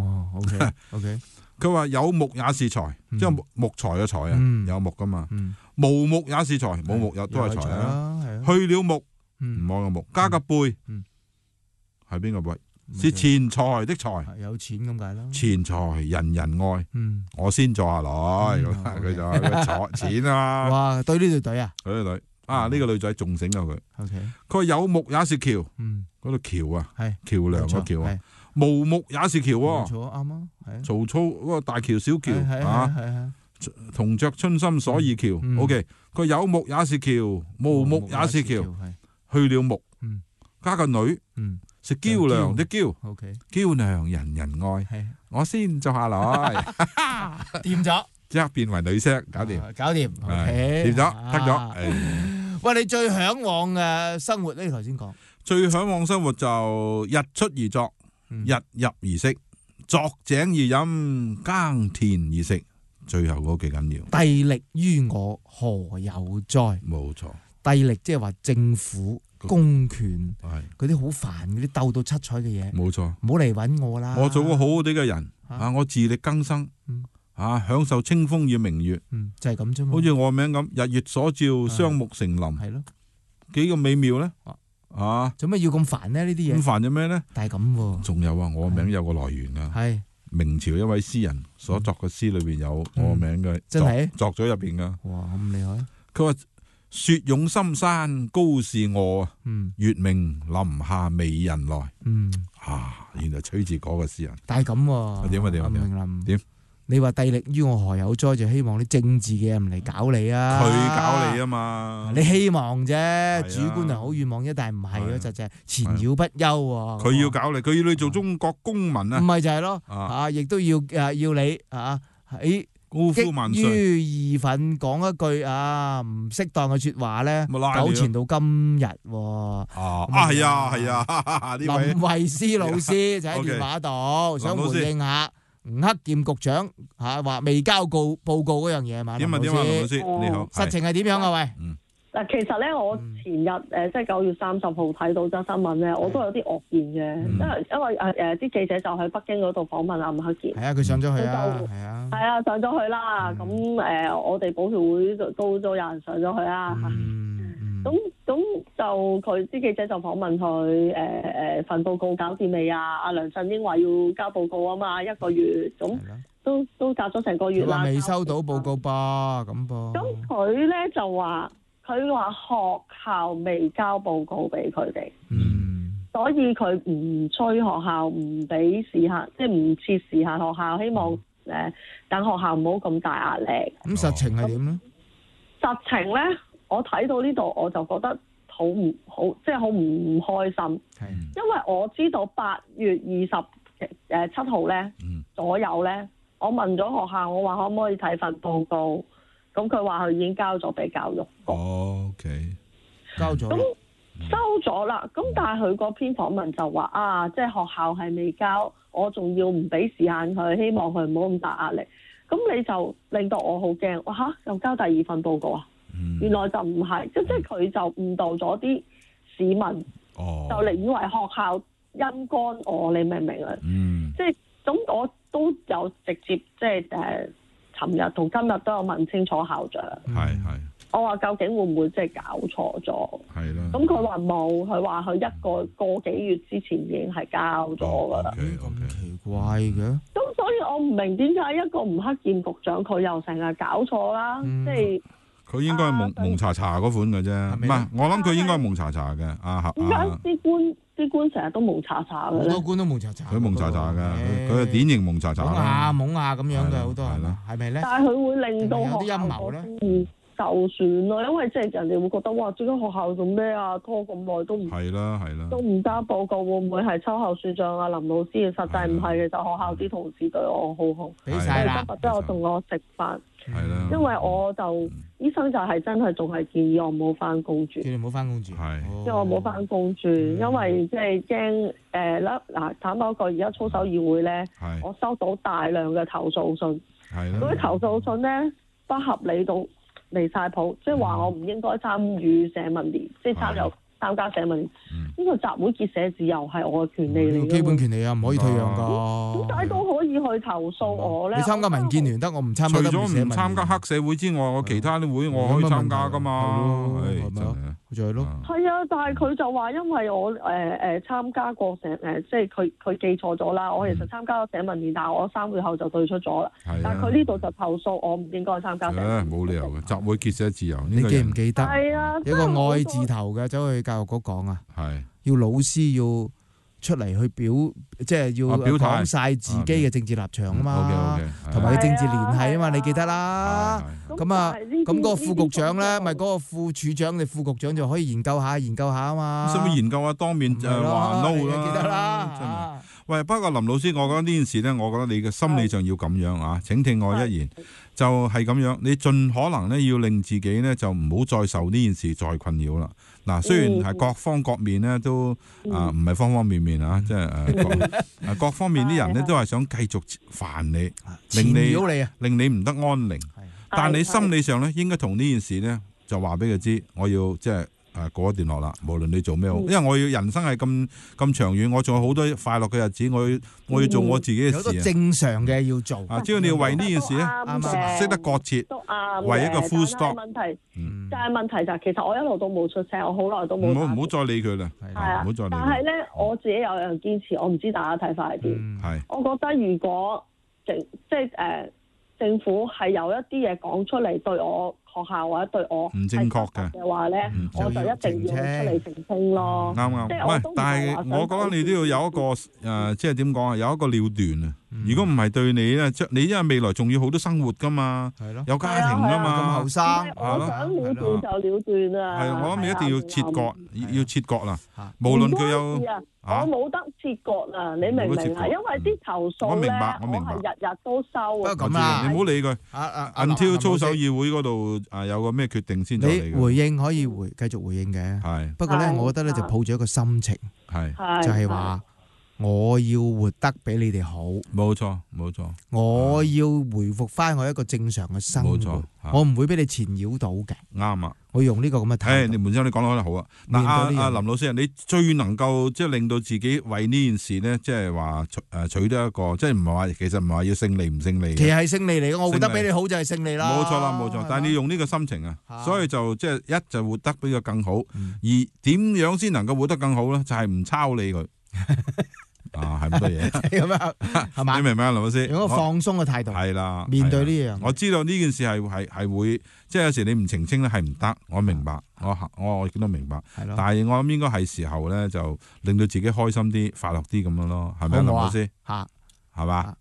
OK。 佢話有木也是財，即係木材嘅財啊，有木噶嘛。無木也是財，冇木又都係財啊。去了木，唔愛個木，加個貝，係邊個貝？是錢財的財， 有錢咁解啦。 錢財人人愛，我先坐下來，佢就財錢啊。 哇，對呢隊隊啊， 對呢隊。呢個女仔仲醒過佢。佢話有木也是橋，嗰度橋啊，橋梁個橋啊。無木也是橋喎。 啱啊。 曹操嗰個大橋小橋同着春心所以橋。OK， 佢有木也是橋，無木也是橋。去了木，加個女，是嬌娘的嬌。嬌娘人人愛，我先坐下來。 掂咗， 即刻變為女聲，搞掂。掂咗，得咗。 喂，你最向往嘅生活呢？頭先講最向往生活就日出而作，日入而息，作井而飲，耕田而食。最後嗰幾緊要。 帝力於我何有哉？ 冇錯， 帝力即係話政府公權嗰啲好煩嗰啲鬥到七彩嘅嘢。 冇錯， 唔好嚟揾我啦。 我做個好好啲嘅人我自力更生。享受清風與明月， 就係咁啫嘛。 好似我名咁，日月所照，雙目成林，係咯，幾咁美妙咧？ 做咩要咁煩呢？呢啲嘢咁煩做咩咧？ 但係咁， 仲有我名有個來源噶，係明朝一位詩人所作嘅詩裏邊有我名嘅， 真係作咗入邊噶。 哇，咁厲害！ 佢話雪擁深山高是我，月明林下美人來。原來吹住嗰個詩人。 但係咁，點？你話帝力於我何有哉，就希望啲政治嘅人嚟搞你啊！ 佢搞你啊嘛！ 你希望啫，主觀係好願望啫，但係唔係嗰隻纏繞不休喎。 佢要搞你，佢要你做中國公民啊！ 唔係就係咯，亦都要你喺高呼萬歲， 激於義憤講一句唔適當嘅説話咧，糾纏到今日喎。 係啊！ 林慧思老師就喺電話度想回應下。吳克儉局長話未交報告嗰樣嘢嘛？ 點啊？林老師你好， 實情係點樣啊？喂， 嗱，其實咧，我前日即係9月30號睇到則新聞咧，我都有啲愕然嘅，因為啲記者就去北京嗰度訪問阿吳克儉。 係啊，佢上咗去啊， 係啊，上咗去啦。咁我哋保僑會都有人上咗去啦。咁就佢啲記者就訪問佢份報告搞掂未啊？阿梁振英話要交報告啊嘛，1個月咁都隔咗成個月啦。 未收到報告噃，咁噃。 咁佢咧就話學校未交報告俾佢哋，所以佢唔催學校，唔俾時限，即係唔設時限學校，希望等學校唔好咁大壓力。 咁實情係點咧？ 實情咧？我睇到呢度我就覺得好唔好，即係好唔開心。因為我知道8月27號咧左右咧，我問咗學校，我話可唔可以睇份報告，咁佢話佢已經交咗俾教育局。 OK， 交咗。 咁收咗啦，咁但係佢嗰篇訪問就話啊，即係學校係未交，我仲要唔俾時間佢，希望佢唔好咁大壓力。咁你就令到我好驚，哇嚇，又交第2份報告啊！原來就唔係，即係佢就誤導咗啲市民，就嚟以為學校因干我，你明唔明啊？即係咁，我都有直接即係尋日同今日都有問清楚校長。我話究竟會唔會即係搞錯咗？ 係啦。 咁佢話冇，佢話佢個幾月之前已經係交咗㗎啦。 咁奇怪嘅。 咁所以我唔明點解一個吳克儉局長佢又成日搞錯啦，即係。 佢應該係蒙查查嗰款嘅啫，唔係我諗佢應該係蒙查查嘅。點解啲官成日都蒙查查嘅咧？ 好多官都蒙查查。 佢蒙查查嘅，佢係典型蒙查查啦。 懵下咁樣嘅好多係啦，係咪咧？ 但係佢會令到有啲陰謀咧。 就算咯，因為即係人哋會覺得哇，點解學校做咩啊？拖咁耐都唔係啦， 都唔交報告，會唔會係秋後算賬啊？林老師實際唔係嘅，就學校啲同事對我好好， 俾晒啦。 今日都有同我食飯， 係啦。 因為我就醫生就係真係仲係建議我唔好翻工住， 叫你唔好翻工住， 係， 即係我冇翻工住，因為即係驚嗱，坦白講，而家操守議會咧，我收到大量嘅投訴信，嗰啲投訴信咧不合理到離晒譜，即係話我唔應該參與社民連，即係參加社民連。呢個集會結社自由係我嘅權利嚟嘅， 基本權利啊，唔可以退讓㗎。 點解都可以去投訴我咧？ 你參加民建聯得，我唔參加。 除咗唔參加黑社會之外，我其他啲會我可以參加㗎嘛。係咪啊？ 就係咯。 係啊，但係佢就話因為我參加過即係佢記錯咗啦。我其實參加咗社民連，但係我3個月後就退出咗啦。但係佢呢度就投訴我唔應該參加。 冇理由嘅，集會結社自由。 你記唔記得？ 係啊， 有個愛字頭嘅走去教育局講啊， 係要老師要出嚟去即係要講晒自己嘅政治立場啊嘛，同埋政治聯繫啊嘛，你記得啦。咁啊，咁嗰個副局長咧，咪嗰個副處長定副局長就可以研究下啊嘛。 使唔使研究下當面話 no 啦？ 記得啦。 喂，不過林老師，我覺得呢件事咧，我覺得你嘅心理上要咁樣啊。請聽我一言，就係咁樣。你盡可能咧要令自己咧就唔好再受呢件事再困擾啦。嗱，雖然係各方各面咧都唔係方方面面啊，即係各方面啲人咧都係想繼續煩你，令你唔得安寧。但你心理上咧應該同呢件事咧就話俾佢知，我要即係。過一段落啦，無論你做咩好，因為我要人生係咁長遠，我仲有好多快樂嘅日子，我要做我自己嘅事。 有好多正常嘅要做。 只要你要為呢件事咧，識得割切，為一個 full stop。 但係問題就係，其實我一路都冇出聲，我好耐都冇。 唔好再理佢啦， 係啊， 唔好再理。 但係咧，我自己有樣堅持，我唔知大家睇法係點。 係。 我覺得如果政府係有一啲嘢講出嚟對我學校或者對我唔正確嘅話咧，我就一定要出嚟澄清咯。 啱，但係我覺得你都要有一個即係點講啊？有一個了斷啊！如果唔係對你咧，你因為未來仲要好多生活噶嘛，有家庭噶嘛， 咁後生， 我想了斷就了斷啊！ 係，我諗你一定要切割啦。無論佢有。 我冇得切割啊！你明唔明啊？因為啲投訴咧，我係日日都收啊。 咁啊， 你唔好理佢。until 操守議會嗰度有個咩決定先再理。 你回應可以繼續回應嘅。係。不過咧，我覺得咧就抱住一個心情，就係話我要活得比你哋好。 冇錯。 我要回復翻我一個正常嘅生活。冇錯。我唔會俾你纏繞到嘅。 啱啊！ 我用呢個咁嘅態度。 你門生你講得好啊！嗱，阿林老師啊，你最能夠即係令到自己為呢件事咧，即係話取得一個，即係唔係話其實唔係話要勝利唔勝利。 其實係勝利嚟嘅，我活得比你好就係勝利啦。 冇錯啦，冇錯。但係你用呢個心情啊，所以就即係一就活得比佢更好，而點樣先能夠活得更好咧？就係唔抄你佢。係咁多嘢， 咁樣係嘛？ 你明唔明啊，林老師？ 用一個放鬆嘅態度係啦， 面對呢樣。 我知道呢件事係會，即係有時你唔澄清咧係唔得，我明白，我亦都明白。係咯。但係我諗應該係時候咧，就令到自己開心啲、快樂啲咁樣咯，係咪啊，林老師？係嘛？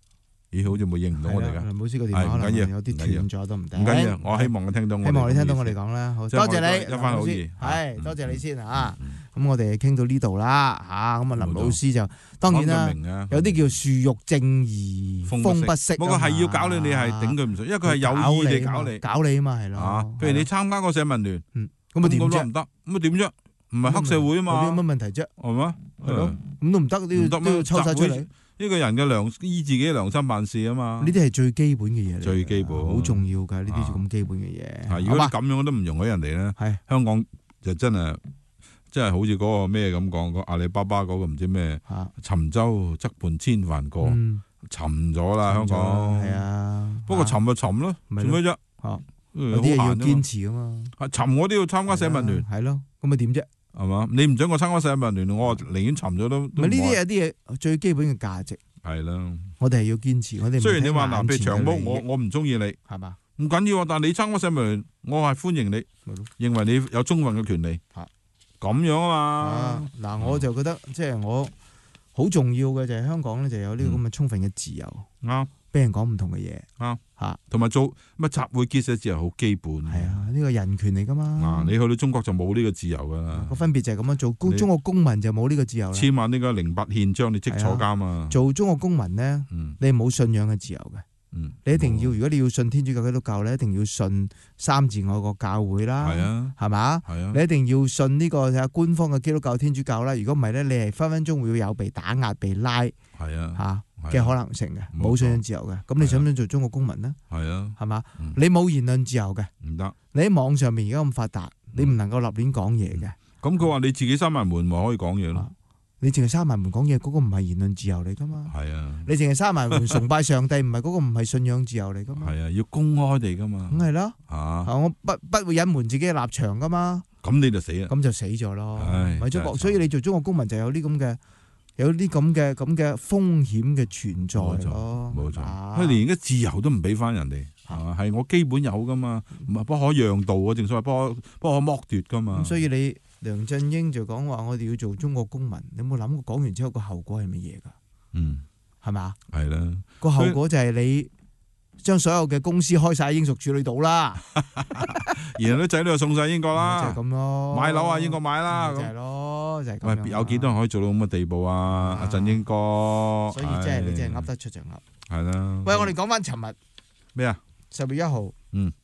咦，好似冇應唔到我哋嘅。 梁老師個電話可能有啲斷咗都唔定。 唔緊要，我希望佢聽到我。 希望你聽到我哋講啦。好，多謝你， 一番好意。 係，多謝你先嚇。咁我哋傾到呢度啦嚇。咁啊，林老師就當然啦，有啲叫樹欲靜而風不息。 不過係要搞你係頂佢唔順，因為佢係有意地搞你啊嘛，係咯。 譬如你參加個社民聯， 咁啊點啫？ 唔得，咁啊點啫？唔係黑社會啊嘛。 有乜問題啫？ 係嘛？ 係咯，咁都唔得，都要抽曬出嚟。 呢個人嘅依自己良心辦事啊嘛， 呢啲係最基本嘅嘢嚟，最基本好重要㗎。呢啲咁基本嘅嘢， 如果你咁樣都唔容許人哋咧，香港就真係好似嗰個咩咁講，個阿里巴巴嗰個唔知咩，沉舟側畔千帆過，沉咗啦香港。係啊，不過沉就沉咯，做咩啫？ 有啲嘢要堅持啊嘛。 沉我都要參加社民聯， 係咯，咁咪點啫？ 係嘛？你唔准我參加社民聯，我寧願沉咗都。唔係呢啲有啲嘢最基本嘅價值。 係啦， 我哋係要堅持。我哋雖然你話嗱，譬如長毛，我唔中意你， 係嘛？ 唔緊要，但係你參加社民聯，我係歡迎你，認為你有充分嘅權利。咁樣啊嘛。 嗱，我就覺得即係我好重要嘅就係香港咧，就有呢個咁嘅充分嘅自由。 啱。 俾人講唔同嘅嘢， 同埋做乜集會結社自由好基本。 係啊，呢個人權嚟噶嘛。 你去到中國就冇呢個自由噶啦。 個分別就係咁樣做，中國公民就冇呢個自由啦。 簽埋呢個08憲章，你即坐監啊！ 做中國公民咧，你冇信仰嘅自由嘅。你一定要，如果你要信天主教基督教咧，一定要信三自愛國教會啦。係啊，係嘛？係啊。你一定要信呢個官方嘅基督教天主教啦。如果唔係咧，你係分分鐘會有被打壓、被拉。係啊。嘅可能性嘅，冇信仰自由嘅，咁你想唔想做中國公民呢？係啊，係嘛？你冇言論自由嘅，唔得。你喺網上面而家咁發達，你唔能夠立亂講嘢嘅。 咁佢話你自己閂埋門咪可以講嘢咯？ 你淨係閂埋門講嘢，嗰個唔係言論自由嚟噶嘛？係啊。你淨係閂埋門崇拜上帝，唔係嗰個唔係信仰自由嚟噶嘛？係啊，要公開地噶嘛。 咁係咯。我不會隱瞞自己嘅立場噶嘛。 咁你就死啦。 咁就死咗咯。咪中國，所以你做中國公民就有啲咁嘅。有啲咁嘅風險嘅存在咯， 冇錯。佢連而家自由都唔俾翻人哋，係我基本有噶嘛，唔係不可讓渡啊，正所謂不可剝奪噶嘛。 咁所以你梁振英就講話我哋要做中國公民，你有冇諗過講完之後個後果係乜嘢㗎？係嘛？係啦，個後果就係你將所有嘅公司開晒英屬處理到啦， 然後啲仔女就送晒英國啦， 就係咁咯。 買樓啊，英國買啦， 就係咯，就係咁。 喂，有幾多人可以做到咁嘅地步啊？阿振英哥， 所以即係你真係噏得出就噏。 係啦。 喂，我哋講翻尋日咩啊 ？10月1號，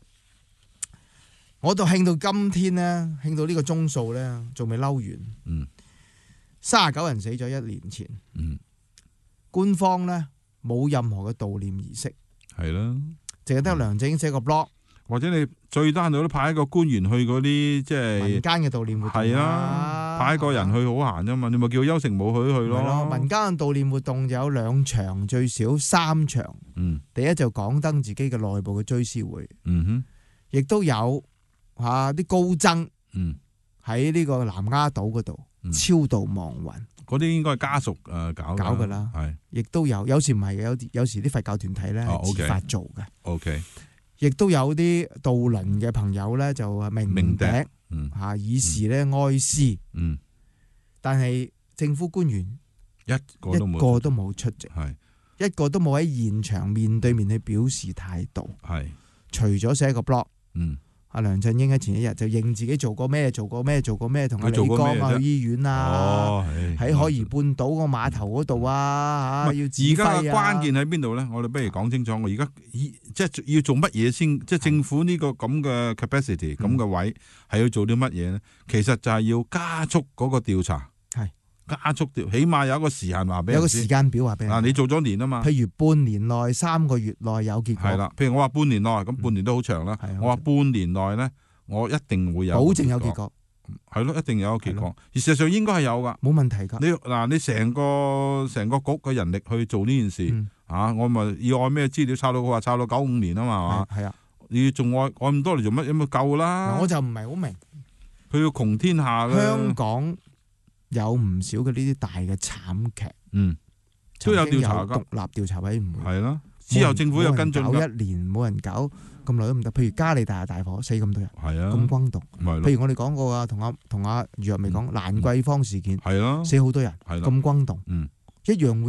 我到興到今天咧，興到呢個鐘數咧，仲未嬲完。39人死咗1年前。官方咧冇任何嘅悼念儀式， 係啦， 淨係得梁振英寫個 blog， 或者你最單度都派一個官員去嗰啲即係民間嘅悼念活動， 係啊，派一個人去好閒啫嘛，你咪叫邱成武去咯。 民間嘅悼念活動有2場，最少3場。第一就港燈自己嘅內部嘅追思會，亦都有啲高僧喺呢個南丫島嗰度超度亡魂。 嗰啲應該係家屬搞噶啦， 係，亦都有時唔係嘅，有時啲佛教團體咧自發做嘅。 OK， 亦都有啲渡輪嘅朋友咧就鳴笛，以示咧哀思。但係政府官員一個都冇出席，一個都冇喺現場面對面去表示態度。係，除咗寫個 blog。阿梁振英喺前一日就認自己做過咩，同阿李剛啊去醫院啊，喺海怡半島個碼頭嗰度啊，要指揮啊。 而家關鍵喺邊度咧？我哋不如講清楚。我而家即係要做乜嘢先？即係政府呢個咁嘅 capacity 咁嘅位係要做啲乜嘢咧？其實就係要加速嗰個調查。加速調，起碼有一個時限話俾你知， 有個時間表話俾你。 你做咗年啊嘛。 譬如半年內、3個月內有結果。 係啦，譬如我話半年內，咁半年都好長啦。我話半年內咧，我一定會有保證有結果。 係咯，一定有結果。而事實上應該係有噶， 冇問題噶。 你成個局嘅人力去做呢件事，我咪要按咩資料抄到？佢話抄到95年啊嘛，係啊。你仲按咁多嚟做乜？有冇夠啦？ 我就唔係好明。 佢要窮天下嘅香港。有唔少嘅呢啲大嘅慘劇， 都有調查噶， 獨立調查委員會係啦。之後政府又跟進搞1年，冇人搞咁耐都唔得。譬如嘉利大火死咁多人， 係啊， 咁轟動。譬如我哋講過啊，同阿余若薇講蘭桂坊事件，係咯，死好多人，咁轟動，一樣會有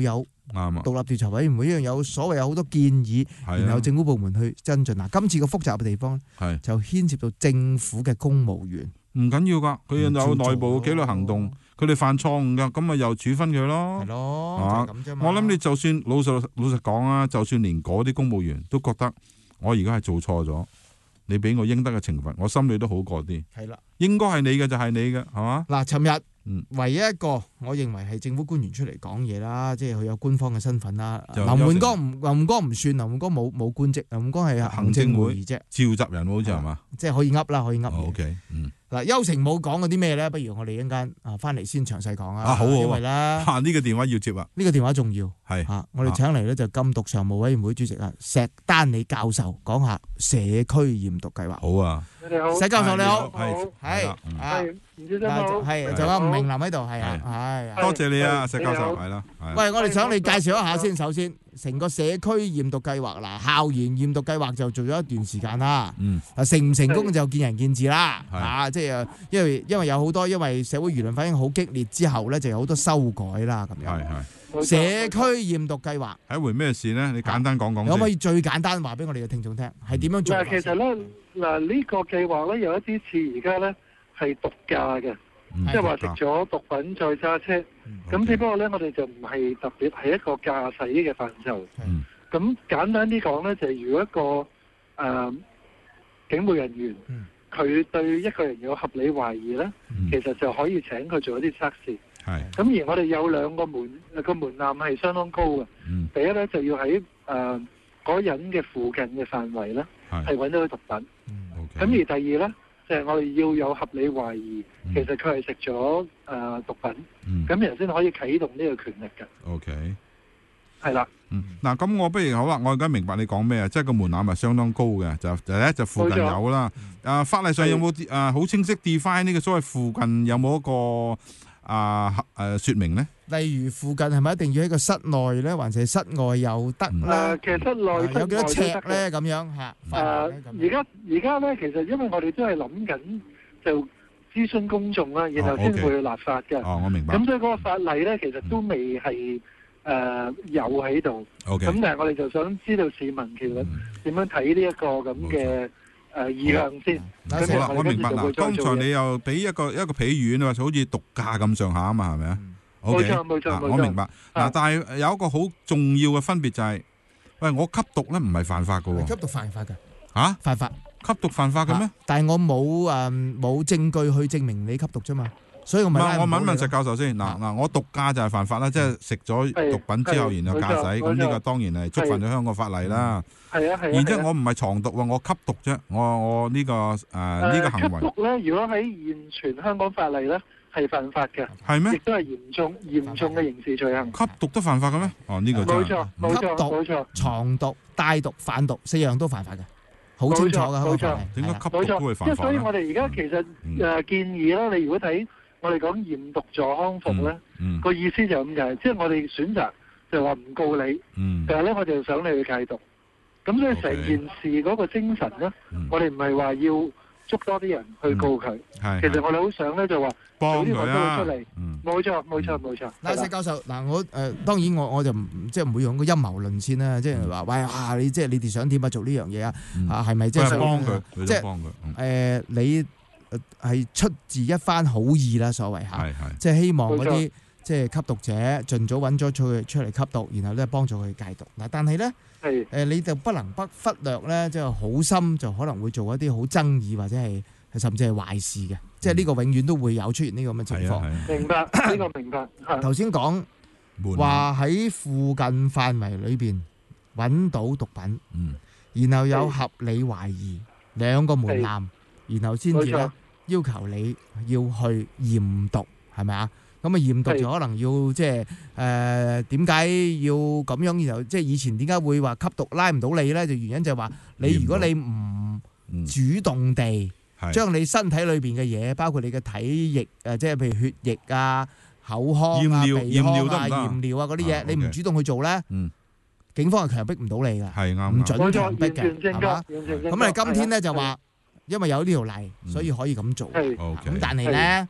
啱啊！ 獨立調查委員會一樣有所謂有好多建議，然後政府部門去跟進。嗱，今次個複雜嘅地方就牽涉到政府嘅公務員。 唔緊要㗎，佢有內部紀律行動，佢哋犯錯誤㗎，咁咪又處分佢咯。 係咯，就係咁啫嘛。 我諗你就算老實講啊，就算連嗰啲公務員都覺得我而家係做錯咗，你俾我應得嘅懲罰，我心裏都好過啲。 係啦， 應該係你嘅就係你嘅，係嘛？ 嗱，尋日唯一一個我認為係政府官員出嚟講嘢啦，即係佢有官方嘅身份啦。林煥光唔算，林煥光冇官職，林煥光係行政會議啫， 召集人好似係嘛？ 即係可以噏啦，可以噏。 OK， 嗱，邱成武講嗰啲咩咧？不如我哋一陣間翻嚟先詳細講啊。 好， 因為咧呢個電話要接啊。 呢個電話重要係我哋請嚟咧就禁毒常務委員會主席啊石丹理教授講下社區驗毒計劃。 好啊， 你好， 石教授你好， 係唔知得冇？ 係仲有吳明林喺度，係啊，係多謝你啊，石教授，係啦。 喂，我哋想你介紹一下先，首先成個社區驗毒計劃嗱，校園驗毒計劃就做咗一段時間啦。成唔成功就見仁見智啦。即係因為有好多因為社會輿論反應好激烈之後咧，就有好多修改啦咁樣。社區驗毒計劃係一回咩事咧？你簡單講講先。 可唔可以最簡單話俾我哋嘅聽眾聽係點樣做？ 其實咧呢個計劃咧有一啲似而家咧係毒駕嘅。即係話食咗毒品再揸車，咁只不過咧，我哋就唔係特別係一個駕駛嘅範疇。咁簡單啲講咧，就係如果一個警務人員，佢對一個人有合理懷疑咧，其實就可以請佢做一啲測試。咁而我哋有兩個門檻係相當高嘅。第一咧就要喺嗰人嘅附近嘅範圍咧，係揾到啲毒品。咁而第二咧，就係我哋要有合理懷疑，其實佢係食咗毒品，咁人先可以啟動呢個權力嘅。 OK， 係啦。 嗱，咁我不如好啦，我而家明白你講咩啊？即係個門檻係相當高嘅，就附近有啦。法例上有冇好清晰 define 呢個所謂附近有冇一個説明咧？ 例如附近係咪一定要喺個室內咧，還是室外有得咧？ 其實室內有幾多尺咧？咁樣嚇。 而家咧，其實因為我哋都係諗緊就諮詢公眾啦，然後先會去立法嘅。 我明白。 咁所以嗰個法例咧，其實都未係有喺度。咁但係我哋就想知道市民其實點樣睇呢一個咁嘅意向先。 好啦，我明白啦。剛才你又俾一個比喻，你話好似毒駕咁上下啊嘛，係咪啊？ 冇錯， 我明白。嗱，但係有一個好重要嘅分別就係，喂，我吸毒咧唔係犯法㗎喎。 吸毒犯法㗎。 嚇？ 犯法。 吸毒犯法嘅咩？ 但係我冇證據去證明你吸毒啫嘛，所以我咪我問一問石教授先。嗱，我毒駕就係犯法啦，即係食咗毒品之後然後駕駛，咁呢個當然係觸犯咗香港法例啦。 係啊。 然之後我唔係藏毒喎，我吸毒啫。我呢個呢個行為。 吸毒咧，如果喺現存香港法例咧，係犯法嘅。係咩？亦都係嚴重嘅刑事罪行。 吸毒都犯法嘅咩？呢個真係。 冇錯。 藏毒、帶毒、販毒4樣都犯法嘅，好清楚㗎。 冇錯。 點解吸毒都會犯法？ 即係所以我哋而家其實建議啦，你如果睇我哋講驗毒助康復咧，個意思就咁解，即係我哋選擇就話唔告你，但係咧我哋就想你去戒毒。咁所以成件事嗰個精神咧，我哋唔係話要捉多啲人去告佢，其實我哋好想咧就話幫佢啦。 出嚟，冇錯。 嗱，石教授，嗱我當然我就即係唔會用個陰謀論先啦，即係話喂你即係你哋想點啊做呢樣嘢啊？係咪即係想幫佢？ 即係你係出自一番好意啦，所謂嚇，即係希望嗰啲即係吸毒者盡早揾咗出嚟吸毒，然後咧幫助佢戒毒。嗱，但係咧。你就不能不忽略咧，即係好心就可能會做一啲好爭議或者係甚至係壞事嘅，即係呢個永遠都會有出現呢個咁嘅情況。 明白呢個明白。 頭先講話喺附近範圍裏邊揾到毒品，然後有合理懷疑2個門檻，然後先至咧要求你要去驗毒，係咪啊？咁啊驗毒就可能要即係點解要咁樣？然後即係以前點解會話吸毒拉唔到你咧？就原因就係話你如果你唔主動地將你身體裏邊嘅嘢，包括你嘅體液即係譬如血液啊、口腔啊、鼻腔啊、驗尿啊嗰啲嘢，你唔主動去做咧，警方係強迫唔到你㗎， 係啱， 唔準強迫嘅，係嘛？咁你今天咧就話因為有呢條例，所以可以咁做。咁但係咧。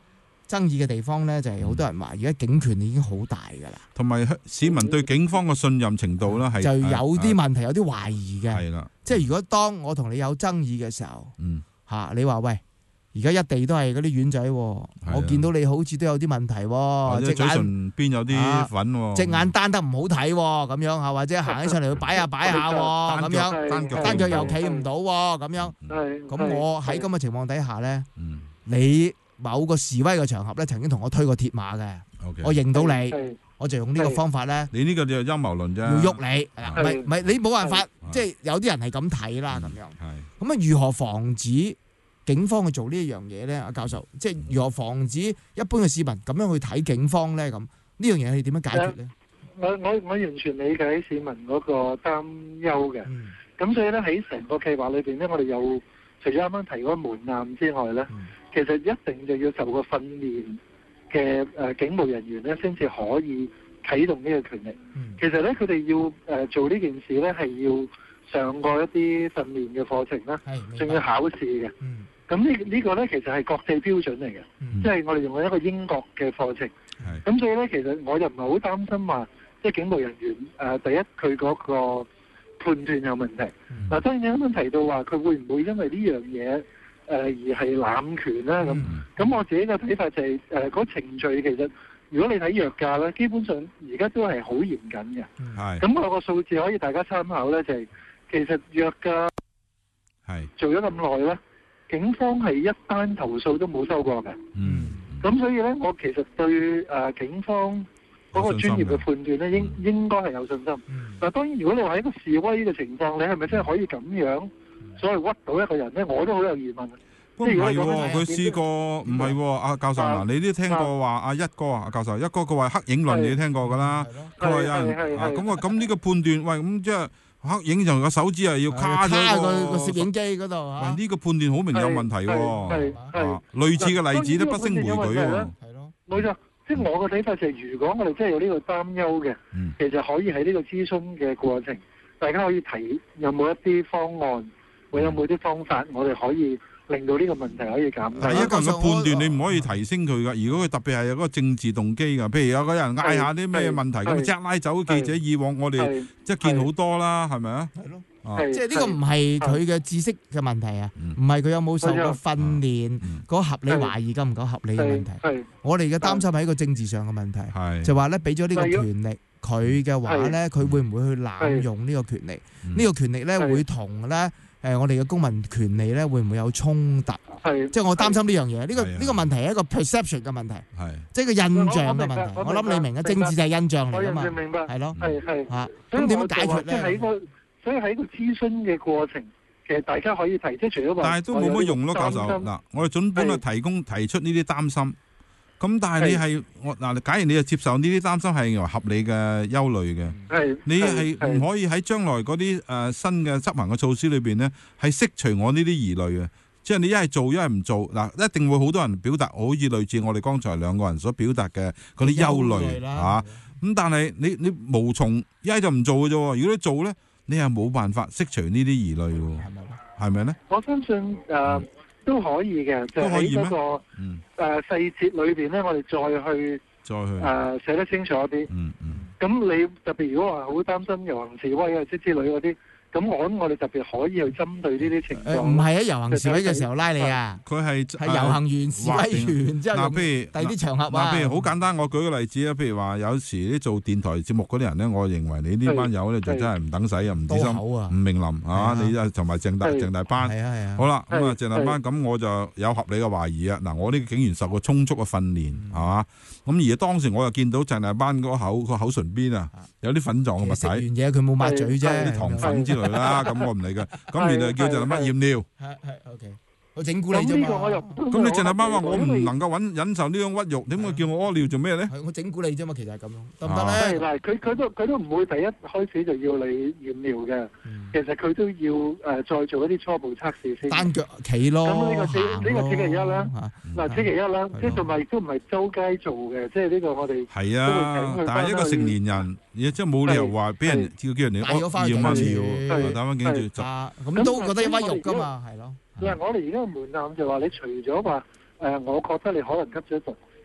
爭議嘅地方咧，就係好多人話而家警權已經好大㗎啦， 同埋市民對警方嘅信任程度咧係就有啲問題，有啲懷疑嘅。 係啦， 即係如果當我同你有爭議嘅時候，你話喂，而家一地都係嗰啲丸仔喎，我見到你好似都有啲問題喎， 或者嘴唇邊有啲粉喎， 隻眼單得唔好睇喎，咁樣嚇，或者行起上嚟要擺下喎，咁樣單腳又企唔到喎，咁樣。咁我喺咁嘅情況底下咧，你某個示威嘅場合咧，曾經同我推過鐵馬嘅，我認到你，我就用呢個方法咧。 你呢個就陰謀論啫。 要喐你，唔係你冇辦法，即係有啲人係咁睇啦，咁樣。咁啊，如何防止警方去做呢一樣嘢咧？阿教授，即係如何防止一般嘅市民咁樣去睇警方咧？咁呢樣嘢係點樣解決咧？ 我完全理解市民嗰個擔憂嘅。咁所以咧喺成個計劃裏邊咧，我哋有除咗啱啱提嗰個門檻之外咧，其實一定就要受過訓練嘅警務人員咧，先至可以啟動呢個權力。其實咧，佢哋要做呢件事咧，係要上過一啲訓練嘅課程啦，仲要考試嘅。咁呢個咧，其實係國際標準嚟嘅，即係我哋用咗一個英國嘅課程。咁所以咧，其實我就唔係好擔心話，即係警務人員第一佢嗰個判斷有問題。嗱，當然你啱啱提到話，佢會唔會因為呢樣嘢而係濫權啦？咁我自己嘅睇法就係嗰程序其實，如果你睇藥價咧，基本上而家都係好嚴謹嘅。咁我個數字可以大家參考咧，就係其實藥價做咗咁耐咧，警方係一單投訴都冇收過嘅。咁所以咧，我其實對警方嗰個專業嘅判斷咧，應該係有信心。嗱，當然如果你話喺一個示威嘅情況，你係咪真係可以咁樣所謂屈到一個人咧？我都好有疑問。 唔係喎，佢試過唔係喎，阿教授嗱，你都聽過話阿一哥阿教授一哥佢話黑影論，你都聽過㗎啦。佢話有人咁呢個判斷，喂咁即係黑影就個手指係要卡咗個攝影機嗰度嚇。 呢個判斷好明有問題喎。類似嘅例子都不勝枚舉喎。 冇錯，即係我嘅睇法就係，如果我哋真係有呢個擔憂嘅，其實可以喺呢個諮詢嘅過程，大家可以提有冇一啲方案，或有冇啲方法，我哋可以令到呢個問題可以減低。 係一個人嘅判斷，你唔可以提升佢㗎。如果佢特別係有嗰個政治動機㗎，譬如有個人嗌下啲咩問題，咁即刻拉走記者。以往我哋即係見好多啦，係咪啊？係咯。 即係呢個唔係佢嘅知識嘅問題啊，唔係佢有冇受過訓練，嗰合理懷疑夠唔夠合理嘅問題。我哋嘅擔心係一個政治上嘅問題，就話咧俾咗呢個權力佢嘅話咧，佢會唔會去濫用呢個權力？呢個權力咧會同咧我哋嘅公民權利咧會唔會有衝突？即係我擔心呢樣嘢。呢個問題係一個 perception 嘅問題，即係個印象嘅問題。我諗你明嘅，政治就係印象嚟㗎嘛。 明白。 係咯。 係。 咁點樣解決咧？ 所以喺個諮詢嘅過程，其實大家可以提，即係除咗話， 但係都冇乜用咯，教授。嗱，我哋準備去提出呢啲擔心。咁但係你係假如你係接受呢啲擔心係合理嘅憂慮嘅，你係唔可以喺將來嗰啲新嘅執行嘅措施裏邊咧，係釋除我呢啲疑慮嘅。即係你一係做一係唔做，嗱一定會好多人表達，好似類似我哋剛才兩個人所表達嘅嗰啲憂慮嚇。咁但係你無從一係就唔做嘅啫喎。如果你做咧，你係冇辦法釋除呢啲疑慮喎，係咪咧？ 我相信都可以嘅，就喺嗰個細節裏邊咧，我哋再去寫得清楚啲。咁你特別如果話好擔心遊行示威啊之類嗰啲，咁我哋特別可以去針對呢啲情況。 唔係喺遊行示威嘅時候拉你啊， 佢係遊行完示威完之後， 嗱，譬如第啲場合啊， 譬如好簡單，我舉個例子啊，譬如話有時啲做電台節目嗰啲人咧，我認為你呢班友咧就真係唔等使啊，唔知心，唔明林啊，你啊同埋鄭大班，好啦，咁啊鄭大班，咁我就有合理嘅懷疑啊。嗱，我呢個警員受過充足嘅訓練，係嘛？咁而當時我又見到鄭大班個口唇邊啊有啲粉狀嘅物體，食完嘢佢冇抹嘴啫， 啲糖粉之類啦，咁我唔理㗎。咁原來叫鄭大班驗尿。 係 OK。我整蠱你啫嘛。 咁你鄭大班話我唔能夠忍受呢種屈辱，點解叫我屙尿做咩咧？ 我整蠱你啫嘛，其實係咁咯，得唔得咧？ 嗱，佢都唔會第一開始就要你驗尿嘅，其實佢都要再做一啲初步測試先。 單腳企咯。 咁呢個星期一啦，嗱星期一啦，即係同埋亦都唔係周街做嘅，即係呢個我哋係啊，但係一個成年人，即係冇理由話俾人叫人哋驗翻尿，打翻警署就咁都覺得有屈辱㗎嘛，係咯。 嗱，我哋而家嘅門檻就話，你除咗話我覺得你可能吸咗毒，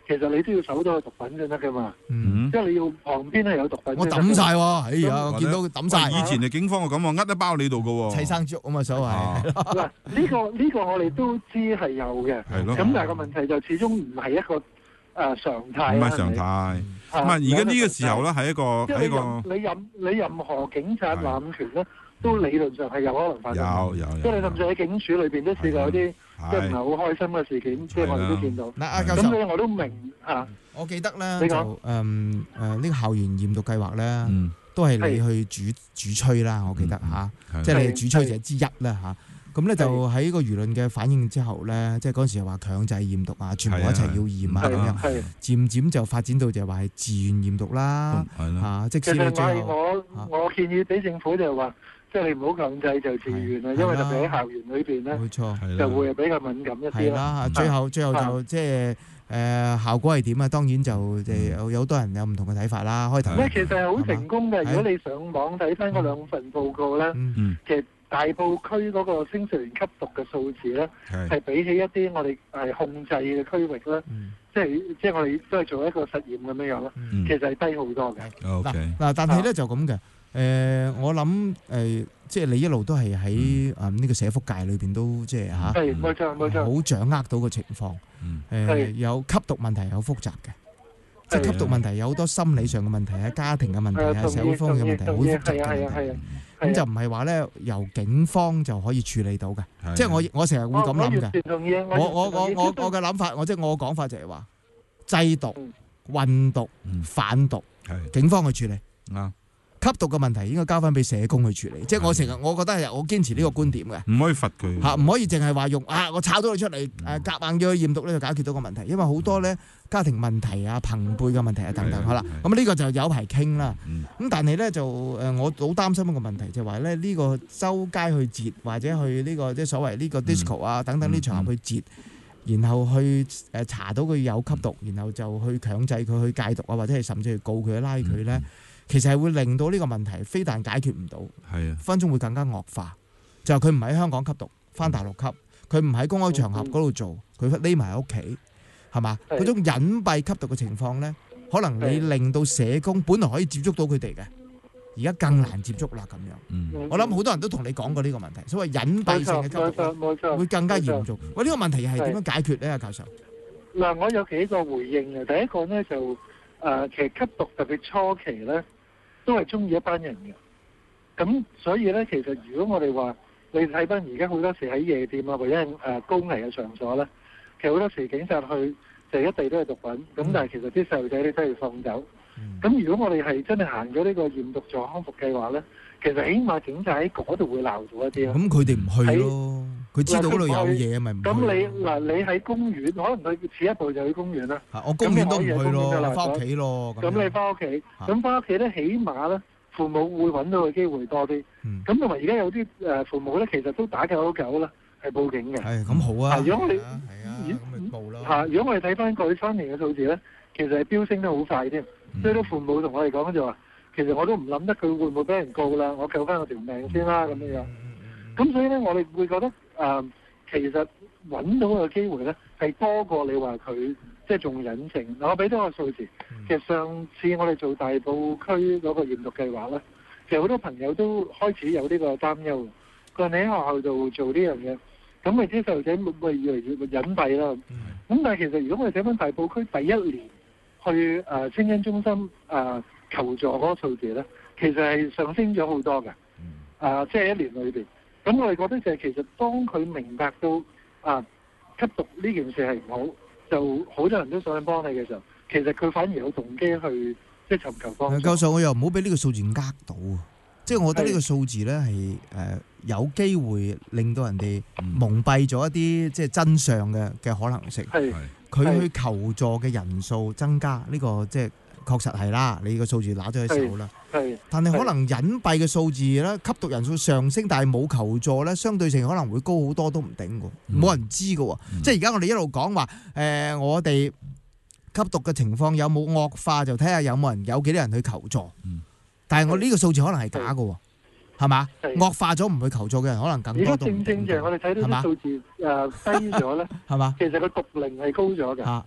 其實你都要搜到個毒品先得噶嘛。即係你要旁邊係有毒品。 我抌晒喎，哎呀，我見到佢抌晒。 以前嘅警方就咁喎，呃一包你度噶喎。 砌生粥啊嘛，所謂。 嗱，呢個我哋都知係有嘅。 係咯。 咁但係個問題就始終唔係一個常態。 唔係常態。唔係而家呢個時候咧，係一個你任何警察濫權咧，都理論上係有可能發生。 有。 即係你甚至喺警署裏邊都試過有啲即係唔係好開心嘅事件，即係我哋都見到。 嗱，阿教授， 咁我都明嚇。 我記得咧就呢個校園驗毒計劃咧，都係你去主吹啦。我記得嚇，即係你係主吹者之一啦嚇。咁咧就喺個輿論嘅反應之後咧，即係嗰陣時又話強制驗毒啊，全部一齊要驗啊咁樣，漸漸就發展到就係話係自願驗毒啦嚇。即使你最後我建議俾政府就係話，即係你唔好強制就自願啊，因為特別喺校園裏邊咧， 冇錯， 就會比較敏感一啲啦。最後就即係效果係點啊？當然就有好多人有唔同嘅睇法啦。開頭其實係好成功嘅。如果你上網睇翻嗰兩份報告咧，其實大埔區嗰個青少年吸毒嘅數字咧，係比起一啲我哋係控制嘅區域咧，即係我哋都係做一個實驗咁樣樣咯。其實係低好多嘅。 嗱，但係咧就咁嘅。我諗即係你一路都係喺呢個社福界裏邊都即係嚇， 冇錯， 好掌握到個情況。有吸毒問題好複雜嘅，即係吸毒問題有好多心理上嘅問題啊、家庭嘅問題啊、社會方面嘅問題，好複雜嘅問題。咁就唔係話咧由警方就可以處理到嘅。即係我成日會咁諗嘅。我嘅諗法，即係我嘅講法就係話，製毒、運毒、販毒，警方去處理。吸毒嘅問題應該交翻俾社工去處理，即係我覺得係我堅持呢個觀點嘅， 唔可以罰佢嚇，唔可以淨係話用我炒到佢出嚟夾硬要去驗毒咧就解決到個問題，因為好多咧家庭問題啊、朋輩嘅問題啊等等，好啦，咁呢個就有排傾啦。咁但係咧就我好擔心一個問題，就係話咧呢個周街去截或者去呢個即係所謂呢個 disco 啊等等呢場合去截，然後去查到佢有吸毒，然後就去強制佢去戒毒啊，或者係甚至去告佢拉佢咧。其實係會令到呢個問題非但解決唔到，分鐘會更加惡化。就係佢唔喺香港吸毒，翻大陸吸，佢唔喺公開場合嗰度做，佢匿埋喺屋企，係嘛？嗰種隱蔽吸毒嘅情況咧，可能你令到社工本來可以接觸到佢哋嘅，而家更難接觸啦咁樣。我諗好多人都同你講過呢個問題，所謂隱蔽性嘅吸毒會更加嚴重。喂，呢個問題係點樣解決咧，阿教授？ 嗱，我有幾個回應嘅。第一個咧就其實吸毒特別初期咧，都係中意一班人嘅。咁所以咧，其實如果我哋話你睇翻而家好多時喺夜店啊，或者係高危嘅場所咧，其實好多時警察去就一地都係毒品。咁但係其實啲細路仔咧都係放走。咁如果我哋係真係行咗呢個驗毒助康復計劃咧，其實起碼警察喺嗰度會鬧到一啲咯。 咁佢哋唔去咯，佢知道嗰度有嘢咪唔去。 咁你喺公園，可能佢遲一步就去公園啦。 我公園都唔去咯，翻屋企咯。 咁你翻屋企，咁翻屋企咧，起碼咧父母會揾到嘅機會多啲。咁同埋而家有啲父母咧，其實都打999啦，係報警嘅。 係咁好啊。 如果我哋報咯。 如果我哋睇翻過去3年嘅數字咧，其實係飆升得好快添。所以啲父母同我哋講就話，其實我都唔諗得佢會唔會俾人告啦，我救翻我條命先啦咁樣。咁所以咧，我哋會覺得其實揾到嘅機會咧係多過你話佢即係仲隱性。嗱，我俾多個數字，其實上次我哋做大埔區嗰個驗毒計劃咧，其實好多朋友都開始有呢個擔憂。佢話你喺學校度做呢樣嘢，咁咪啲細路仔會越嚟越隱蔽啦。咁但係其實如果我哋睇翻大埔區第一年去青年中心求助嗰個數字咧，其實係上升咗好多嘅。即係1年裏邊，咁我哋覺得就係其實當佢明白到吸毒呢件事係唔好，就好多人都想幫你嘅時候，其實佢反而有動機去即係尋求幫助。 教授，我又唔好俾呢個數字呃到啊！即係我覺得呢個數字咧係有機會令到人哋蒙蔽咗一啲即係真相嘅可能性。佢去求助嘅人數增加，呢個即係確實係啦。你個數字拿咗喺手啦。但係可能隱蔽嘅數字咧，吸毒人數上升，但係冇求助咧，相對性可能會高好多都唔定嘅，冇人知嘅喎。即係而家我哋一路講話我哋吸毒嘅情況有冇惡化，就睇下有幾多人去求助。但係我呢個數字可能係假嘅喎，係嘛？惡化咗唔去求助嘅人可能更多。 而家正就係我哋睇到啲數字低咗咧， 係嘛？ 其實個毒齡係高咗嘅。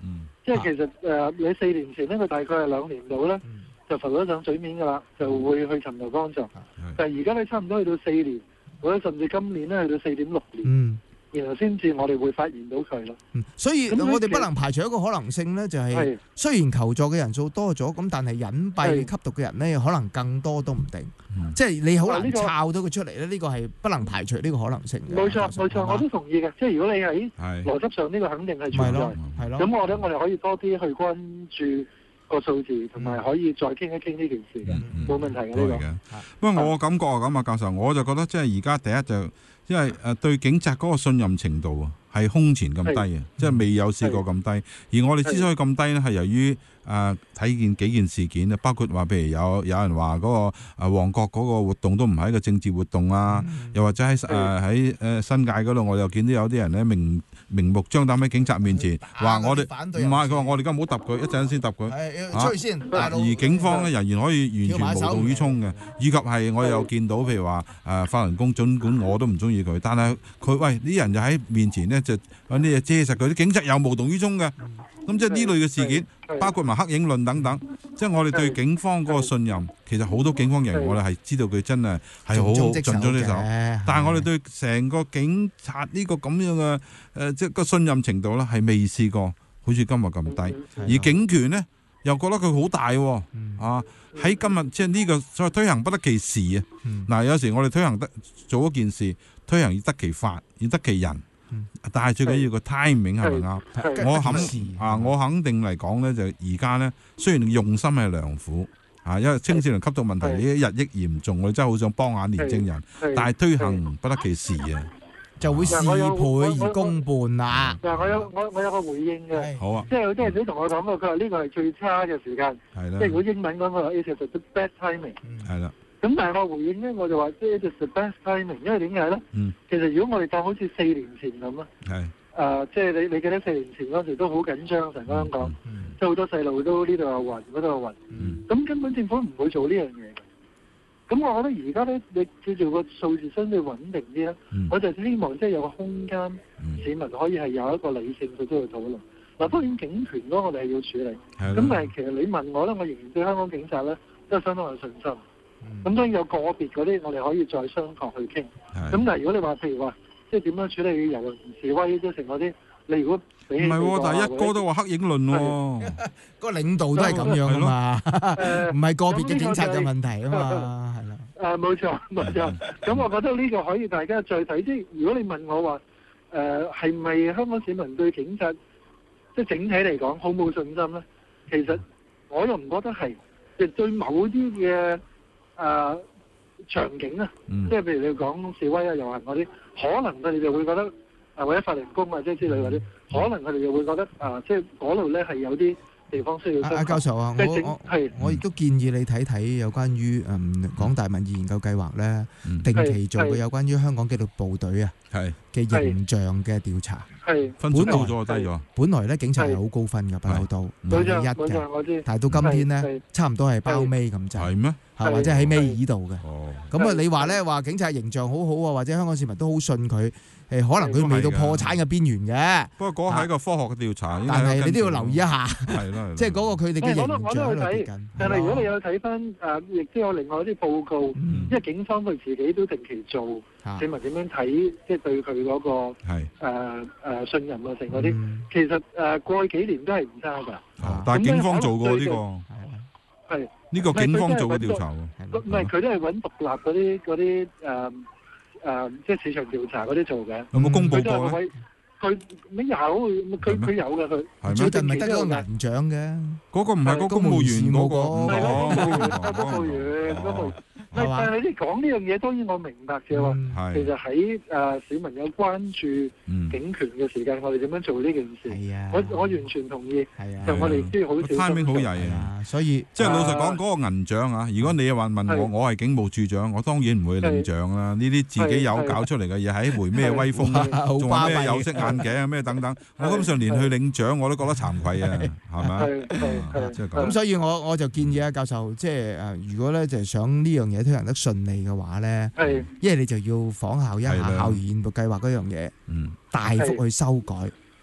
即係其實你4年前呢，佢大概係2年度咧，就浮咗上水面㗎啦，就會去尋求幫助。但係而家咧差唔多去到4年，或者甚至今年咧去到4.6年。然後先至我哋會發現到佢咯。 所以我哋不能排除一個可能性咧，就係雖然求助嘅人數多咗，咁但係隱蔽吸毒嘅人咧，可能更多都唔定。即係你好難抄到佢出嚟咧，呢個係不能排除呢個可能性嘅。 冇錯，我都同意嘅。即係如果你喺邏輯上呢個肯定係存在。係咯。咁我覺得我哋可以多啲去關注個數字，同埋可以再傾一傾呢件事嘅，冇問題嘅呢個。 不過我感覺係咁啊，教授，我就覺得即係而家第一就。因為對警察嗰個信任程度啊，係空前咁低啊，即係未有試過咁低。而我哋之所以咁低呢，係由於睇見幾件事件啊，包括話譬如有人話嗰個旺角嗰個活動都唔係一個政治活動啊，又或者喺新界嗰度，我又見到有啲人呢明目張膽喺警察面前話我哋唔係，佢話我哋而家唔好揼佢，一陣先揼佢。出去先。而警方呢仍然可以完全無動於衷嘅，以及係我又見到譬如話法輪功，儘管我都唔中意佢，但係佢啲人就喺面前呢，就揾啲嘢遮實佢，啲警察又無動於衷嘅。咁即係呢類嘅事件，包括埋黑影論等等，即係我哋對警方嗰個信任，其實好多警方人員我哋係知道佢真係好好盡忠職守，但係我哋對成個警察呢個咁樣嘅即係個信任程度咧，係未試過好似今日咁低。而警權呢，又覺得佢好大喎，喺今日即係呢個所謂推行不得其時啊。嗱，有時我哋推行做一件事，推行要得其法，要得其人。但係最緊要個 timing 係咪啱？我肯定嚟講咧，就而家咧，雖然用心係良苦因為青少年吸毒問題呢日益嚴重，我哋真係好想幫下年青人，但係推行不得其時啊， 就會事倍而功半啦。 嗱，我有個回應嘅， 好啊， 即係有啲人都同我講過，佢話呢個係最差嘅時間，即係如果英文講佢話 it is the bad timing， 係啦。 咁但係我回應咧，我就話即係 it is the best timing，因為點解咧？其實如果我哋當好似4年前咁啊，即係你記得4年前嗰時都好緊張，成個香港，即係好多細路都呢度有暈，嗰度有暈，咁根本政府唔會做呢樣嘢嘅。咁我覺得而家咧，你叫做個數字相對穩定啲咧，我就希望即係有個空間，市民可以係有一個理性去都去討論。嗱，當然警權嗰個我哋係要處理，咁但係其實你問我咧，我仍然對香港警察咧都係相當有信心。咁當然有個別嗰啲，我哋可以再商榷去傾。咁但係如果你話譬如話，即係點樣處理遊行示威即係成嗰啲，你如果唔係，但係一哥都話黑影論喎， 個領導都係咁樣啊嘛，唔係個別嘅警察嘅問題啊嘛，係啦。 冇錯。咁我覺得呢個可以大家再睇。即係如果你問我話，係咪香港市民對警察即係整體嚟講好冇信心咧？其實我又唔覺得係，亦對某啲嘅場景啊，即係譬如你講示威啊、遊行嗰啲，可能佢哋就會覺得或者法輪功啊，即係之類嗰啲，可能佢哋就會覺得即係嗰度咧係有啲地方需要。 教授啊，我亦都建議你睇睇有關於港大民意研究計劃咧，定期做嘅有關於香港紀律部隊啊嘅形象嘅調查。 分數高咗低咗。本來咧警察係好高分嘅，不嬲都唔係1嘅，但係到今天咧差唔多係包尾咁滯。 係咩？ 或者喺尾二度嘅。咁你話咧話警察形象好好啊，或者香港市民都好信佢，可能佢未到破產嘅邊緣嘅。 不過嗰個係一個科學嘅調查， 但係你都要留意一下。 係啦， 即係嗰個佢哋嘅形象喺度跌緊。 但係如果你有睇翻亦都有另外一啲報告，因為警方佢自己都定期做，市民點樣睇，即係對佢嗰個信任啊，成嗰啲，其實過去幾年都係唔差㗎。 但係警方做過呢個， 係呢個警方做嘅調查喎。 唔係佢都係揾獨立嗰啲即係市場調查嗰啲做嘅。 有冇公佈過咧？ 佢咩有？佢有嘅佢。 最近咪得嗰個銀獎嘅。 嗰個唔係個公務員嗰個。 唔係公務員。但係你講呢樣嘢，當然我明白嘅話，其實喺市民有關注警權嘅時間，我哋點樣做呢件事？我完全同意。就我哋都要好小心。 timing 好曳啊！ 所以即係老實講，嗰個銀獎啊，如果你話問我係警務處長，我當然唔會領獎啦。呢啲自己有搞出嚟嘅嘢，喺回咩威風啊？仲話咩有色眼鏡啊？咩等等，我根本上連去領獎我都覺得慚愧啊，係咪？即係咁。 所以我就建議啊，教授，即係如果咧就係想呢樣嘢推行得順利嘅話咧，因為你就要仿效一下校園驗毒計劃嗰樣嘢，大幅去修改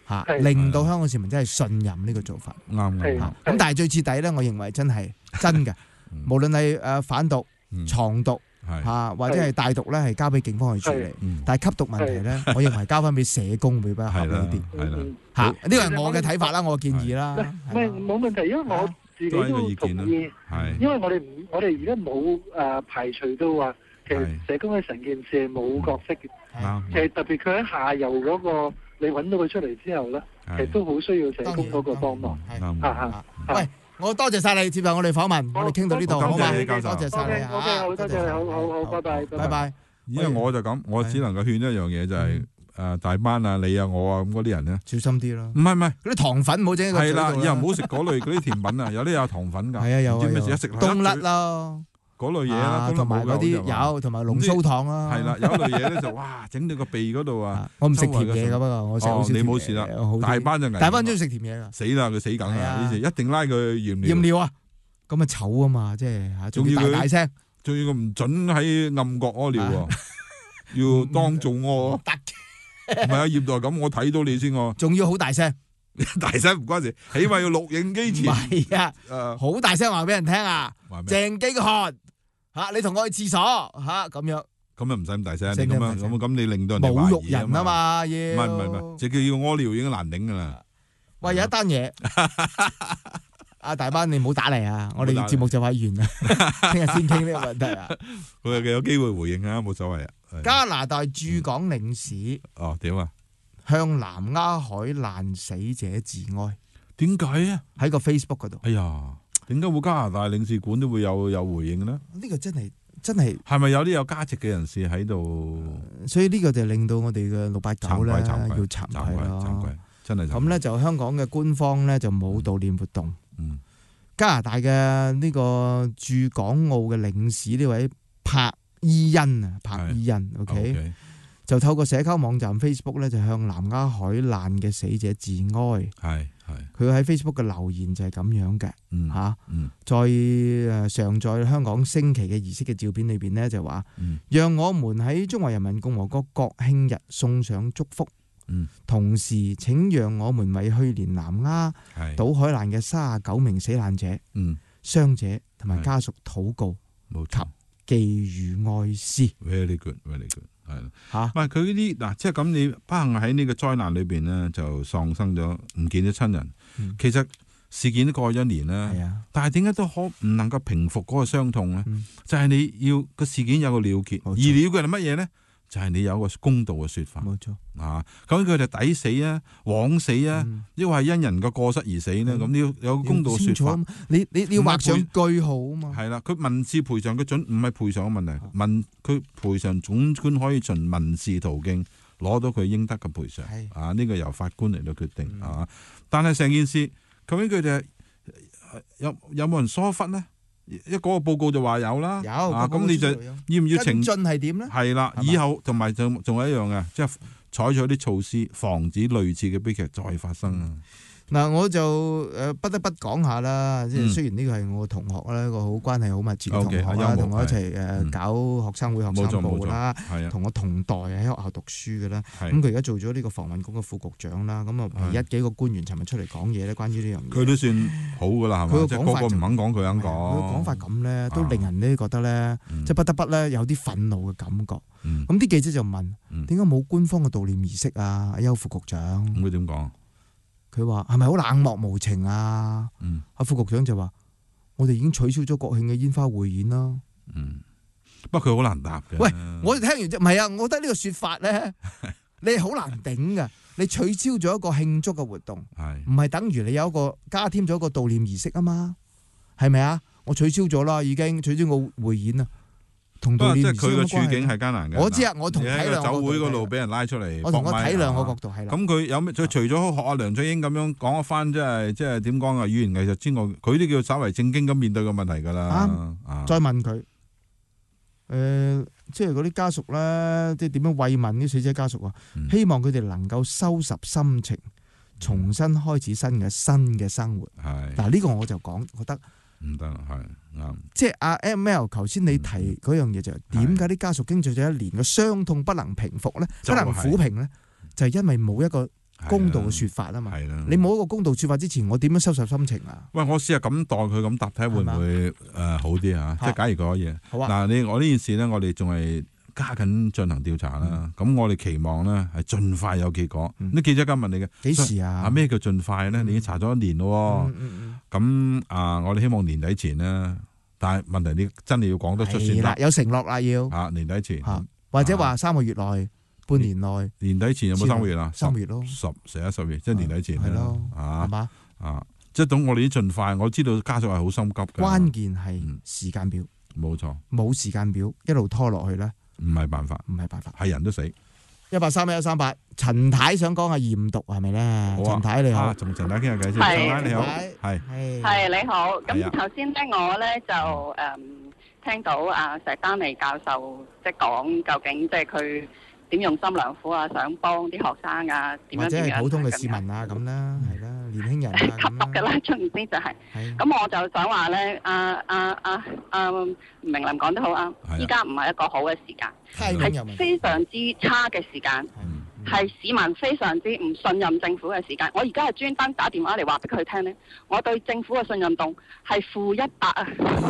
嚇，令到香港市民真係信任呢個做法。 啱咁但係最徹底咧，我認為真係真嘅，無論係販毒、藏毒或者係帶毒咧，係交俾警方去處理。但係吸毒問題咧，我認為交翻俾社工會比較合理啲。 係啦， 嚇，呢個係我嘅睇法啦，我嘅建議啦。 唔係冇問題，因為我自己都同意。因為我哋而家冇排除到話，其實社工喺成件事係冇角色嘅。其實特別佢喺下游嗰個，你揾到佢出嚟之後咧，其實都好需要社工嗰個幫忙。 喂，我多謝晒你接受我哋訪問，我哋傾到呢度好嘛？ 多謝晒你。 好，多謝你，好，拜拜， 拜拜。 因為我就咁，我只能夠勸一樣嘢就係大班啊、你啊、我啊咁嗰啲人咧， 小心啲咯。 唔係嗰啲糖粉唔好整喺個嘴度啦。 係啦，以後唔好食嗰類嗰啲甜品啊，有啲有糖粉㗎。 係啊，有唔知咩事一食冬甩咯。 嗰類嘢啦， 同埋嗰啲有，同埋龍鬚糖啦。 係啦，有一類嘢咧就哇，整到個鼻嗰度啊！ 我唔食甜嘢㗎，不過我食好少。 你冇事啦，大班就危。 大班中意食甜嘢㗎。 死啦！佢死梗啊！呢時一定拉佢驗驗尿啊！咁啊醜啊嘛，即係嚇，仲要大聲， 仲要佢唔準喺暗角屙尿喎，要當眾屙。唔係啊，業內咁，我睇到你先喎。 仲要好大聲， 大聲唔關事，起碼要錄影機前。 唔係啊，好大聲話俾人聽啊！鄭經翰嚇，你同我去廁所嚇咁樣。咁又唔使咁大聲，你咁你令到人哋侮辱人啊嘛，要。唔係，直叫要屙尿已經難頂㗎啦。喂，有一單嘢。阿大班，你唔好打嚟啊！我哋節目就快完啦，聽日先傾呢個問題啊。 佢有機會回應啊，冇所謂啊。 加拿大駐港領事點啊？ 向南丫海難死者致哀， 點解啊？ 喺個 Facebook 嗰度。 哎呀，點解會加拿大領事館都會有回應呢？ 呢個真係係咪有啲有價值嘅人士喺度？ 所以呢個就令到我哋嘅689咧要慚愧咯。 真係咁咧就香港嘅官方咧就冇悼念活動。加拿大嘅呢個駐港澳嘅領事呢位柏伊恩，OK， 就透過社交網站 Facebook 咧就向南丫海難嘅死者致哀。佢喺 Facebook 嘅留言就係咁樣嘅，在上載香港升旗嘅儀式嘅照片裏邊呢，就話，讓我們喺中華人民共和國國慶日送上祝福。同時請讓我們為去年南丫島海難嘅39名死難者、傷者同埋家屬禱告及寄予哀思。 Very good，係啦嚇。唔係佢呢啲嗱，即係咁你不幸喺呢個災難裏邊呢，就喪生咗，唔見咗親人。其實事件都過咗1年啦，但係點解都唔能夠平復嗰個傷痛呢？就係你要個事件有個了結，而了結係乜嘢呢？就係你有個公道嘅説法， 冇錯啊！咁佢哋抵死啊、枉死啊，抑或係因人嘅過失而死呢？咁你要有個公道説法。 你要畫上句號啊嘛。 係啦，佢民事賠償佢準唔係賠償嘅問題，佢賠償總管可以循民事途徑攞到佢應得嘅賠償。啊，呢個由法官嚟到決定啊。但係成件事究竟佢哋有冇人疏忽呢？嗰個報告就話有啦，咁你就要唔要跟進係點咧？係啦，以後同埋仲有一樣嘅，即係採取啲措施，防止類似嘅悲劇再發生啊！ 嗱，我就不得不講下啦，即係雖然呢個係我同學啦，一個好關係好密切嘅同學啦，同我一齊搞學生會學生報啦，同我同代喺學校讀書嘅啦。咁佢而家做咗呢個防運局嘅副局長啦。咁啊，唯一幾個官員尋日出嚟講嘢咧，關於呢樣嘢， 佢都算好噶啦，係嘛？即係個個唔肯講，佢肯講。 佢講法咁咧，都令人咧覺得咧，即係不得不咧有啲憤怒嘅感覺。咁啲記者就問：點解冇官方嘅悼念儀式啊？邱副局長， 咁佢點講？ 佢話係咪好冷漠無情啊？阿副局長就話：我哋已經取消咗國慶嘅煙花匯演啦。 不過佢好難答嘅。 喂，我聽完啫，唔係啊，我覺得呢個説法咧，你係好難頂噶。你取消咗一個慶祝嘅活動，唔係等於你有一個加添咗一個悼念儀式啊嘛？係咪啊？我取消咗啦，已經取消個匯演啊。同悼念儀式即係佢個處境係艱難嘅。 我知啊，我同體諒酒會嗰度俾人拉出嚟， 我同我體諒個角度係啦。 咁佢有咩？佢除咗學阿梁振英咁樣講一番，即係點講啊？語言藝術之外，佢都叫稍為正經咁面對個問題㗎啦。 再問佢，即係嗰啲家屬咧，即係點樣慰問啲死者家屬啊？希望佢哋能夠收拾心情，重新開始新嘅生活。嗱，呢個我就講覺得。 唔得，係啱。 即係阿 ML 頭先你提嗰樣嘢就係點解啲家屬經歷咗1年嘅傷痛不能平復咧，不能撫平咧，就係因為冇一個公道嘅説法啊嘛。你冇一個公道説法之前，我點樣收拾心情啊？ 喂，我試下咁代佢咁答，睇下會唔會好啲啊？即係假如嗰嘢。好啊。嗱，我呢件事咧，我哋仲係加緊進行調查啦。咁我哋期望咧係盡快有結果。啲記者今日問你嘅幾時啊？ 咩叫盡快咧？你已經查咗1年咯。咁我哋希望年底前咧，但係問題你真係要講得出先得。 有承諾啦要。 年底前。 或者話3個月內、半年內。 年底前有冇3個月啊 ？3個月咯。 11、10月，即係年底前。 係咯。係嘛？ 即係等我哋啲盡快，我知道家屬係好心急嘅。 關鍵係時間表。 冇錯。冇時間表，一路拖落去咧， 唔係辦法。係人都死。1831138，陳太想講下驗毒係咪咧？陳太你好，同陳太傾下偈先。陳太你好， 係你好。咁頭先咧，我咧就聽到石丹妮教授即係講究竟即係佢點用心良苦啊，想幫啲學生啊點樣， 或者係普通嘅市民啊咁啦，係啦，年輕人吸毒嘅啦，總之就係。咁我就想話咧，明林講得好啱，依家唔係一個好嘅時間，係非常之差嘅時間，係市民非常之唔信任政府嘅時間。我而家係專登打電話嚟話俾佢聽咧，我對政府嘅信任度係-100啊！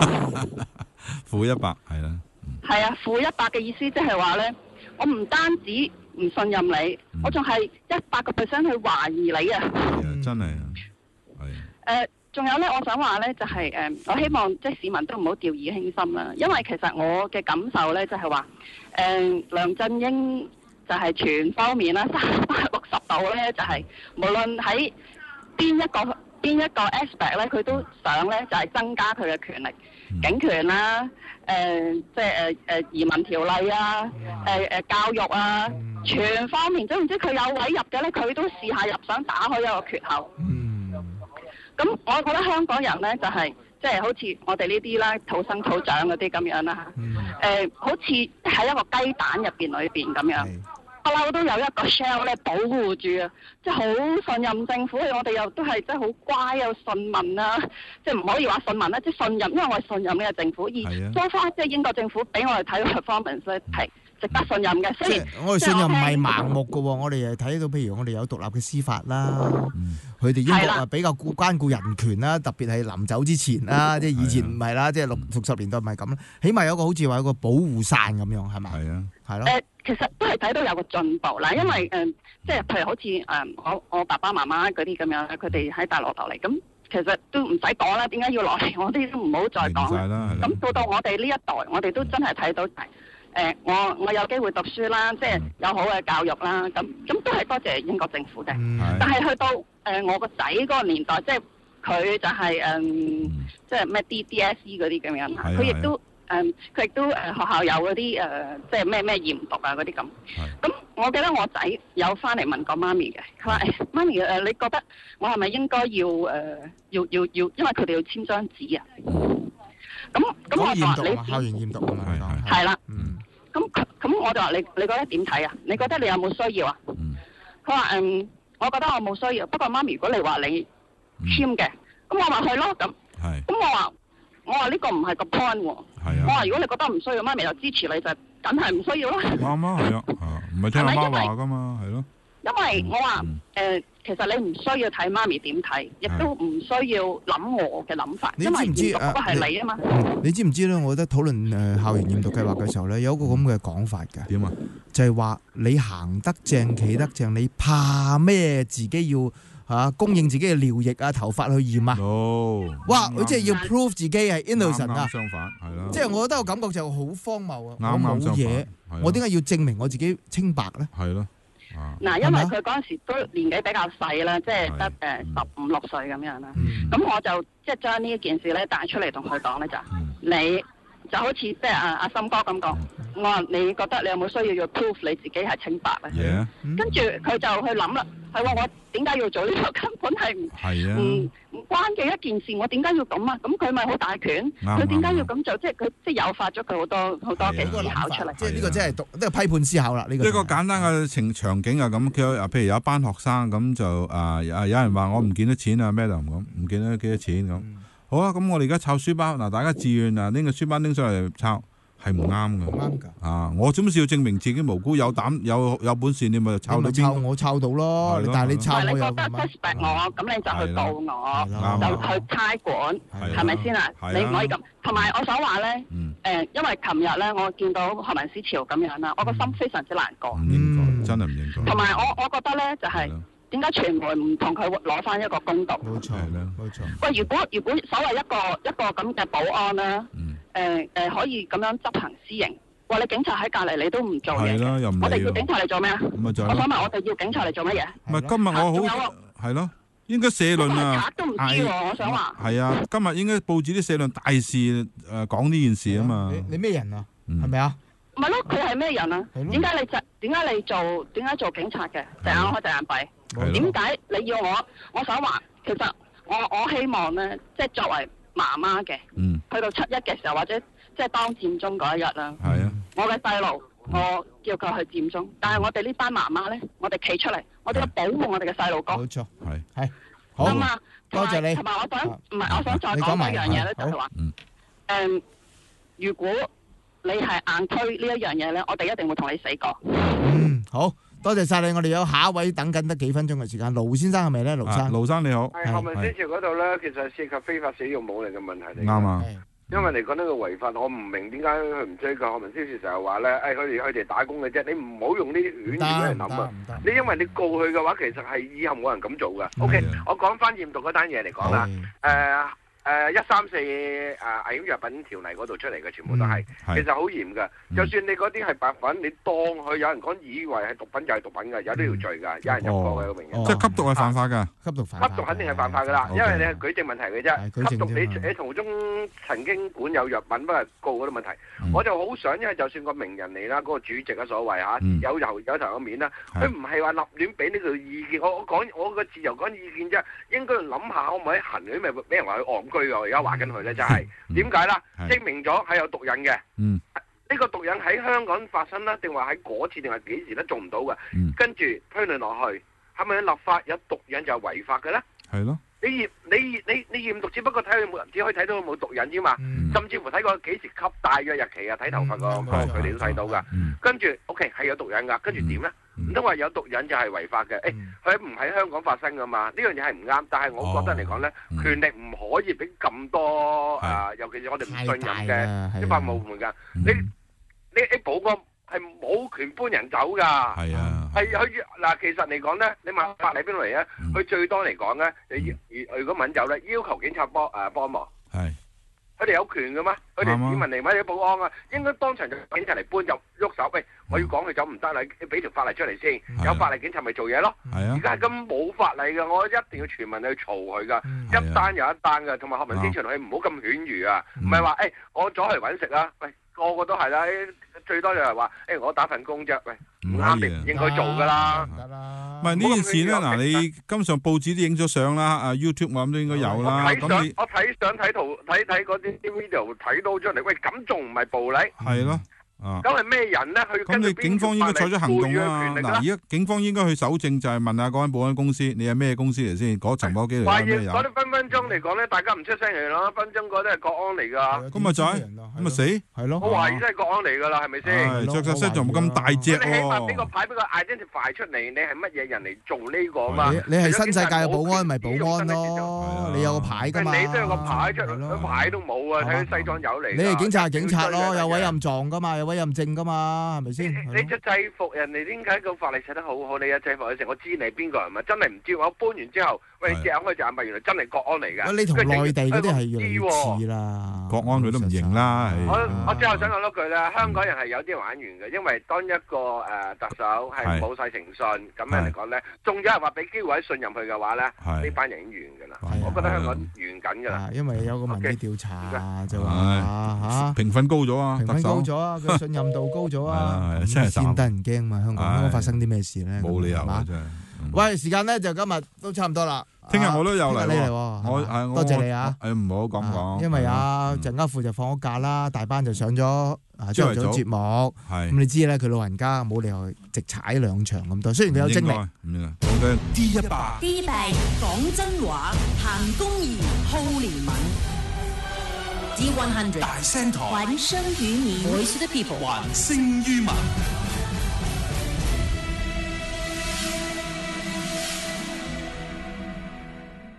-100係啦。 係啊，-100嘅意思即係話咧，我唔單止唔信任你，我仲係100% 去懷疑你啊！ 真係啊， 仲有咧，我想話咧，就係我希望即係市民都唔好掉以輕心啦，因為其實我嘅感受咧就係話，梁振英就係全方面啦，360度咧就係無論喺邊一個 aspect 咧，佢都想咧就係增加佢嘅權力。警權啦，即係移民條例啊，教育啊，全方面總唔知佢有位入嘅咧，佢都試下入，想打開一個缺口。咁我覺得香港人咧就係即係好似我哋呢啲啦，土生土長嗰啲咁樣啦，好似喺一個雞蛋入邊咁樣。不嬲都有一個 shell 咧保護住啊，即係好信任政府，我哋又都係即係好乖又信民啦，即係唔可以話信民啦，即係信任，因為我係信任呢個政府。而so far即係英國政府俾我哋睇個 performance 咧係值得信任嘅。所以我哋信任唔係盲目嘅喎，我哋係睇到譬如我哋有獨立嘅司法啦，佢哋英國啊比較關顧人權啦，特別係臨走之前啦，即係以前唔係啦，即係60年代唔係咁啦，起碼有個好似話有個保護傘咁樣係咪？係啊，係咯。 其實都係睇到有個進步啦，因為即係譬如好似我爸爸媽媽嗰啲咁樣，佢哋喺大陸落嚟，咁其實都唔使講啦，點解要落嚟？我啲都唔好再講啦。咁到我哋呢一代，我哋都真係睇到我有機會讀書啦，即係有好嘅教育啦，咁都係多謝英國政府嘅。但係去到我個仔嗰個年代，即係佢就係即係咩 DSE 嗰啲咁樣，佢亦都。佢亦都學校有嗰啲即係咩驗毒啊嗰啲咁。咁我記得我仔有翻嚟問過媽咪嘅，佢話媽咪你覺得我係咪應該要因為佢哋要簽張紙啊？咁我話你校園驗毒啊嘛， 係啦。咁我就話你覺得點睇啊？你覺得你有冇需要啊？佢話我覺得我冇需要，不過媽咪如果你話你簽嘅，咁我話去咯咁。咁我話呢個唔係個 point 喎。我話如果你覺得唔需要，媽咪就支持你，就梗係唔需要啦。 啱啊，係啊，唔係聽阿媽話噶嘛，係咯。 因為我話其實你唔需要睇媽咪點睇，亦都唔需要諗我嘅諗法，因為驗毒嗰個係你啊嘛。 你知唔知咧？我覺得討論校園驗毒計劃嘅時候咧，有一個咁嘅講法嘅。 點啊？ 就係話你行得正企得正，你怕咩？自己要供應自己嘅尿液啊、頭髮去驗啊！哇！佢即係要 prove 自己係 innocent 啊！ 相反係啦， 即係我覺得個感覺就好荒謬啊！我冇嘢，我點解要證明我自己清白咧？ 係咯。 嗱，因為佢嗰陣時都年紀比較細啦，即係得15、16歲咁樣啦。咁我就即係將呢一件事咧帶出嚟同佢講咧就，你就好似即係阿森哥咁講，我話你覺得你有冇需要 prove 你自己係清白咧？跟住佢就去諗啦，係喎，我點解要做呢個？根本係唔關嘅一件事，我點解要咁啊？咁佢咪好大權？佢點解要咁做？即係佢即係誘發咗佢好多嘅思考出嚟。 即係呢個真係呢個批判思考啦。呢個一個簡單嘅場景啊，咁譬如有一班學生咁就有人話我唔見得錢啊，Madam咁唔見得幾多錢咁。好啊，咁我哋而家抄書包嗱，大家自願拎個書包拎上嚟抄。 係唔啱㗎。 唔啱㗎。 啊！我做乜事要證明自己無辜？有膽有本事，你咪抄到邊？ 我抄到咯，但係你抄我又你覺得 suspect 我，咁你就去告我，就去差館，係咪先啊？你唔可以咁。同埋我想話咧，因為琴日咧，我見到學民思潮咁樣啦，我個心非常之難過。 唔應該，真係唔應該。 同埋我覺得咧，就係點解傳媒唔同佢攞翻一個公道？ 冇錯，冇錯。 喂，如果所謂一個咁嘅保安咧，可以咁樣執行私刑。喂，你警察喺隔離，你都唔做嘢，我哋要警察嚟做咩啊？我想問我哋要警察嚟做乜嘢？ 唔係今日我好係咯，應該社論啊！ 都唔知喎，我想話係啊，今日應該報紙啲社論大事講呢件事啊嘛。 你咩人啊？係咪啊？ 唔係咯，佢係咩人啊？點解你做警察嘅？隻眼開隻眼閉。點解你要我？我想話，其實我希望咧，即係作為媽媽嘅，去到7·1嘅時候，或者即係當佔中嗰一日啦。係啊。我嘅細路，我叫佢去佔中，但係我哋呢班媽媽咧，我哋企出嚟，我哋要保護我哋嘅細路哥。 冇錯，係好。咁啊，多謝你。同埋我想再講一樣嘢咧，就係話，如果你係硬推呢一樣嘢咧，我哋一定會同你死過。 好多謝晒你，我哋有下一位等緊得幾分鐘嘅時間，盧先生係咪咧？盧生你好。 係學民思潮嗰度咧，其實涉及非法使用武力嘅問題嚟。 啱啊。 因為嚟講呢個違法，我唔明點解佢唔追究。學民思潮成日話咧，佢哋打工嘅啫，你唔好用呢啲犬語嚟諗啊！你因為你告佢嘅話，其實係以後冇人咁做噶。OK，我講翻驗毒嗰單嘢嚟講啦。134危險藥品條例嗰度出嚟嘅，全部都係，其實好嚴㗎。就算你嗰啲係白粉，你當佢有人講以為係毒品就係毒品㗎，有呢條罪㗎，有人入過嘅個名人。 即係吸毒係犯法㗎， 吸毒肯定係犯法㗎啦，因為你係舉證問題嘅啫。吸毒你途中曾經管有藥品，不過告嗰啲問題。我就好想，因為就算個名人嚟啦，嗰個主席啊所謂嚇，有頭有面啦，佢唔係話立亂俾呢個意見。我講我個自由講意見啫，應該諗下可唔可以行嗰啲咪俾人話佢戇居。我而家話緊佢咧，就係點解啦？證明咗係有毒癮嘅。呢個毒癮喺香港發生啦，定話喺嗰次定係幾時都做唔到嘅。跟住推論落去，係咪立法有毒癮就係違法嘅咧？係咯。你驗毒只不過睇佢冇，只可以睇到佢冇毒癮啫嘛。甚至乎睇過幾時吸大嘅日期啊，睇頭髮佢哋都睇到㗎。跟住 OK 係有毒癮㗎，跟住點咧？唔通話有毒癮就係違法嘅？佢唔喺香港發生噶嘛？呢樣嘢係唔啱。但係我覺得嚟講咧，權力唔可以俾咁多尤其是我哋唔信任嘅法務部門㗎。你保安係冇權搬人走㗎。係啊。係佢嗱，其實嚟講咧，你問法例邊度嚟咧？佢最多嚟講咧，你如果揾走咧，要求警察幫忙。係。佢哋有權㗎嘛？佢哋市民嚟買啲保安啊，應該當場就警察嚟搬就喐手。喂，我要趕佢走唔得啦，俾條法例出嚟先。有法例警察咪做嘢咯。而家係咁冇法例嘅，我一定要全民去嘈佢㗎。一單又一單㗎，同埋學民思潮佢唔好咁犬儒啊。唔係話我左嚟揾食啊。喂，個個都係啦。最多就係話我打份工啫。喂，唔啱你唔應該做㗎啦。 唔係呢件事咧，嗱你今上報紙都影咗相啦，YouTube 我諗都應該有啦。 我睇相睇圖睇嗰啲 video 睇到出嚟，喂咁仲唔係暴力？係咯。咁係咩人咧？去咁你警方應該採取行動啦。嗱，而家警方應該去搜證，就係問下嗰間保安公司，你係咩公司嚟先？嗰層保機嚟咩人？ 嗰啲分鐘嚟講咧，大家唔出聲嚟咯，分鐘嗰啲係國安嚟㗎。 咁咪就係，咁咪死？係咯。 我懷疑真係國安嚟㗎啦，係咪先？ 着實聲仲冇咁大隻喎。 你起碼俾個牌俾個 identify 出嚟，你係乜嘢人嚟做呢個嘛？ 你係新世界嘅保安，咪保安咯。你有個牌㗎嘛？ 你都有個牌出嚟，個牌都冇啊！睇啲西裝友嚟。 你係警察係警察咯，有委任狀㗎嘛，有委任證㗎嘛，係咪先？ 你隻制服人哋點解個法例寫得好好？你嘅制服嘅時候，我知你係邊個人嘛？真係唔知。我搬完之後，喂，你隻眼開隻眼閉，原來真係國安嚟㗎。 你同內地嗰啲係越嚟越似啦。 國安佢都唔認啦。 我最後想講多句啦，香港人係有啲玩完嘅，因為當一個特首係冇晒誠信，咁樣嚟講咧，仲有人話俾機會喺信任佢嘅話咧，呢班人已經完㗎啦。我覺得香港完緊㗎啦。 因為有個民意調查就話評分高咗啊， 評分高咗啊，佢信任度高咗啊，先得人驚嘛。香港發生啲咩事咧？ 冇理由啊，真係。 喂，時間咧就今日都差唔多啦。 聽日我都有嚟喎， 我多謝你啊！ 唔好咁講， 因為鄭家富就放咗假啦，大班就上咗朝頭早節目。咁你知咧，佢老人家冇理由直踩2場咁多，雖然佢有精力。 D100 講真話，行公義，好憐憫。 D100 大聲台， 還聲於民 Voice of the People，還聲於民。